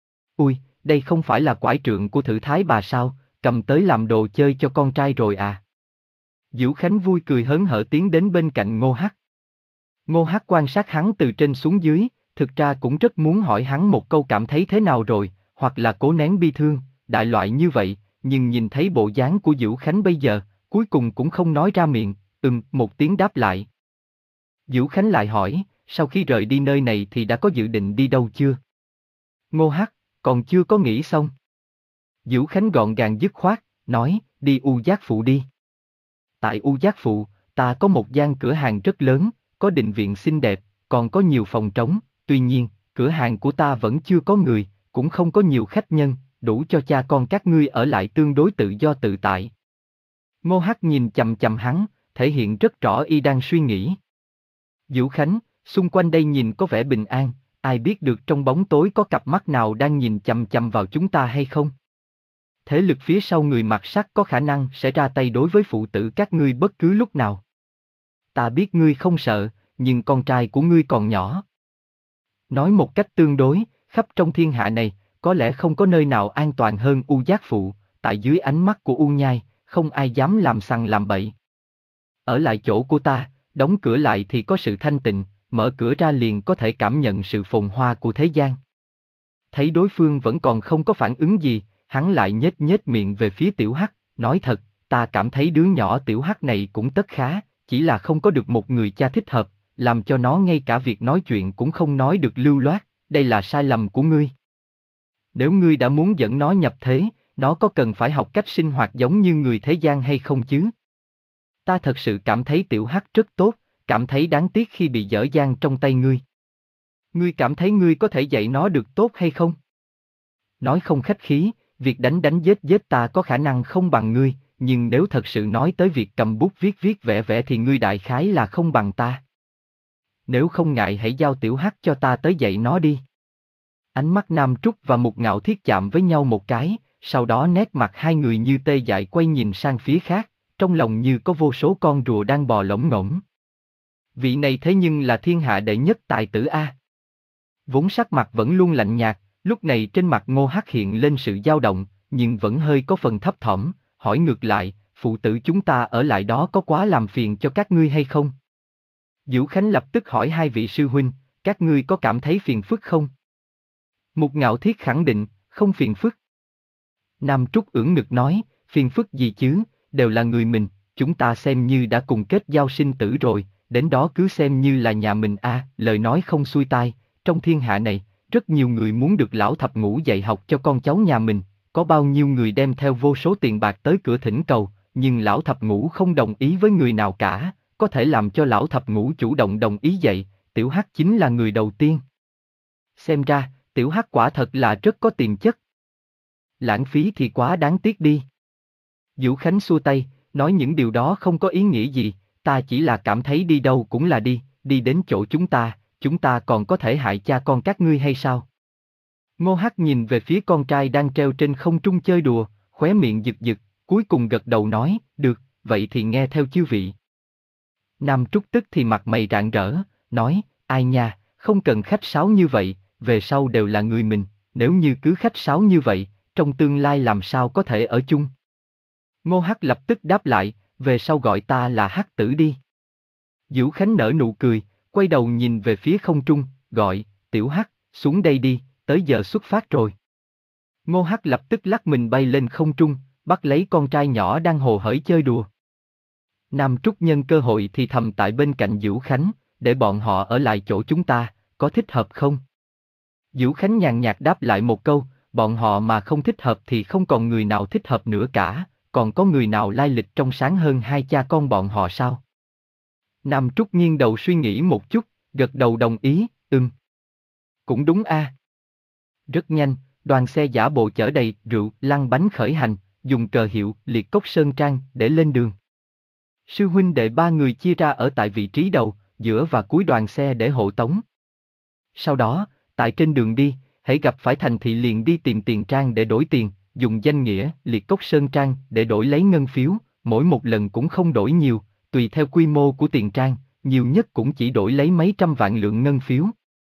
Speaker 1: Ui, đây không phải là quải trượng của Thử Thái bà sao, cầm tới làm đồ chơi cho con trai rồi à? Dữu Khánh vui cười hớn hở tiến đến bên cạnh Ngô Hắc. Ngô Hắc quan sát hắn từ trên xuống dưới, thực ra cũng rất muốn hỏi hắn một câu cảm thấy thế nào rồi, hoặc là cố nén bi thương, đại loại như vậy, nhưng nhìn thấy bộ dáng của Dữu Khánh bây giờ, cuối cùng cũng không nói ra miệng, ừm, một tiếng đáp lại. Dữu Khánh lại hỏi, sau khi rời đi nơi này thì đã có dự định đi đâu chưa? Ngô Hắc, còn chưa có nghĩ xong. Dữu Khánh gọn gàng dứt khoát, nói, đi U Giác Phụ đi. Tại U Giác Phụ, ta có một gian cửa hàng rất lớn, có định viện xinh đẹp, còn có nhiều phòng trống, tuy nhiên, cửa hàng của ta vẫn chưa có người, cũng không có nhiều khách nhân, đủ cho cha con các ngươi ở lại tương đối tự do tự tại. Ngô Hắc nhìn chằm chằm hắn, thể hiện rất rõ y đang suy nghĩ. Dữu Khánh, xung quanh đây nhìn có vẻ bình an, ai biết được trong bóng tối có cặp mắt nào đang nhìn chằm chằm vào chúng ta hay không? Thế lực phía sau người mặc sắt có khả năng sẽ ra tay đối với phụ tử các ngươi bất cứ lúc nào. Ta biết ngươi không sợ, nhưng con trai của ngươi còn nhỏ. Nói một cách tương đối, khắp trong thiên hạ này, có lẽ không có nơi nào an toàn hơn U Giác Phụ, tại dưới ánh mắt của U Nhai, không ai dám làm sằng làm bậy. Ở lại chỗ của ta, đóng cửa lại thì có sự thanh tịnh, mở cửa ra liền có thể cảm nhận sự phồn hoa của thế gian. Thấy đối phương vẫn còn không có phản ứng gì, hắn lại nhếch nhếch miệng về phía Tiểu Hắc, nói thật, ta cảm thấy đứa nhỏ Tiểu Hắc này cũng tất khá, chỉ là không có được một người cha thích hợp, làm cho nó ngay cả việc nói chuyện cũng không nói được lưu loát, đây là sai lầm của ngươi. Nếu ngươi đã muốn dẫn nó nhập thế, nó có cần phải học cách sinh hoạt giống như người thế gian hay không chứ? Ta thật sự cảm thấy tiểu hắc rất tốt, cảm thấy đáng tiếc khi bị dở dang trong tay ngươi. Ngươi cảm thấy ngươi có thể dạy nó được tốt hay không? Nói không khách khí, việc đánh đánh giết giết ta có khả năng không bằng ngươi, nhưng nếu thật sự nói tới việc cầm bút viết viết vẽ vẽ thì ngươi đại khái là không bằng ta. Nếu không ngại hãy giao tiểu hắc cho ta tới dạy nó đi. Ánh mắt Nam Trúc và Mục Ngạo Thiết chạm với nhau một cái, sau đó nét mặt hai người như tê dại quay nhìn sang phía khác, trong lòng như có vô số con rùa đang bò lổng ngỗng. Vị này thế nhưng là thiên hạ đệ nhất tài tử A. Vốn sắc mặt vẫn luôn lạnh nhạt, lúc này trên mặt Ngô Hắc hiện lên sự dao động, nhưng vẫn hơi có phần thấp thỏm, hỏi ngược lại, phụ tử chúng ta ở lại đó có quá làm phiền cho các ngươi hay không? Dữu Khánh lập tức hỏi hai vị sư huynh, các ngươi có cảm thấy phiền phức không? Mục Ngạo Thiết khẳng định, không phiền phức. Nam Trúc ưỡn ngực nói, phiền phức gì chứ, đều là người mình, chúng ta xem như đã cùng kết giao sinh tử rồi, đến đó cứ xem như là nhà mình a. À, lời nói không xuôi tai, trong thiên hạ này, rất nhiều người muốn được lão thập ngũ dạy học cho con cháu nhà mình, có bao nhiêu người đem theo vô số tiền bạc tới cửa thỉnh cầu, nhưng lão thập ngũ không đồng ý với người nào cả, có thể làm cho lão thập ngũ chủ động đồng ý dạy, tiểu hắc chính là người đầu tiên. Xem ra, tiểu hắc quả thật là rất có tiềm chất. Lãng phí thì quá đáng tiếc đi. Dữu Khánh xua tay, nói những điều đó không có ý nghĩa gì, ta chỉ là cảm thấy đi đâu cũng là đi, đi đến chỗ chúng ta, chúng ta còn có thể hại cha con các ngươi hay sao? Ngô Hắc nhìn về phía con trai đang treo trên không trung chơi đùa, khóe miệng giật giật, cuối cùng gật đầu nói, được, vậy thì nghe theo chư vị. Nam Trúc tức thì mặt mày rạng rỡ, nói, ai nha, không cần khách sáo như vậy, về sau đều là người mình, nếu như cứ khách sáo như vậy, trong tương lai làm sao có thể ở chung? Ngô Hắc lập tức đáp lại, về sau gọi ta là Hắc tử đi. Dữu Khánh nở nụ cười, quay đầu nhìn về phía không trung, gọi, tiểu Hắc, xuống đây đi, tới giờ xuất phát rồi. Ngô Hắc lập tức lắc mình bay lên không trung, bắt lấy con trai nhỏ đang hồ hởi chơi đùa. Nam Trúc nhân cơ hội thì thầm tại bên cạnh Dữu Khánh, để bọn họ ở lại chỗ chúng ta, có thích hợp không? Dữu Khánh nhàn nhạt đáp lại một câu, bọn họ mà không thích hợp thì không còn người nào thích hợp nữa cả, còn có người nào lai lịch trong sáng hơn hai cha con bọn họ sao? Nam Trúc nghiêng đầu suy nghĩ một chút, gật đầu đồng ý, ừm. Cũng đúng a. Rất nhanh, đoàn xe giả bộ chở đầy rượu, lăn bánh khởi hành, dùng cờ hiệu Liệt Cốc Sơn Trang để lên đường. Sư huynh đệ ba người chia ra ở tại vị trí đầu, giữa và cuối đoàn xe để hộ tống. Sau đó, tại trên đường đi, hãy gặp phải thành thị liền đi tìm tiền trang để đổi tiền, dùng danh nghĩa Liệt Cốc Sơn Trang để đổi lấy ngân phiếu, mỗi một lần cũng không đổi nhiều, tùy theo quy mô của tiền trang, nhiều nhất cũng chỉ đổi lấy mấy trăm vạn lượng ngân phiếu.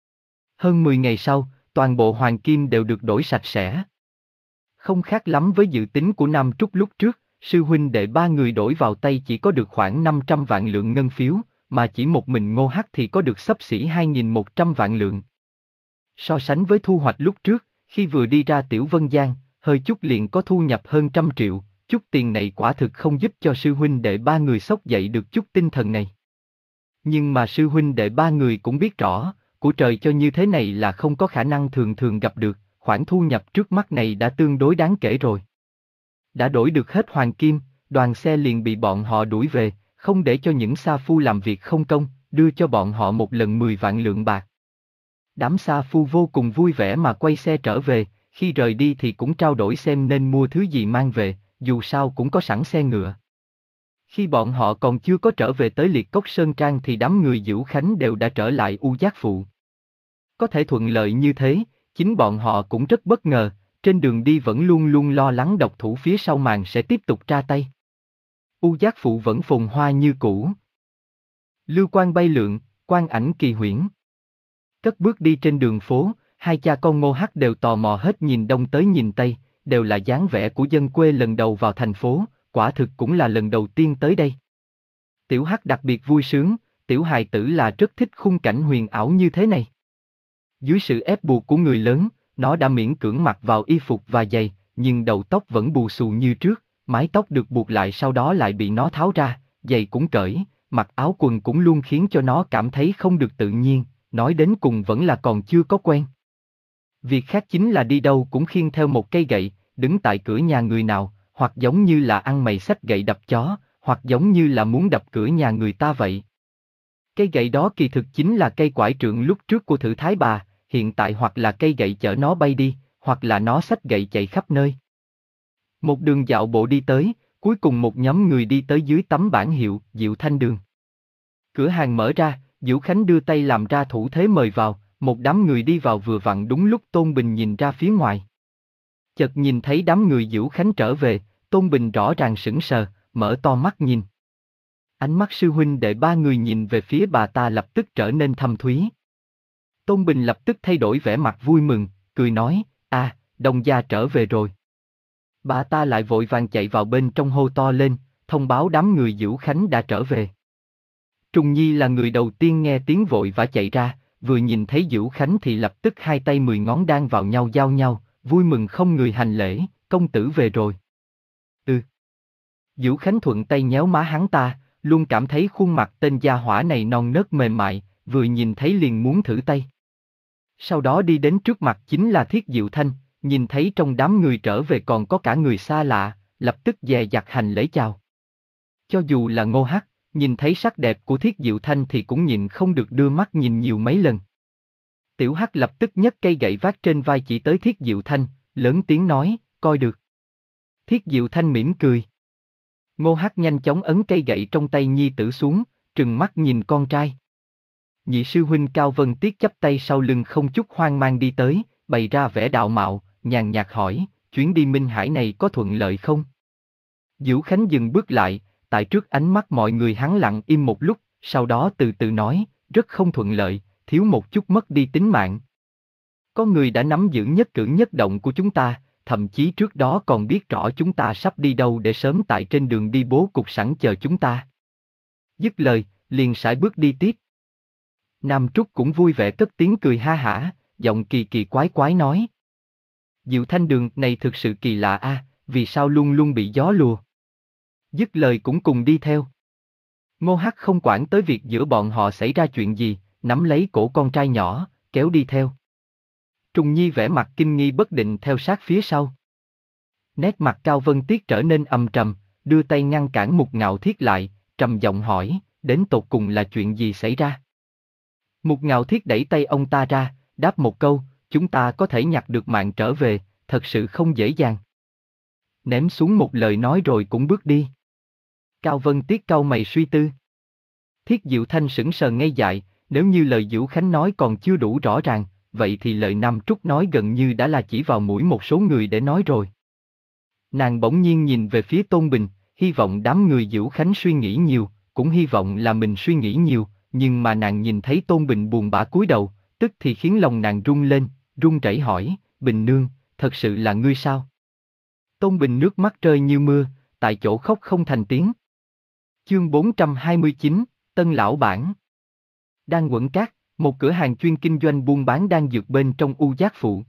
Speaker 1: Hơn mười ngày sau, toàn bộ hoàng kim đều được đổi sạch sẽ. Không khác lắm với dự tính của Nam Trúc lúc trước, sư huynh đệ ba người đổi vào tay chỉ có được khoảng năm trăm vạn lượng ngân phiếu, mà chỉ một mình Ngô Hắc thì có được xấp xỉ hai nghìn một trăm vạn lượng. So sánh với thu hoạch lúc trước, khi vừa đi ra Tiểu Vân Giang, hơi chút liền có thu nhập hơn trăm triệu, chút tiền này quả thực không giúp cho sư huynh đệ ba người xốc dậy được chút tinh thần này. Nhưng mà sư huynh đệ ba người cũng biết rõ, của trời cho như thế này là không có khả năng thường thường gặp được, khoản thu nhập trước mắt này đã tương đối đáng kể rồi. Đã đổi được hết hoàng kim, đoàn xe liền bị bọn họ đuổi về, không để cho những sa phu làm việc không công, đưa cho bọn họ một lần mười vạn lượng bạc. Đám sa phu vô cùng vui vẻ mà quay xe trở về, khi rời đi thì cũng trao đổi xem nên mua thứ gì mang về, dù sao cũng có sẵn xe ngựa. Khi bọn họ còn chưa có trở về tới Liệt Cốc Sơn Trang thì đám người Dữu Khánh đều đã trở lại U Giác Phụ. Có thể thuận lợi như thế, chính bọn họ cũng rất bất ngờ, trên đường đi vẫn luôn luôn lo lắng độc thủ phía sau màn sẽ tiếp tục ra tay. U Giác Phụ vẫn phồn hoa như cũ. Lưu quang bay lượn, quang ảnh kỳ huyễn. Cất bước đi trên đường phố, hai cha con Ngô Hắc đều tò mò hết nhìn đông tới nhìn tây, đều là dáng vẻ của dân quê lần đầu vào thành phố, quả thực cũng là lần đầu tiên tới đây. Tiểu Hắc đặc biệt vui sướng, tiểu hài tử là rất thích khung cảnh huyền ảo như thế này. Dưới sự ép buộc của người lớn, nó đã miễn cưỡng mặc vào y phục và giày, nhưng đầu tóc vẫn bù xù như trước, mái tóc được buộc lại sau đó lại bị nó tháo ra, giày cũng cởi, mặc áo quần cũng luôn khiến cho nó cảm thấy không được tự nhiên, nói đến cùng vẫn là còn chưa có quen. Việc khác chính là đi đâu cũng khiêng theo một cây gậy, đứng tại cửa nhà người nào, hoặc giống như là ăn mày xách gậy đập chó, hoặc giống như là muốn đập cửa nhà người ta vậy. Cây gậy đó kỳ thực chính là cây quải trượng lúc trước của Thử Thái Bà, hiện tại hoặc là cây gậy chở nó bay đi, hoặc là nó xách gậy chạy khắp nơi. Một đường dạo bộ đi tới, cuối cùng một nhóm người đi tới dưới tấm bảng hiệu Diệu Thanh Đường. Cửa hàng mở ra, Diệu Khánh đưa tay làm ra thủ thế mời vào, một đám người đi vào vừa vặn đúng lúc Tôn Bình nhìn ra phía ngoài. Chợt nhìn thấy đám người Diệu Khánh trở về, Tôn Bình rõ ràng sững sờ, mở to mắt nhìn. Ánh mắt sư huynh đệ ba người nhìn về phía bà ta lập tức trở nên thâm thúy. Tôn Bình lập tức thay đổi vẻ mặt vui mừng, cười nói, à, Đông gia trở về rồi. Bà ta lại vội vàng chạy vào bên trong hô to lên, thông báo đám người Diệu Khánh đã trở về. Trùng Nhi là người đầu tiên nghe tiếng vội vã chạy ra, vừa nhìn thấy Diệu Khánh thì lập tức hai tay mười ngón đan vào nhau giao nhau, vui mừng không người hành lễ, công tử về rồi. Ừ. Diệu Khánh thuận tay nhéo má hắn ta, luôn cảm thấy khuôn mặt tên gia hỏa này non nớt mềm mại, vừa nhìn thấy liền muốn thử tay. Sau đó đi đến trước mặt chính là Thiết Diệu Thanh, nhìn thấy trong đám người trở về còn có cả người xa lạ, lập tức dè dặt hành lễ chào. Cho dù là Ngô Hắc, nhìn thấy sắc đẹp của Thiết Diệu Thanh thì cũng nhịn không được đưa mắt nhìn nhiều mấy lần. Tiểu Hắc lập tức nhấc cây gậy vác trên vai chỉ tới Thiết Diệu Thanh, lớn tiếng nói, coi được. Thiết Diệu Thanh mỉm cười. Ngô Hắc nhanh chóng ấn cây gậy trong tay nhi tử xuống, trừng mắt nhìn con trai. Nhị sư huynh Cao Vân Tiết chắp tay sau lưng không chút hoang mang đi tới, bày ra vẻ đạo mạo, nhàn nhạt hỏi, chuyến đi Minh Hải này có thuận lợi không? Diệu Khánh dừng bước lại, tại trước ánh mắt mọi người hắn lặng im một lúc, sau đó từ từ nói, rất không thuận lợi, thiếu một chút mất đi tính mạng. Có người đã nắm giữ nhất cử nhất động của chúng ta, thậm chí trước đó còn biết rõ chúng ta sắp đi đâu để sớm tại trên đường đi bố cục sẵn chờ chúng ta. Dứt lời, liền sải bước đi tiếp. Nam Trúc cũng vui vẻ cất tiếng cười ha hả, giọng kỳ kỳ quái quái nói. Diệu Thanh Đường này thực sự kỳ lạ a, à, vì sao luôn luôn bị gió lùa? Dứt lời cũng cùng đi theo. Ngô Hắc không quản tới việc giữa bọn họ xảy ra chuyện gì, nắm lấy cổ con trai nhỏ, kéo đi theo. Trùng Nhi vẻ mặt kinh nghi bất định theo sát phía sau. Nét mặt Cao Vân Tiết trở nên âm trầm, đưa tay ngăn cản Mục Ngạo Thiết lại, trầm giọng hỏi, đến tột cùng là chuyện gì xảy ra? Mục Ngạo Thiết đẩy tay ông ta ra, đáp một câu, chúng ta có thể nhặt được mạng trở về, thật sự không dễ dàng. Ném xuống một lời nói rồi cũng bước đi. Cao Vân Tiết cau mày suy tư. Thiết Diệu Thanh sững sờ ngây dại, nếu như lời Diệu Khánh nói còn chưa đủ rõ ràng, vậy thì lời Nam Trúc nói gần như đã là chỉ vào mũi một số người để nói rồi. Nàng bỗng nhiên nhìn về phía Tôn Bình, hy vọng đám người Diệu Khánh suy nghĩ nhiều, cũng hy vọng là mình suy nghĩ nhiều, nhưng mà nàng nhìn thấy Tôn Bình buồn bã cúi đầu, tức thì khiến lòng nàng rung lên, run rẩy hỏi, Bình nương, thật sự là ngươi sao? Tôn Bình nước mắt rơi như mưa, tại chỗ khóc không thành tiếng. Chương bốn trăm hai mươi chín, Tân Lão Bản. Đang Quận Cát, một cửa hàng chuyên kinh doanh buôn bán đan dược bên trong U Giác Phụ.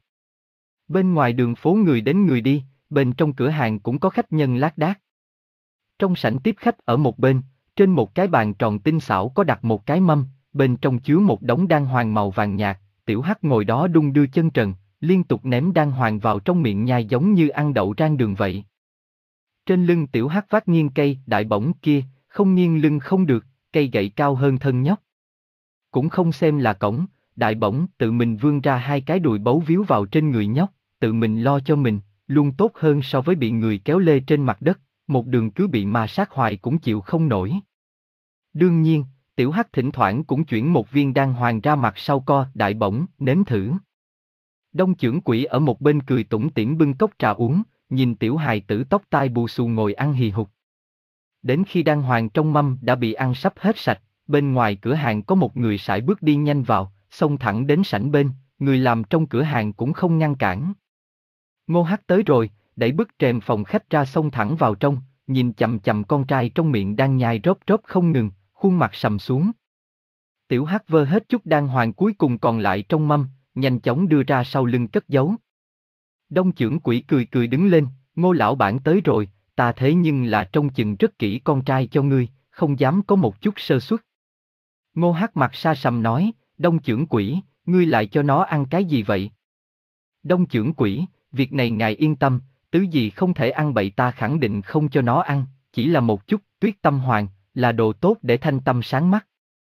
Speaker 1: Bên ngoài đường phố người đến người đi, bên trong cửa hàng cũng có khách nhân lác đác. Trong sảnh tiếp khách ở một bên, trên một cái bàn tròn tinh xảo có đặt một cái mâm, bên trong chứa một đống đan hoàng màu vàng nhạt, Tiểu Hắc ngồi đó đung đưa chân trần, liên tục ném đan hoàng vào trong miệng nhai giống như ăn đậu rang đường vậy. Trên lưng Tiểu Hắc vác nghiêng cây đại bổng kia, không nghiêng lưng không được, cây gậy cao hơn thân nhóc. Cũng không xem là cổng, đại bổng tự mình vươn ra hai cái đùi bấu víu vào trên người nhóc, tự mình lo cho mình, luôn tốt hơn so với bị người kéo lê trên mặt đất, một đường cứ bị ma sát hoài cũng chịu không nổi. Đương nhiên, Tiểu Hắc thỉnh thoảng cũng chuyển một viên đan hoàng ra mặt sau co đại bổng, nếm thử. Đông Chưởng Quỷ ở một bên cười tủm tỉm bưng cốc trà uống, nhìn tiểu hài tử tóc tai bù xù ngồi ăn hì hục. Đến khi đan hoàng trong mâm đã bị ăn sắp hết sạch, bên ngoài cửa hàng có một người sải bước đi nhanh vào, xông thẳng đến sảnh bên, người làm trong cửa hàng cũng không ngăn cản. Ngô Hắc tới rồi, đẩy bức rèm phòng khách ra xông thẳng vào trong, nhìn chằm chằm con trai trong miệng đang nhai rốp rốp không ngừng, khuôn mặt sầm xuống. Tiểu Hắc vơ hết chút đan hoàng cuối cùng còn lại trong mâm, nhanh chóng đưa ra sau lưng cất giấu. Đông Chưởng Quỷ cười cười đứng lên, Ngô lão bản tới rồi, ta thế nhưng là trông chừng rất kỹ con trai cho ngươi, không dám có một chút sơ suất. Ngô Hắc mặt sa sầm nói, Đông Chưởng Quỷ, ngươi lại cho nó ăn cái gì vậy? Đông Chưởng Quỷ, việc này ngài yên tâm, tứ gì không thể ăn bậy ta khẳng định không cho nó ăn, chỉ là một chút, Tuyết Tâm Hoàng, là đồ tốt để thanh tâm sáng mắt.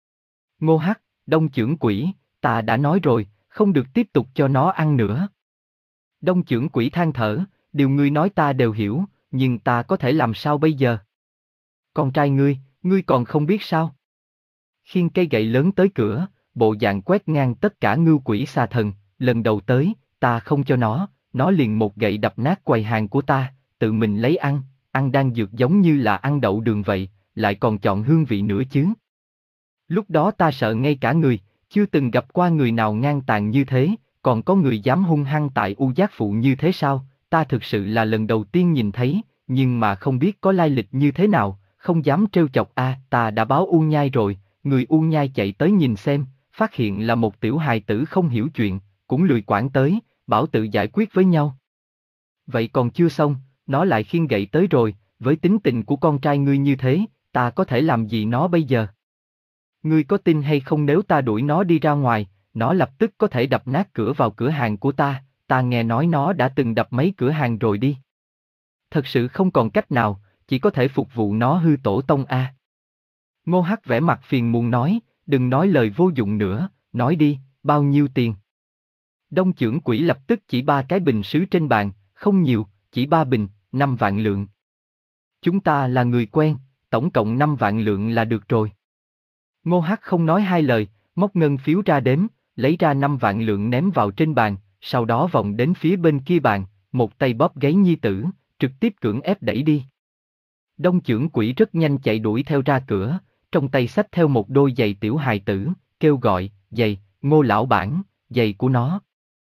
Speaker 1: Ngô Hắc, Đông Chưởng Quỷ, ta đã nói rồi, không được tiếp tục cho nó ăn nữa. Đông Chưởng Quỷ than thở, điều ngươi nói ta đều hiểu, nhưng ta có thể làm sao bây giờ? Con trai ngươi, ngươi còn không biết sao? Khiêng cây gậy lớn tới cửa, bộ dạng quét ngang tất cả ngưu quỷ xà thần, lần đầu tới, ta không cho nó, nó liền một gậy đập nát quầy hàng của ta, tự mình lấy ăn, ăn đang dược giống như là ăn đậu đường vậy, lại còn chọn hương vị nữa chứ. Lúc đó ta sợ ngay cả người, chưa từng gặp qua người nào ngang tàn như thế, còn có người dám hung hăng tại U Giác Phụ như thế sao, ta thực sự là lần đầu tiên nhìn thấy, nhưng mà không biết có lai lịch như thế nào, không dám trêu chọc a, à, ta đã báo U Nhai rồi, người U Nhai chạy tới nhìn xem, phát hiện là một tiểu hài tử không hiểu chuyện, cũng lười quản tới, bảo tự giải quyết với nhau. Vậy còn chưa xong, nó lại khiêng gậy tới rồi, với tính tình của con trai ngươi như thế, ta có thể làm gì nó bây giờ? Ngươi có tin hay không nếu ta đuổi nó đi ra ngoài, nó lập tức có thể đập nát cửa vào cửa hàng của ta, ta nghe nói nó đã từng đập mấy cửa hàng rồi đi. Thật sự không còn cách nào, chỉ có thể phục vụ nó hư tổ tông a. Ngô Hắc vẻ mặt phiền muộn nói, đừng nói lời vô dụng nữa, nói đi, bao nhiêu tiền? Đông Chưởng Quỷ lập tức chỉ ba cái bình sứ trên bàn, không nhiều, chỉ ba bình, năm vạn lượng. Chúng ta là người quen, tổng cộng năm vạn lượng là được rồi. Ngô Hắc không nói hai lời, móc ngân phiếu ra đếm, lấy ra năm vạn lượng ném vào trên bàn, sau đó vòng đến phía bên kia bàn, một tay bóp gáy nhi tử, trực tiếp cưỡng ép đẩy đi. Đông Chưởng Quỷ rất nhanh chạy đuổi theo ra cửa, trong tay xách theo một đôi giày tiểu hài tử, kêu gọi, giày, Ngô lão bản, giày của nó.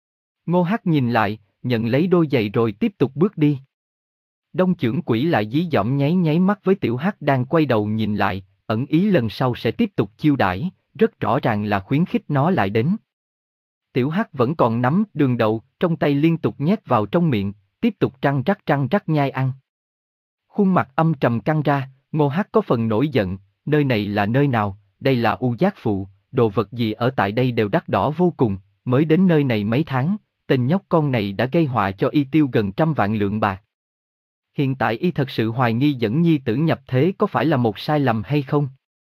Speaker 1: Ngô Hắc nhìn lại, nhận lấy đôi giày rồi tiếp tục bước đi. Đông Chưởng Quỷ lại dí dỏm nháy nháy mắt với tiểu Hắc đang quay đầu nhìn lại, ẩn ý lần sau sẽ tiếp tục chiêu đãi, rất rõ ràng là khuyến khích nó lại đến. Tiểu Hắc vẫn còn nắm đường đậu, trong tay liên tục nhét vào trong miệng, tiếp tục trăng trắc trăng trắc nhai ăn. Khuôn mặt âm trầm căng ra, Ngô Hắc có phần nổi giận, nơi này là nơi nào, đây là U Giác Phụ, đồ vật gì ở tại đây đều đắt đỏ vô cùng, mới đến nơi này mấy tháng, tên nhóc con này đã gây họa cho y tiêu gần trăm vạn lượng bạc. Hiện tại y thật sự hoài nghi dẫn nhi tử nhập thế có phải là một sai lầm hay không?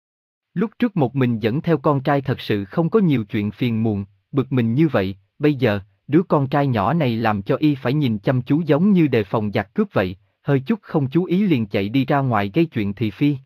Speaker 1: Lúc trước một mình dẫn theo con trai thật sự không có nhiều chuyện phiền muộn, bực mình như vậy, bây giờ, đứa con trai nhỏ này làm cho y phải nhìn chăm chú giống như đề phòng giặc cướp vậy, hơi chút không chú ý liền chạy đi ra ngoài gây chuyện thị phi.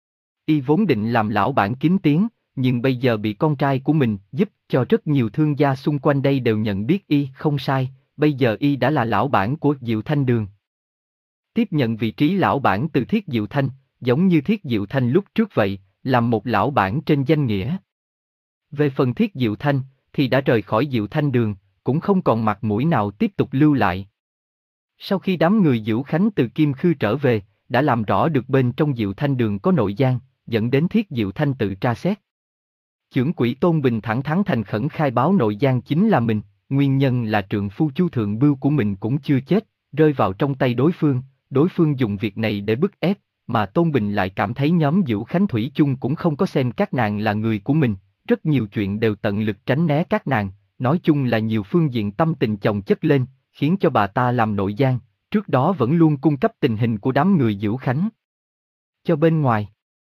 Speaker 1: Y vốn định làm lão bản kiếm tiếng, nhưng bây giờ bị con trai của mình giúp cho rất nhiều thương gia xung quanh đây đều nhận biết y không sai, bây giờ y đã là lão bản của Diệu Thanh Đường. Tiếp nhận vị trí lão bản từ Thiết Diệu Thanh, giống như Thiết Diệu Thanh lúc trước vậy, làm một lão bản trên danh nghĩa. Về phần Thiết Diệu Thanh, thì đã rời khỏi Diệu Thanh Đường, cũng không còn mặt mũi nào tiếp tục lưu lại. Sau khi đám người Diệu Khánh từ Kim Khư trở về, đã làm rõ được bên trong Diệu Thanh Đường có nội gian, dẫn đến Thiết Diệu Thanh tự tra xét. Chưởng Quỷ Tôn Bình thẳng thắn thành khẩn khai báo nội gian chính là mình, nguyên nhân là trượng phu Chu Thượng Bưu của mình cũng chưa chết, rơi vào trong tay đối phương, đối phương dùng việc này để bức ép, mà Tôn Bình lại cảm thấy nhóm Diệu Khánh thủy chung cũng không có xem các nàng là người của mình, rất nhiều chuyện đều tận lực tránh né các nàng, nói chung là nhiều phương diện tâm tình chồng chất lên, khiến cho bà ta làm nội gian, trước đó vẫn luôn cung cấp tình hình của đám người Diệu Khánh cho bên ngoài.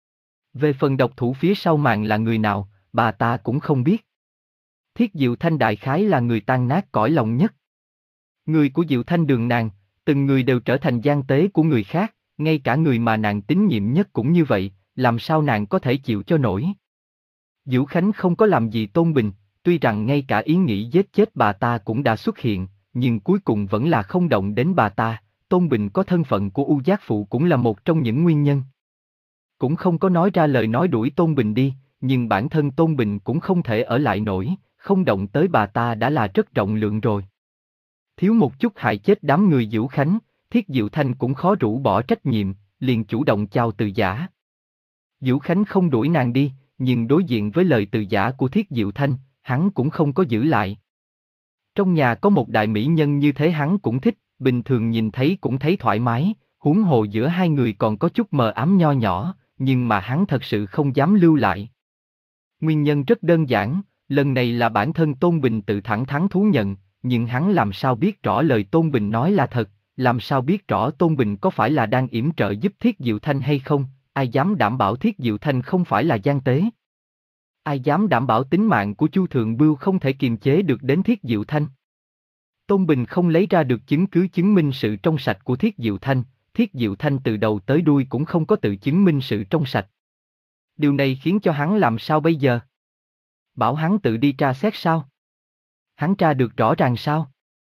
Speaker 1: Về phần độc thủ phía sau màn là người nào, bà ta cũng không biết. Thiết Diệu Thanh đại khái là người tan nát cõi lòng nhất. Người của Diệu Thanh Đường nàng, từng người đều trở thành gian tế của người khác, ngay cả người mà nàng tín nhiệm nhất cũng như vậy, làm sao nàng có thể chịu cho nổi. Diệu Khánh không có làm gì Tôn Bình, tuy rằng ngay cả ý nghĩ giết chết bà ta cũng đã xuất hiện, nhưng cuối cùng vẫn là không động đến bà ta, Tôn Bình có thân phận của U Giác Phụ cũng là một trong những nguyên nhân. Cũng không có nói ra lời nói đuổi Tôn Bình đi, nhưng bản thân Tôn Bình cũng không thể ở lại nổi, không động tới bà ta đã là rất rộng lượng rồi. Thiếu một chút hại chết đám người Diệu Khánh, Thiết Diệu Thanh cũng khó rũ bỏ trách nhiệm, liền chủ động chào từ giả. Diệu Khánh không đuổi nàng đi, nhưng đối diện với lời từ giả của Thiết Diệu Thanh, hắn cũng không có giữ lại. Trong nhà có một đại mỹ nhân như thế hắn cũng thích, bình thường nhìn thấy cũng thấy thoải mái, huống hồ giữa hai người còn có chút mờ ám nho nhỏ, nhưng mà hắn thật sự không dám lưu lại. Nguyên nhân rất đơn giản, lần này là bản thân Tôn Bình tự thẳng thắn thú nhận, nhưng hắn làm sao biết rõ lời Tôn Bình nói là thật, làm sao biết rõ Tôn Bình có phải là đang yểm trợ giúp Thiết Diệu Thanh hay không, ai dám đảm bảo Thiết Diệu Thanh không phải là gian tế? Ai dám đảm bảo tính mạng của Chu Thượng Bưu không thể kiềm chế được đến Thiết Diệu Thanh? Tôn Bình không lấy ra được chứng cứ chứng minh sự trong sạch của Thiết Diệu Thanh, Thiết Diệu Thanh từ đầu tới đuôi cũng không có tự chứng minh sự trong sạch. Điều này khiến cho hắn làm sao bây giờ? Bảo hắn tự đi tra xét sao? Hắn tra được rõ ràng sao?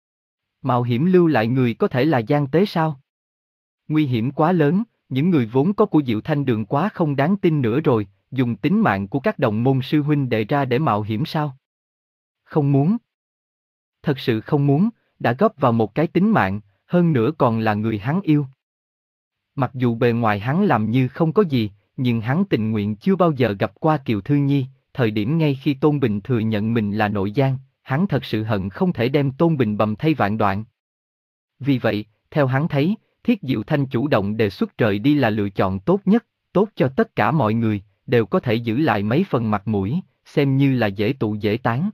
Speaker 1: Mạo hiểm lưu lại người có thể là gian tế sao? Nguy hiểm quá lớn, những người vốn có của Diệu Thanh Đường quá không đáng tin nữa rồi, dùng tính mạng của các đồng môn sư huynh đệ ra để mạo hiểm sao? Không muốn. Thật sự không muốn, đã góp vào một cái tính mạng, hơn nữa còn là người hắn yêu. Mặc dù bề ngoài hắn làm như không có gì, nhưng hắn tình nguyện chưa bao giờ gặp qua Kiều Thư Nhi, thời điểm ngay khi Tôn Bình thừa nhận mình là nội gián, hắn thật sự hận không thể đem Tôn Bình bầm thây vạn đoạn. Vì vậy, theo hắn thấy, Thiết Diệu Thanh chủ động đề xuất rời đi là lựa chọn tốt nhất, tốt cho tất cả mọi người, đều có thể giữ lại mấy phần mặt mũi, xem như là dễ tụ dễ tán.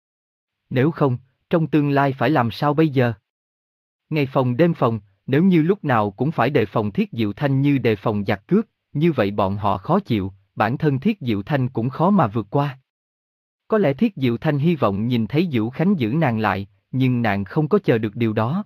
Speaker 1: Nếu không, trong tương lai phải làm sao bây giờ? Ngày phòng đêm phòng, nếu như lúc nào cũng phải đề phòng Thiết Diệu Thanh như đề phòng giặc cướp, như vậy bọn họ khó chịu, bản thân Thiết Diệu Thanh cũng khó mà vượt qua. Có lẽ Thiết Diệu Thanh hy vọng nhìn thấy Diệu Khánh giữ nàng lại, nhưng nàng không có chờ được điều đó.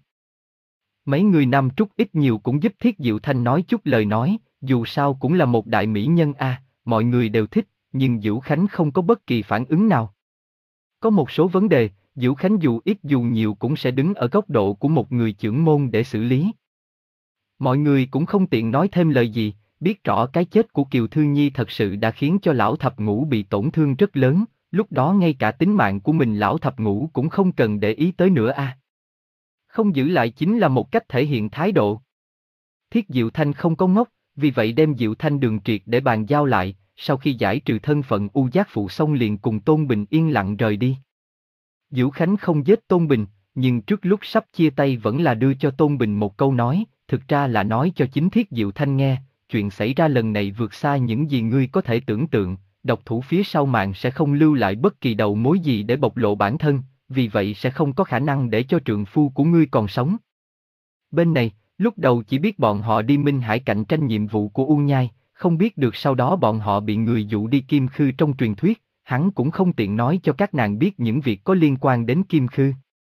Speaker 1: Mấy người Nam Trúc ít nhiều cũng giúp Thiết Diệu Thanh nói chút lời nói, dù sao cũng là một đại mỹ nhân a, à, mọi người đều thích, nhưng Diệu Khánh không có bất kỳ phản ứng nào. Có một số vấn đề, Diệu Khánh dù ít dù nhiều cũng sẽ đứng ở góc độ của một người trưởng môn để xử lý. Mọi người cũng không tiện nói thêm lời gì, biết rõ cái chết của Kiều Thư Nhi thật sự đã khiến cho lão thập ngũ bị tổn thương rất lớn, lúc đó ngay cả tính mạng của mình lão thập ngũ cũng không cần để ý tới nữa a. À. Không giữ lại chính là một cách thể hiện thái độ. Thiết Diệu Thanh không có ngốc, vì vậy đem Diệu Thanh Đường triệt để bàn giao lại, sau khi giải trừ thân phận U Giác Phụ xong liền cùng Tôn Bình yên lặng rời đi. Diệu Khánh không giết Tôn Bình, nhưng trước lúc sắp chia tay vẫn là đưa cho Tôn Bình một câu nói, thực ra là nói cho chính Thiết Diệu Thanh nghe, chuyện xảy ra lần này vượt xa những gì ngươi có thể tưởng tượng, độc thủ phía sau màn sẽ không lưu lại bất kỳ đầu mối gì để bộc lộ bản thân, vì vậy sẽ không có khả năng để cho trượng phu của ngươi còn sống. Bên này, lúc đầu chỉ biết bọn họ đi Minh Hải cạnh tranh nhiệm vụ của U Nhai, không biết được sau đó bọn họ bị người dụ đi Kim Khư trong truyền thuyết, hắn cũng không tiện nói cho các nàng biết những việc có liên quan đến Kim Khư.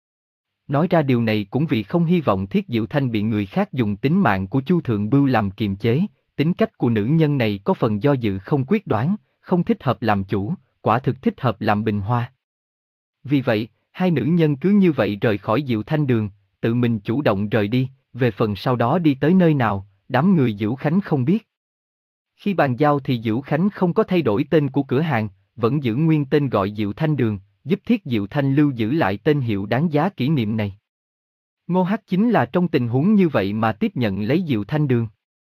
Speaker 1: Nói ra điều này cũng vì không hy vọng Thiết Diệu Thanh bị người khác dùng tính mạng của Chu Thượng Bưu làm kiềm chế, tính cách của nữ nhân này có phần do dự không quyết đoán, không thích hợp làm chủ, quả thực thích hợp làm bình hoa. Vì vậy, hai nữ nhân cứ như vậy rời khỏi Diệu Thanh Đường, tự mình chủ động rời đi, về phần sau đó đi tới nơi nào, đám người Diệu Khánh không biết. Khi bàn giao thì Diệu Khánh không có thay đổi tên của cửa hàng, vẫn giữ nguyên tên gọi Diệu Thanh Đường, giúp Thiết Diệu Thanh lưu giữ lại tên hiệu đáng giá kỷ niệm này. Ngô Hắc chính là trong tình huống như vậy mà tiếp nhận lấy Diệu Thanh Đường.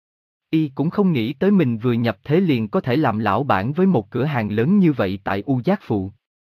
Speaker 1: Y cũng không nghĩ tới mình vừa nhập thế liền có thể làm lão bản với một cửa hàng lớn như vậy tại U Giác Phụ.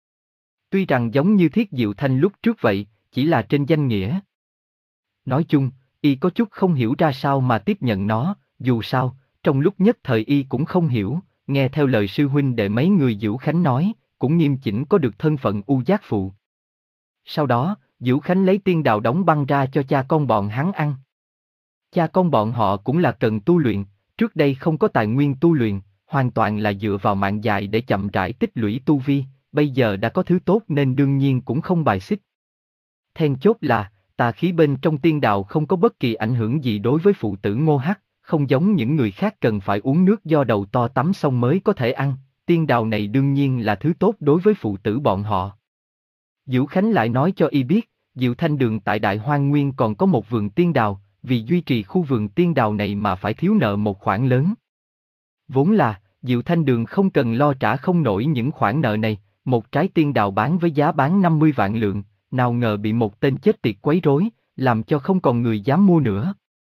Speaker 1: Tuy rằng giống như Thiết Diệu Thanh lúc trước vậy, chỉ là trên danh nghĩa. Nói chung, Y có chút không hiểu ra sao mà tiếp nhận nó, dù sao, trong lúc nhất thời Y cũng không hiểu, nghe theo lời sư huynh để mấy người Diệu Khánh nói, cũng nghiêm chỉnh có được thân phận U Giác Phụ. Sau đó, Diệu Khánh lấy tiên đào đóng băng ra cho cha con bọn hắn ăn. Cha con bọn họ cũng là cần tu luyện, trước đây không có tài nguyên tu luyện, hoàn toàn là dựa vào mạng dài để chậm rãi tích lũy tu vi, bây giờ đã có thứ tốt nên đương nhiên cũng không bài xích. Then chốt là, tà khí bên trong tiên đào không có bất kỳ ảnh hưởng gì đối với phụ tử Ngô Hắc, không giống những người khác cần phải uống nước do đầu to tắm xong mới có thể ăn, tiên đào này đương nhiên là thứ tốt đối với phụ tử bọn họ. Diệu Khánh lại nói cho Y biết, Diệu Thanh Đường tại Đại Hoang Nguyên còn có một vườn tiên đào, vì duy trì khu vườn tiên đào này mà phải thiếu nợ một khoản lớn. Vốn là, Diệu Thanh Đường không cần lo trả không nổi những khoản nợ này, một trái tiên đào bán với giá bán năm mươi vạn lượng, nào ngờ bị một tên chết tiệt quấy rối, làm cho không còn người dám mua nữa.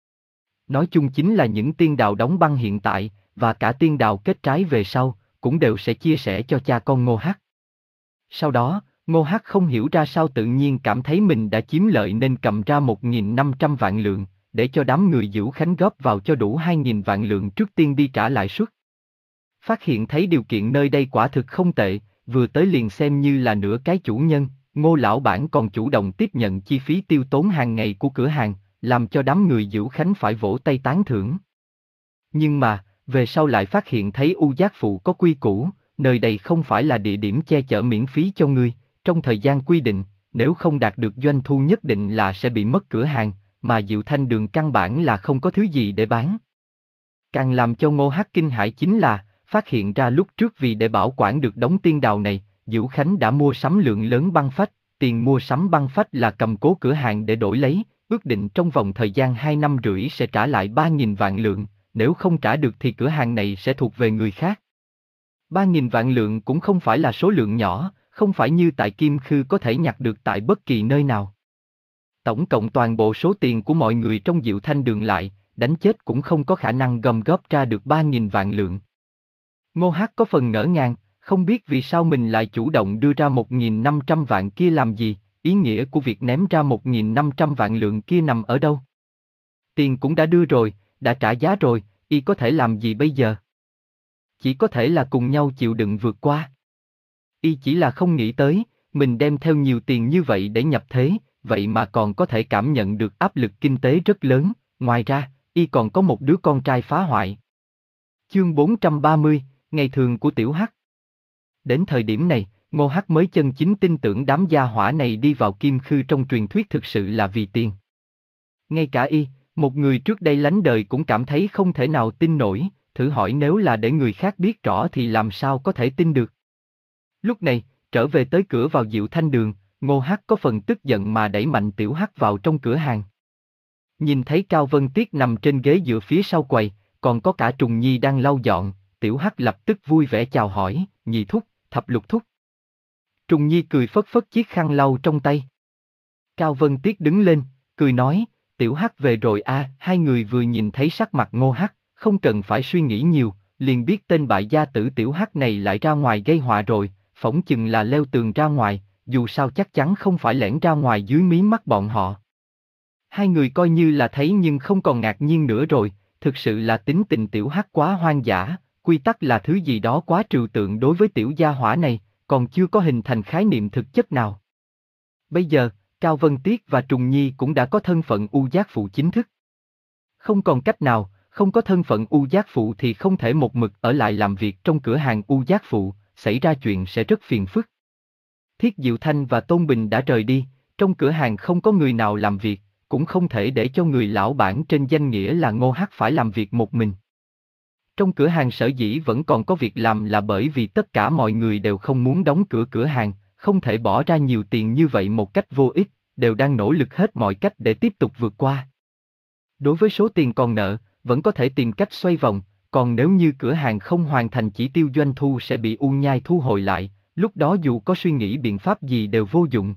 Speaker 1: Nói chung chính là những tiên đào đóng băng hiện tại, và cả tiên đào kết trái về sau, cũng đều sẽ chia sẻ cho cha con Ngô Hắc. Sau đó, Ngô Hắc không hiểu ra sao tự nhiên cảm thấy mình đã chiếm lợi nên cầm ra một nghìn năm trăm vạn lượng, để cho đám người Diệu Khánh góp vào cho đủ hai nghìn vạn lượng trước tiên đi trả lãi suất. Phát hiện thấy điều kiện nơi đây quả thực không tệ, vừa tới liền xem như là nửa cái chủ nhân, Ngô lão bản còn chủ động tiếp nhận chi phí tiêu tốn hàng ngày của cửa hàng, làm cho đám người Dữu Khánh phải vỗ tay tán thưởng. Nhưng mà, về sau lại phát hiện thấy U Giác Phụ có quy củ, nơi đây không phải là địa điểm che chở miễn phí cho ngươi, trong thời gian quy định, nếu không đạt được doanh thu nhất định là sẽ bị mất cửa hàng, mà Diệu Thanh Đường căn bản là không có thứ gì để bán. Càng làm cho Ngô Hắc kinh hãi chính là, phát hiện ra lúc trước vì để bảo quản được đống tiên đào này, Dữu Khánh đã mua sắm lượng lớn băng phách, tiền mua sắm băng phách là cầm cố cửa hàng để đổi lấy, ước định trong vòng thời gian hai năm rưỡi sẽ trả lại ba nghìn vạn lượng, nếu không trả được thì cửa hàng này sẽ thuộc về người khác. ba nghìn vạn lượng cũng không phải là số lượng nhỏ, không phải như tại Kim Khư có thể nhặt được tại bất kỳ nơi nào. Tổng cộng toàn bộ số tiền của mọi người trong Diệu Thanh Đường lại, đánh chết cũng không có khả năng gom góp ra được ba nghìn vạn lượng. Ngô Hắc có phần ngỡ ngàng, không biết vì sao mình lại chủ động đưa ra một nghìn năm trăm vạn kia làm gì, ý nghĩa của việc ném ra một nghìn năm trăm vạn lượng kia nằm ở đâu. Tiền cũng đã đưa rồi, đã trả giá rồi, y có thể làm gì bây giờ? Chỉ có thể là cùng nhau chịu đựng vượt qua. Y chỉ là không nghĩ tới, mình đem theo nhiều tiền như vậy để nhập thế, vậy mà còn có thể cảm nhận được áp lực kinh tế rất lớn, ngoài ra, y còn có một đứa con trai phá hoại. Chương bốn trăm ba mươi, ngày thường của Tiểu Hắc. Đến thời điểm này, Ngô Hắc mới chân chính tin tưởng đám gia hỏa này đi vào Kim Khư trong truyền thuyết thực sự là vì tiền. Ngay cả y, một người trước đây lánh đời cũng cảm thấy không thể nào tin nổi, thử hỏi nếu là để người khác biết rõ thì làm sao có thể tin được. Lúc này, trở về tới cửa vào Diệu Thanh Đường, Ngô Hắc có phần tức giận mà đẩy mạnh Tiểu Hắc vào trong cửa hàng. Nhìn thấy Cao Vân Tiết nằm trên ghế dựa phía sau quầy, còn có cả Trùng Nhi đang lau dọn, Tiểu Hắc lập tức vui vẻ chào hỏi, Nhị thúc, Thập Lục thúc. Trùng Nhi cười phất phất chiếc khăn lau trong tay. Cao Vân Tiết đứng lên, cười nói, Tiểu Hắc về rồi à, hai người vừa nhìn thấy sắc mặt Ngô Hắc, không cần phải suy nghĩ nhiều, liền biết tên bại gia tử Tiểu Hắc này lại ra ngoài gây họa rồi, phỏng chừng là leo tường ra ngoài, dù sao chắc chắn không phải lẻn ra ngoài dưới mí mắt bọn họ. Hai người coi như là thấy nhưng không còn ngạc nhiên nữa rồi, thực sự là tính tình Tiểu Hắc quá hoang dã, quy tắc là thứ gì đó quá trừu tượng đối với tiểu gia hỏa này, còn chưa có hình thành khái niệm thực chất nào. Bây giờ, Cao Vân Tiết và Trùng Nhi cũng đã có thân phận U Giác Phụ chính thức. Không còn cách nào, không có thân phận U Giác Phụ thì không thể một mực ở lại làm việc trong cửa hàng U Giác Phụ, xảy ra chuyện sẽ rất phiền phức. Thiết Diệu Thanh và Tôn Bình đã rời đi, trong cửa hàng không có người nào làm việc, cũng không thể để cho người lão bản trên danh nghĩa là Ngô Hắc phải làm việc một mình. Trong cửa hàng sở dĩ vẫn còn có việc làm là bởi vì tất cả mọi người đều không muốn đóng cửa cửa hàng, không thể bỏ ra nhiều tiền như vậy một cách vô ích, đều đang nỗ lực hết mọi cách để tiếp tục vượt qua. Đối với số tiền còn nợ, vẫn có thể tìm cách xoay vòng, còn nếu như cửa hàng không hoàn thành chỉ tiêu doanh thu sẽ bị U Nhai thu hồi lại, lúc đó dù có suy nghĩ biện pháp gì đều vô dụng.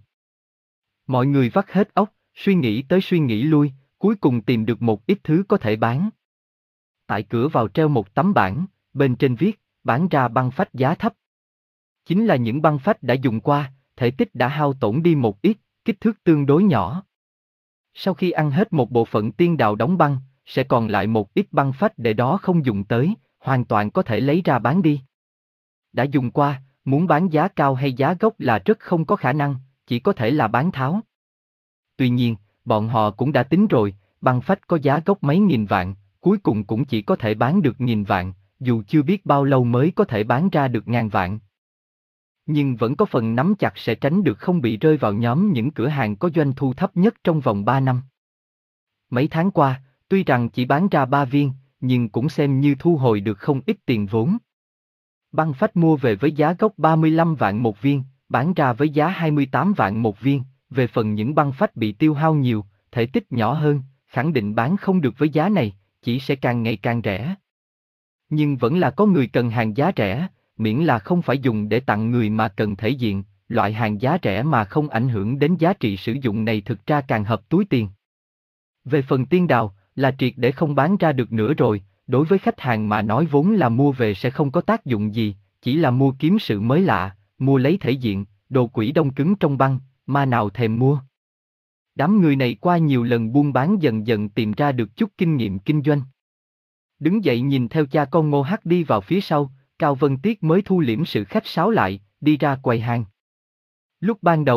Speaker 1: Mọi người vắt hết óc, suy nghĩ tới suy nghĩ lui, cuối cùng tìm được một ít thứ có thể bán. Tại cửa vào treo một tấm bảng, bên trên viết, bán ra băng phách giá thấp. Chính là những băng phách đã dùng qua, thể tích đã hao tổn đi một ít, kích thước tương đối nhỏ. Sau khi ăn hết một bộ phận tiên đào đóng băng, sẽ còn lại một ít băng phách để đó không dùng tới, hoàn toàn có thể lấy ra bán đi. Đã dùng qua, muốn bán giá cao hay giá gốc là rất không có khả năng, chỉ có thể là bán tháo. Tuy nhiên, bọn họ cũng đã tính rồi, băng phách có giá gốc mấy nghìn vạn, cuối cùng cũng chỉ có thể bán được nghìn vạn, dù chưa biết bao lâu mới có thể bán ra được ngàn vạn. Nhưng vẫn có phần nắm chặt sẽ tránh được không bị rơi vào nhóm những cửa hàng có doanh thu thấp nhất trong vòng ba năm. Mấy tháng qua, tuy rằng chỉ bán ra ba viên, nhưng cũng xem như thu hồi được không ít tiền vốn. Băng phách mua về với giá gốc ba mươi lăm vạn một viên, bán ra với giá hai mươi tám vạn một viên, về phần những băng phách bị tiêu hao nhiều, thể tích nhỏ hơn, khẳng định bán không được với giá này, chỉ sẽ càng ngày càng rẻ. Nhưng vẫn là có người cần hàng giá rẻ, miễn là không phải dùng để tặng người mà cần thể diện, loại hàng giá rẻ mà không ảnh hưởng đến giá trị sử dụng này thực ra càng hợp túi tiền. Về phần tiên đào, là triệt để không bán ra được nữa rồi, đối với khách hàng mà nói vốn là mua về sẽ không có tác dụng gì, chỉ là mua kiếm sự mới lạ, mua lấy thể diện, đồ quỷ đông cứng trong băng, mà nào thèm mua. Đám người này qua nhiều lần buôn bán dần dần tìm ra được chút kinh nghiệm kinh doanh. Đứng dậy nhìn theo cha con Ngô Hắc đi vào phía sau, Cao Vân Tiết mới thu liễm sự khách sáo lại, đi ra quầy hàng. Lúc ban đầu,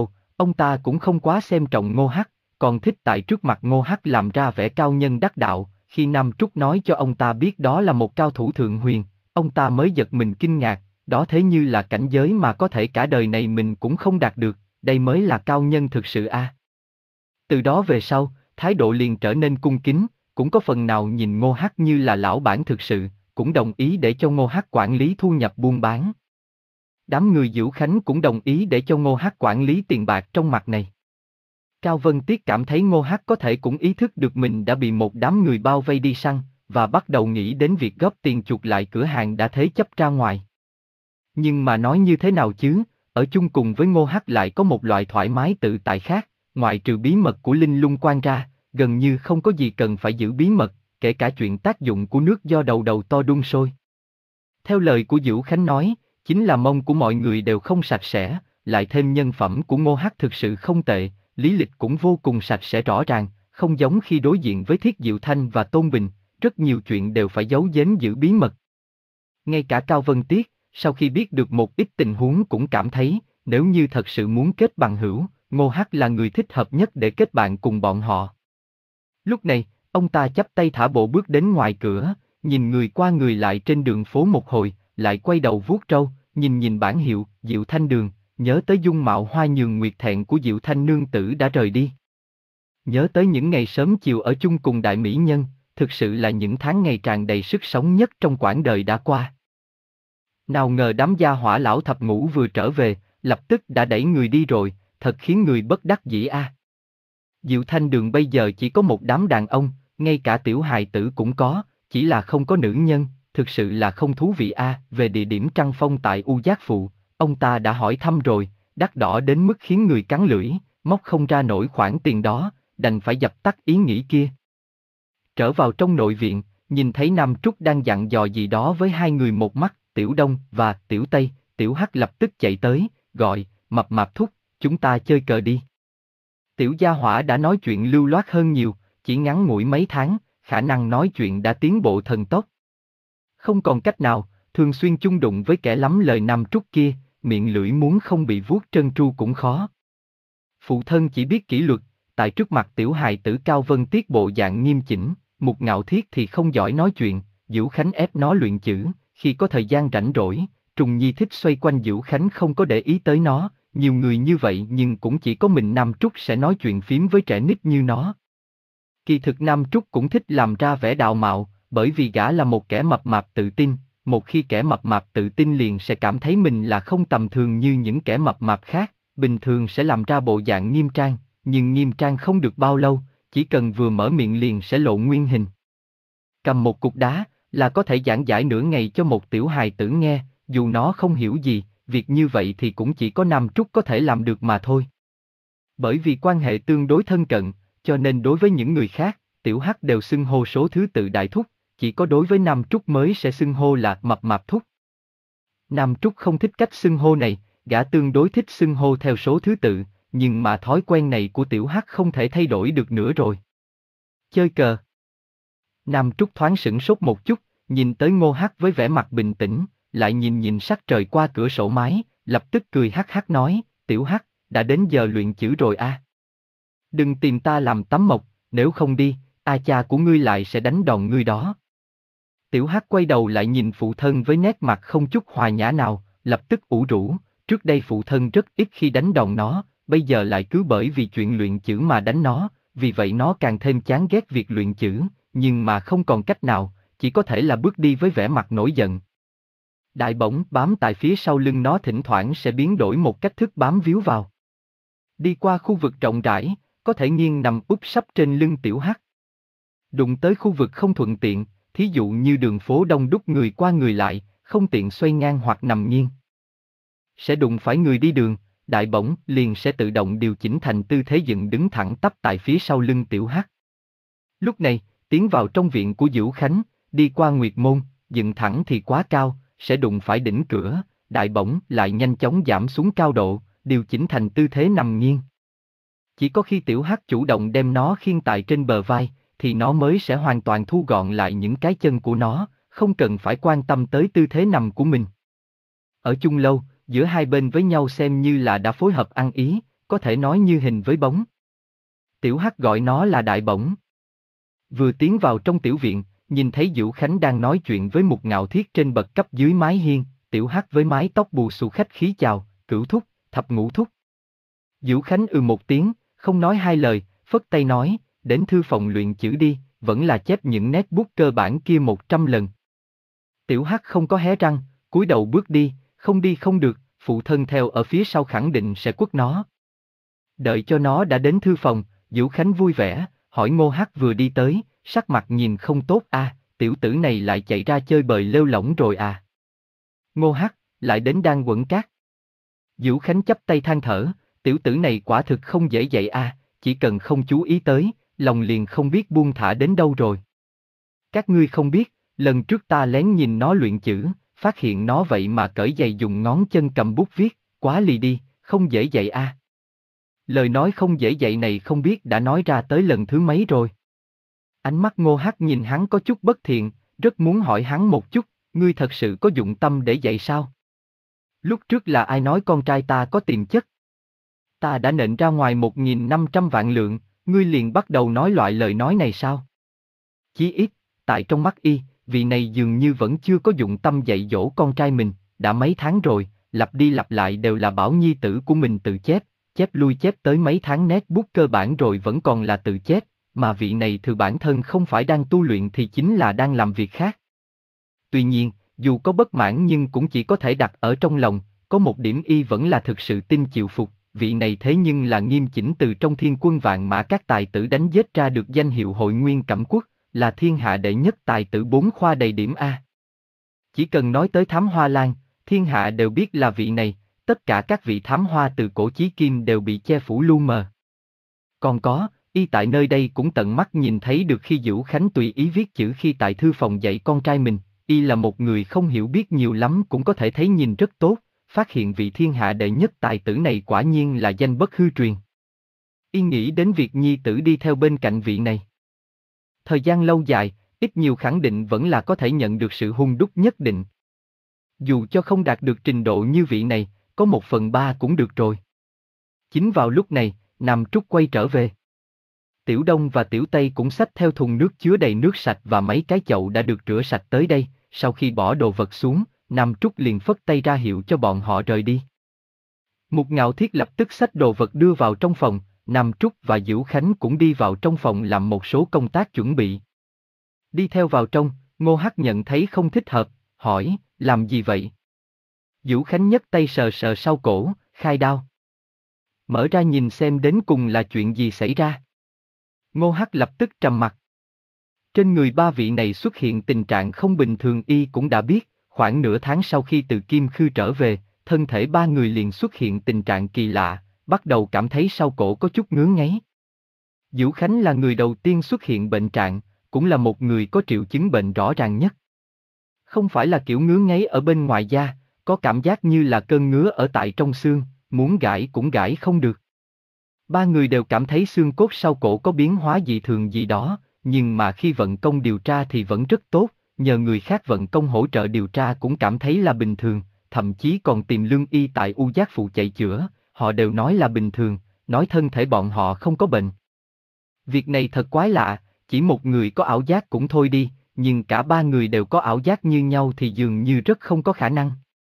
Speaker 1: Ông ta cũng không quá xem trọng Ngô Hắc, còn thích tại trước mặt Ngô Hắc làm ra vẻ cao nhân đắc đạo. Khi Nam Trúc nói cho ông ta biết đó là một cao thủ thượng huyền, ông ta mới giật mình kinh ngạc, đó thế như là cảnh giới mà có thể cả đời này mình cũng không đạt được, đây mới là cao nhân thực sự a. À. Từ đó về sau, thái độ liền trở nên cung kính, cũng có phần nào nhìn Ngô Hắc như là lão bản thực sự, cũng đồng ý để cho Ngô Hắc quản lý thu nhập buôn bán. Đám người Dữu Khánh cũng đồng ý để cho Ngô Hắc quản lý tiền bạc trong mặt này. Cao Vân Tiết cảm thấy Ngô Hắc có thể cũng ý thức được mình đã bị một đám người bao vây đi săn, và bắt đầu nghĩ đến việc góp tiền chuộc lại cửa hàng đã thế chấp ra ngoài. Nhưng mà nói như thế nào chứ, ở chung cùng với Ngô Hắc lại có một loại thoải mái tự tại khác, ngoại trừ bí mật của Linh Lung Quan ra, gần như không có gì cần phải giữ bí mật, kể cả chuyện tác dụng của nước do đầu đầu to đun sôi. Theo lời của Dữu Khánh nói, chính là mông của mọi người đều không sạch sẽ, lại thêm nhân phẩm của Ngô Hắc thực sự không tệ, lý lịch cũng vô cùng sạch sẽ rõ ràng, không giống khi đối diện với Thiết Diệu Thanh và Tôn Bình, rất nhiều chuyện đều phải giấu giếm giữ bí mật. Ngay cả Cao Vân Tiết, sau khi biết được một ít tình huống cũng cảm thấy, nếu như thật sự muốn kết bằng hữu, Ngô Hắc là người thích hợp nhất để kết bạn cùng bọn họ. Lúc này, ông ta chắp tay thả bộ bước đến ngoài cửa, nhìn người qua người lại trên đường phố một hồi, lại quay đầu vuốt râu, nhìn nhìn bảng hiệu, Diệu Thanh Đường, nhớ tới dung mạo hoa nhường nguyệt thẹn của Diệu Thanh nương tử đã rời đi. Nhớ tới những ngày sớm chiều ở chung cùng đại mỹ nhân, thực sự là những tháng ngày tràn đầy sức sống nhất trong quãng đời đã qua. Nào ngờ đám gia hỏa lão thập ngũ vừa trở về, lập tức đã đẩy người đi rồi, thật khiến người bất đắc dĩ a. À. Diệu Thanh Đường bây giờ chỉ có một đám đàn ông, ngay cả tiểu hài tử cũng có, chỉ là không có nữ nhân, thực sự là không thú vị a. À. Về địa điểm trăng phong tại U Giác Phụ, ông ta đã hỏi thăm rồi, đắt đỏ đến mức khiến người cắn lưỡi, móc không ra nổi khoản tiền đó, đành phải dập tắt ý nghĩ kia. Trở vào trong nội viện, nhìn thấy Nam Trúc đang dặn dò gì đó với hai người một mắt, Tiểu Đông và Tiểu Tây, Tiểu Hắc lập tức chạy tới, gọi, Mập Mạp thúc, chúng ta chơi cờ đi. Tiểu gia hỏa đã nói chuyện lưu loát hơn nhiều, chỉ ngắn ngủi mấy tháng, khả năng nói chuyện đã tiến bộ thần tốc. Không còn cách nào, thường xuyên chung đụng với kẻ lắm lời Nam Trúc kia, miệng lưỡi muốn không bị vuốt trơn tru cũng khó. Phụ thân chỉ biết kỷ luật, tại trước mặt tiểu hài tử Cao Vân Tiết bộ dạng nghiêm chỉnh, Mục Ngạo Thiết thì không giỏi nói chuyện, Dữu Khánh ép nó luyện chữ, khi có thời gian rảnh rỗi, Trùng Nhi thích xoay quanh Dữu Khánh không có để ý tới nó, nhiều người như vậy nhưng cũng chỉ có mình Nam Trúc sẽ nói chuyện phím với trẻ nít như nó. Kỳ thực Nam Trúc cũng thích làm ra vẻ đạo mạo, bởi vì gã là một kẻ mập mạp tự tin, một khi kẻ mập mạp tự tin liền sẽ cảm thấy mình là không tầm thường như những kẻ mập mạp khác, bình thường sẽ làm ra bộ dạng nghiêm trang, nhưng nghiêm trang không được bao lâu, chỉ cần vừa mở miệng liền sẽ lộ nguyên hình. Cầm một cục đá, là có thể giảng giải nửa ngày cho một tiểu hài tử nghe, dù nó không hiểu gì, việc như vậy thì cũng chỉ có Nam Trúc có thể làm được mà thôi. Bởi vì quan hệ tương đối thân cận, cho nên đối với những người khác, tiểu Hắc đều xưng hô số thứ tự đại thúc, chỉ có đối với Nam Trúc mới sẽ xưng hô là Mập Mạp thúc. Nam Trúc không thích cách xưng hô này, gã tương đối thích xưng hô theo số thứ tự, nhưng mà thói quen này của tiểu Hắc không thể thay đổi được nữa rồi. Chơi cờ. Nam Trúc thoáng sửng sốt một chút, nhìn tới Ngô Hắc với vẻ mặt bình tĩnh, lại nhìn nhìn sắc trời qua cửa sổ mái, lập tức cười hắc hắc nói, tiểu Hắc, đã đến giờ luyện chữ rồi a. À. Đừng tìm ta làm tấm mộc, nếu không đi, a cha của ngươi lại sẽ đánh đòn ngươi đó. Tiểu Hắc quay đầu lại nhìn phụ thân với nét mặt không chút hòa nhã nào, lập tức ủ rũ, trước đây phụ thân rất ít khi đánh đòn nó, bây giờ lại cứ bởi vì chuyện luyện chữ mà đánh nó, vì vậy nó càng thêm chán ghét việc luyện chữ, nhưng mà không còn cách nào, chỉ có thể là bước đi với vẻ mặt nổi giận. Đại bổng bám tại phía sau lưng nó thỉnh thoảng sẽ biến đổi một cách thức bám víu vào. Đi qua khu vực rộng rãi, có thể nghiêng nằm úp sấp trên lưng tiểu Hắc. Đụng tới khu vực không thuận tiện, thí dụ như đường phố đông đúc người qua người lại, không tiện xoay ngang hoặc nằm nghiêng. Sẽ đụng phải người đi đường, đại bổng liền sẽ tự động điều chỉnh thành tư thế dựng đứng thẳng tắp tại phía sau lưng tiểu Hắc. Lúc này, tiến vào trong viện của Dữu Khánh, đi qua Nguyệt Môn, dựng thẳng thì quá cao, sẽ đụng phải đỉnh cửa, đại bổng lại nhanh chóng giảm xuống cao độ, điều chỉnh thành tư thế nằm nghiêng. Chỉ có khi tiểu Hắc chủ động đem nó khiêng tại trên bờ vai, thì nó mới sẽ hoàn toàn thu gọn lại những cái chân của nó, không cần phải quan tâm tới tư thế nằm của mình. Ở chung lâu, giữa hai bên với nhau xem như là đã phối hợp ăn ý, có thể nói như hình với bóng. Tiểu Hắc gọi nó là đại bổng. Vừa tiến vào trong tiểu viện, nhìn thấy Vũ Khánh đang nói chuyện với Mục Ngạo Thiết trên bậc cấp dưới mái hiên, Tiểu Hắc với mái tóc bù xù khách khí chào, Cửu thúc, Thập Ngũ thúc. Vũ Khánh ừ một tiếng, không nói hai lời, phất tay nói, đến thư phòng luyện chữ đi, vẫn là chép những nét bút cơ bản kia một trăm lần. Tiểu Hắc không có hé răng, cúi đầu bước đi, không đi không được, phụ thân theo ở phía sau khẳng định sẽ quất nó. Đợi cho nó đã đến thư phòng, Vũ Khánh vui vẻ, hỏi Ngô Hắc vừa đi tới, sắc mặt nhìn không tốt à, tiểu tử này lại chạy ra chơi bời lêu lỏng rồi à. Ngô Hắc, lại đến đang quẩn cát. Vũ Khánh chắp tay than thở, tiểu tử này quả thực không dễ dạy à, chỉ cần không chú ý tới, lòng liền không biết buông thả đến đâu rồi. Các ngươi không biết, lần trước ta lén nhìn nó luyện chữ, phát hiện nó vậy mà cởi giày dùng ngón chân cầm bút viết, quá lì đi, không dễ dạy à. Lời nói không dễ dạy này không biết đã nói ra tới lần thứ mấy rồi. Ánh mắt Ngô Hắc nhìn hắn có chút bất thiện, rất muốn hỏi hắn một chút, ngươi thật sự có dụng tâm để dạy sao? Lúc trước là ai nói con trai ta có tiềm chất? Ta đã nện ra ngoài một nghìn năm trăm vạn lượng, ngươi liền bắt đầu nói loại lời nói này sao? Chí ít, tại trong mắt y, vị này dường như vẫn chưa có dụng tâm dạy dỗ con trai mình, đã mấy tháng rồi, lặp đi lặp lại đều là bảo nhi tử của mình tự chép, chép lui chép tới mấy tháng nét bút cơ bản rồi vẫn còn là tự chép, mà vị này từ bản thân không phải đang tu luyện thì chính là đang làm việc khác. Tuy nhiên, dù có bất mãn nhưng cũng chỉ có thể đặt ở trong lòng, có một điểm y vẫn là thực sự tin chịu phục, vị này thế nhưng là nghiêm chỉnh từ trong thiên quân vạn mã các tài tử đánh giết ra được danh hiệu Hội Nguyên Cẩm Quốc, là thiên hạ đệ nhất tài tử bốn khoa đầy điểm A. Chỉ cần nói tới Thám Hoa Lan, thiên hạ đều biết là vị này, tất cả các vị thám hoa từ cổ chí kim đều bị che phủ lu mờ. Còn có, y tại nơi đây cũng tận mắt nhìn thấy được khi Vũ Khánh tùy ý viết chữ khi tại thư phòng dạy con trai mình, y là một người không hiểu biết nhiều lắm cũng có thể thấy nhìn rất tốt, phát hiện vị thiên hạ đệ nhất tài tử này quả nhiên là danh bất hư truyền. Y nghĩ đến việc nhi tử đi theo bên cạnh vị này. Thời gian lâu dài, ít nhiều khẳng định vẫn là có thể nhận được sự hung đúc nhất định. Dù cho không đạt được trình độ như vị này, có một phần ba cũng được rồi. Chính vào lúc này, Nam Trúc quay trở về. Tiểu Đông và Tiểu Tây cũng xách theo thùng nước chứa đầy nước sạch và mấy cái chậu đã được rửa sạch tới đây, sau khi bỏ đồ vật xuống, Nam Trúc liền phất tay ra hiệu cho bọn họ rời đi. Mục Ngạo Thiết lập tức xách đồ vật đưa vào trong phòng, Nam Trúc và Vũ Khánh cũng đi vào trong phòng làm một số công tác chuẩn bị. Đi theo vào trong, Ngô Hắc nhận thấy không thích hợp, hỏi, làm gì vậy? Vũ Khánh nhấc tay sờ sờ sau cổ, khai đao. Mở ra nhìn xem đến cùng là chuyện gì xảy ra. Ngô Hắc lập tức trầm mặt. Trên người ba vị này xuất hiện tình trạng không bình thường y cũng đã biết, khoảng nửa tháng sau khi từ Kim Khư trở về, thân thể ba người liền xuất hiện tình trạng kỳ lạ, bắt đầu cảm thấy sau cổ có chút ngứa ngáy. Vũ Khánh là người đầu tiên xuất hiện bệnh trạng, cũng là một người có triệu chứng bệnh rõ ràng nhất. Không phải là kiểu ngứa ngáy ở bên ngoài da, có cảm giác như là cơn ngứa ở tại trong xương, muốn gãi cũng gãi không được. Ba người đều cảm thấy xương cốt sau cổ có biến hóa dị thường gì đó, nhưng mà khi vận công điều tra thì vẫn rất tốt, nhờ người khác vận công hỗ trợ điều tra cũng cảm thấy là bình thường, thậm chí còn tìm lương y tại U Giác Phụ chạy chữa, họ đều nói là bình thường, nói thân thể bọn họ không có bệnh. Việc này thật quái lạ, chỉ một người có ảo giác cũng thôi đi, nhưng cả ba người đều có ảo giác như nhau thì dường như rất không có khả năng.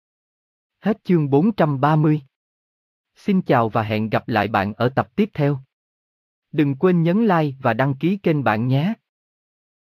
Speaker 1: Hết chương bốn trăm ba mươi. Xin chào và hẹn gặp lại bạn ở tập tiếp theo. Đừng quên nhấn like và đăng ký kênh bạn nhé.